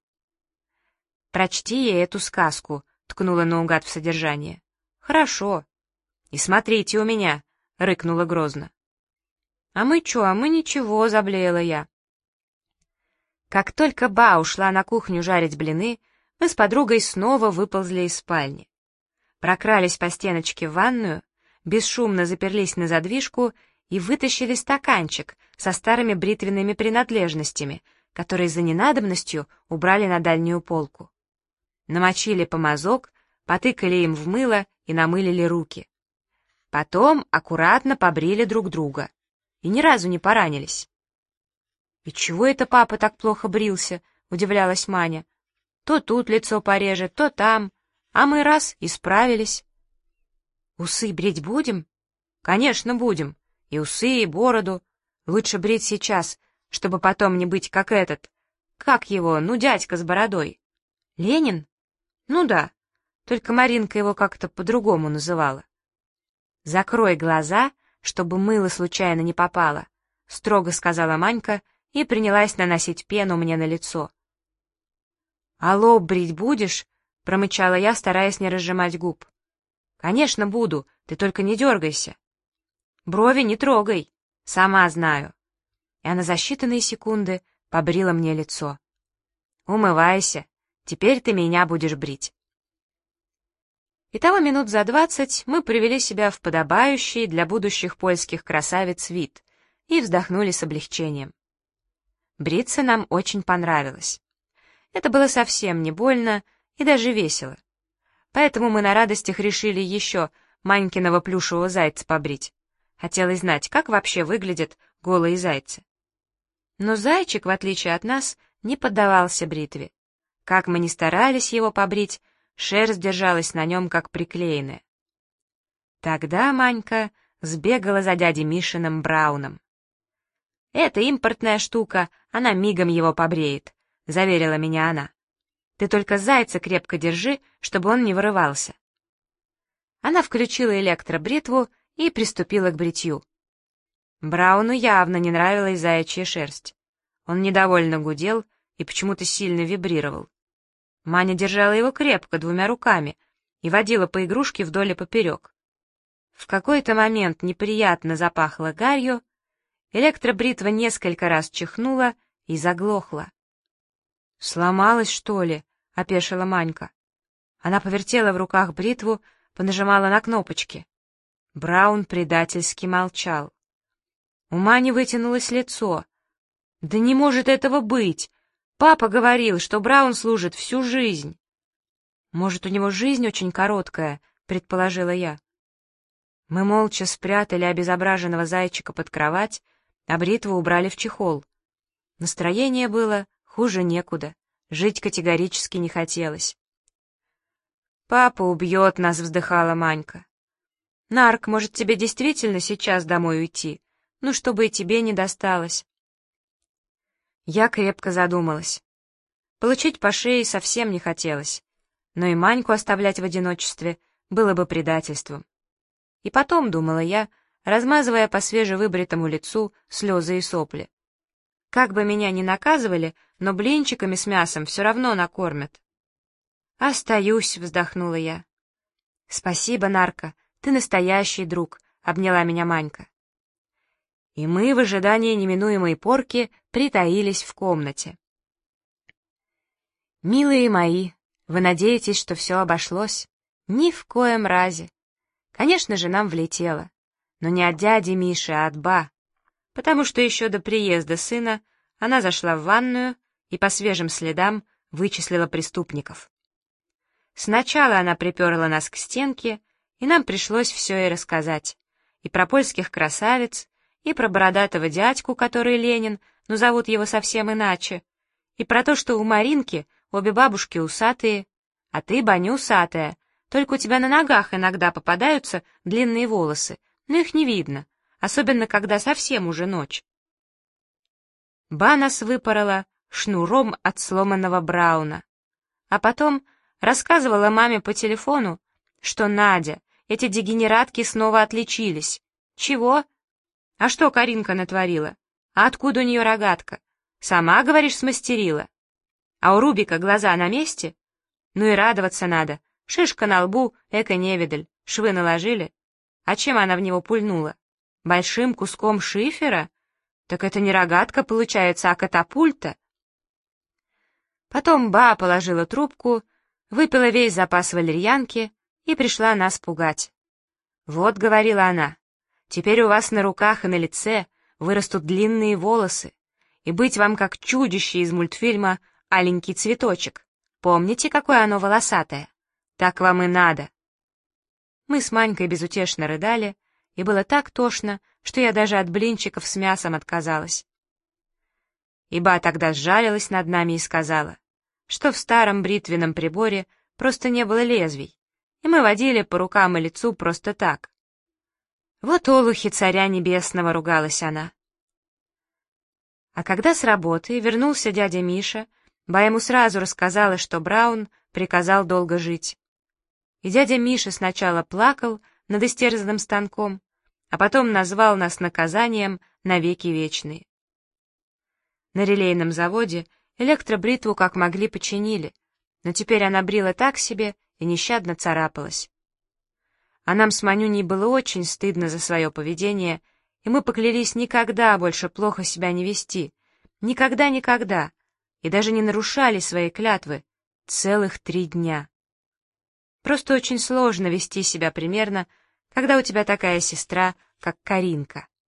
«Прочти ей эту сказку», — ткнула наугад в содержание. «Хорошо». «И смотрите у меня», — рыкнула грозно. «А мы чё, а мы ничего», — заблеяла я. Как только Ба ушла на кухню жарить блины, мы с подругой снова выползли из спальни. Прокрались по стеночке в ванную, бесшумно заперлись на задвижку и вытащили стаканчик со старыми бритвенными принадлежностями, которые за ненадобностью убрали на дальнюю полку. Намочили помазок, потыкали им в мыло и намылили руки. Потом аккуратно побрили друг друга и ни разу не поранились. «И чего это папа так плохо брился?» — удивлялась Маня. «То тут лицо порежет, то там, а мы раз — и справились». «Усы брить будем?» «Конечно, будем. И усы, и бороду. Лучше брить сейчас, чтобы потом не быть как этот. Как его, ну, дядька с бородой? Ленин? Ну да, только Маринка его как-то по-другому называла». «Закрой глаза, чтобы мыло случайно не попало», — строго сказала Манька и принялась наносить пену мне на лицо. «А лоб брить будешь?» — промычала я, стараясь не разжимать губ. «Конечно буду, ты только не дергайся». «Брови не трогай, сама знаю». И она за считанные секунды побрила мне лицо. «Умывайся, теперь ты меня будешь брить». Итого минут за 20 мы привели себя в подобающий для будущих польских красавиц вид и вздохнули с облегчением. Бриться нам очень понравилось. Это было совсем не больно и даже весело. Поэтому мы на радостях решили еще Манькиного плюшевого зайца побрить. Хотелось знать, как вообще выглядят голые зайцы. Но зайчик, в отличие от нас, не поддавался бритве. Как мы ни старались его побрить, шерсть держалась на нем, как приклеенная. Тогда Манька сбегала за дядей Мишиным Брауном. «Это импортная штука, она мигом его побреет», — заверила меня она. «Ты только зайца крепко держи, чтобы он не вырывался». Она включила электробритву и приступила к бритью. Брауну явно не нравилась заячья шерсть. Он недовольно гудел и почему-то сильно вибрировал. Маня держала его крепко двумя руками и водила по игрушке вдоль и поперек. В какой-то момент неприятно запахло гарью, электробритва несколько раз чихнула и заглохла. «Сломалась, что ли?» — опешила Манька. Она повертела в руках бритву, понажимала на кнопочки. Браун предательски молчал. У Мани вытянулось лицо. «Да не может этого быть! Папа говорил, что Браун служит всю жизнь». «Может, у него жизнь очень короткая», — предположила я. Мы молча спрятали обезображенного зайчика под кровать, а бритву убрали в чехол. Настроение было хуже некуда, жить категорически не хотелось. «Папа убьет нас», — вздыхала Манька. «Нарк, может, тебе действительно сейчас домой уйти? Ну, чтобы и тебе не досталось». Я крепко задумалась. Получить по шее совсем не хотелось, но и Маньку оставлять в одиночестве было бы предательством. И потом, думала я, размазывая по свежевыбритому лицу слезы и сопли. Как бы меня ни наказывали, но блинчиками с мясом все равно накормят. «Остаюсь», — вздохнула я. «Спасибо, Нарка, ты настоящий друг», — обняла меня Манька. И мы в ожидании неминуемой порки притаились в комнате. «Милые мои, вы надеетесь, что все обошлось? Ни в коем разе. Конечно же, нам влетело. Но не от дяди Миши, а от Ба. Потому что еще до приезда сына она зашла в ванную и по свежим следам вычислила преступников. Сначала она приперла нас к стенке, и нам пришлось все ей рассказать. И про польских красавиц, и про бородатого дядьку, который Ленин, но зовут его совсем иначе, и про то, что у Маринки обе бабушки усатые, а ты, Баня, усатая, только у тебя на ногах иногда попадаются длинные волосы, но их не видно, особенно когда совсем уже ночь. Ба нас выпорола шнуром от сломанного Брауна, а потом рассказывала маме по телефону, что Надя, эти дегенератки снова отличились. Чего? А что Каринка натворила? А откуда у нее рогатка? Сама, говоришь, смастерила? А у Рубика глаза на месте? Ну и радоваться надо. Шишка на лбу, эко-невидаль. Швы наложили. А чем она в него пульнула? Большим куском шифера? Так это не рогатка получается, а катапульта. Потом Ба положила трубку, выпила весь запас валерьянки и пришла нас пугать. «Вот», — говорила она, — «теперь у вас на руках и на лице вырастут длинные волосы, и быть вам как чудище из мультфильма «Аленький цветочек». Помните, какое оно волосатое? Так вам и надо». Мы с Манькой безутешно рыдали, и было так тошно, что я даже от блинчиков с мясом отказалась. Иба тогда сжалилась над нами и сказала, что в старом бритвенном приборе просто не было лезвий, и мы водили по рукам и лицу просто так. «Вот олухи царя небесного», — ругалась она. А когда с работы вернулся дядя Миша, Ба ему сразу рассказала, что Браун приказал долго жить. И дядя Миша сначала плакал, над истерзанным станком, а потом назвал нас наказанием навеки вечные. На релейном заводе электробритву как могли починили, но теперь она брила так себе и нещадно царапалась. А нам с Манюней было очень стыдно за свое поведение, и мы поклялись никогда больше плохо себя не вести, никогда, и даже не нарушали свои клятвы целых 3 дня. Просто очень сложно вести себя примерно, когда у тебя такая сестра, как Каринка.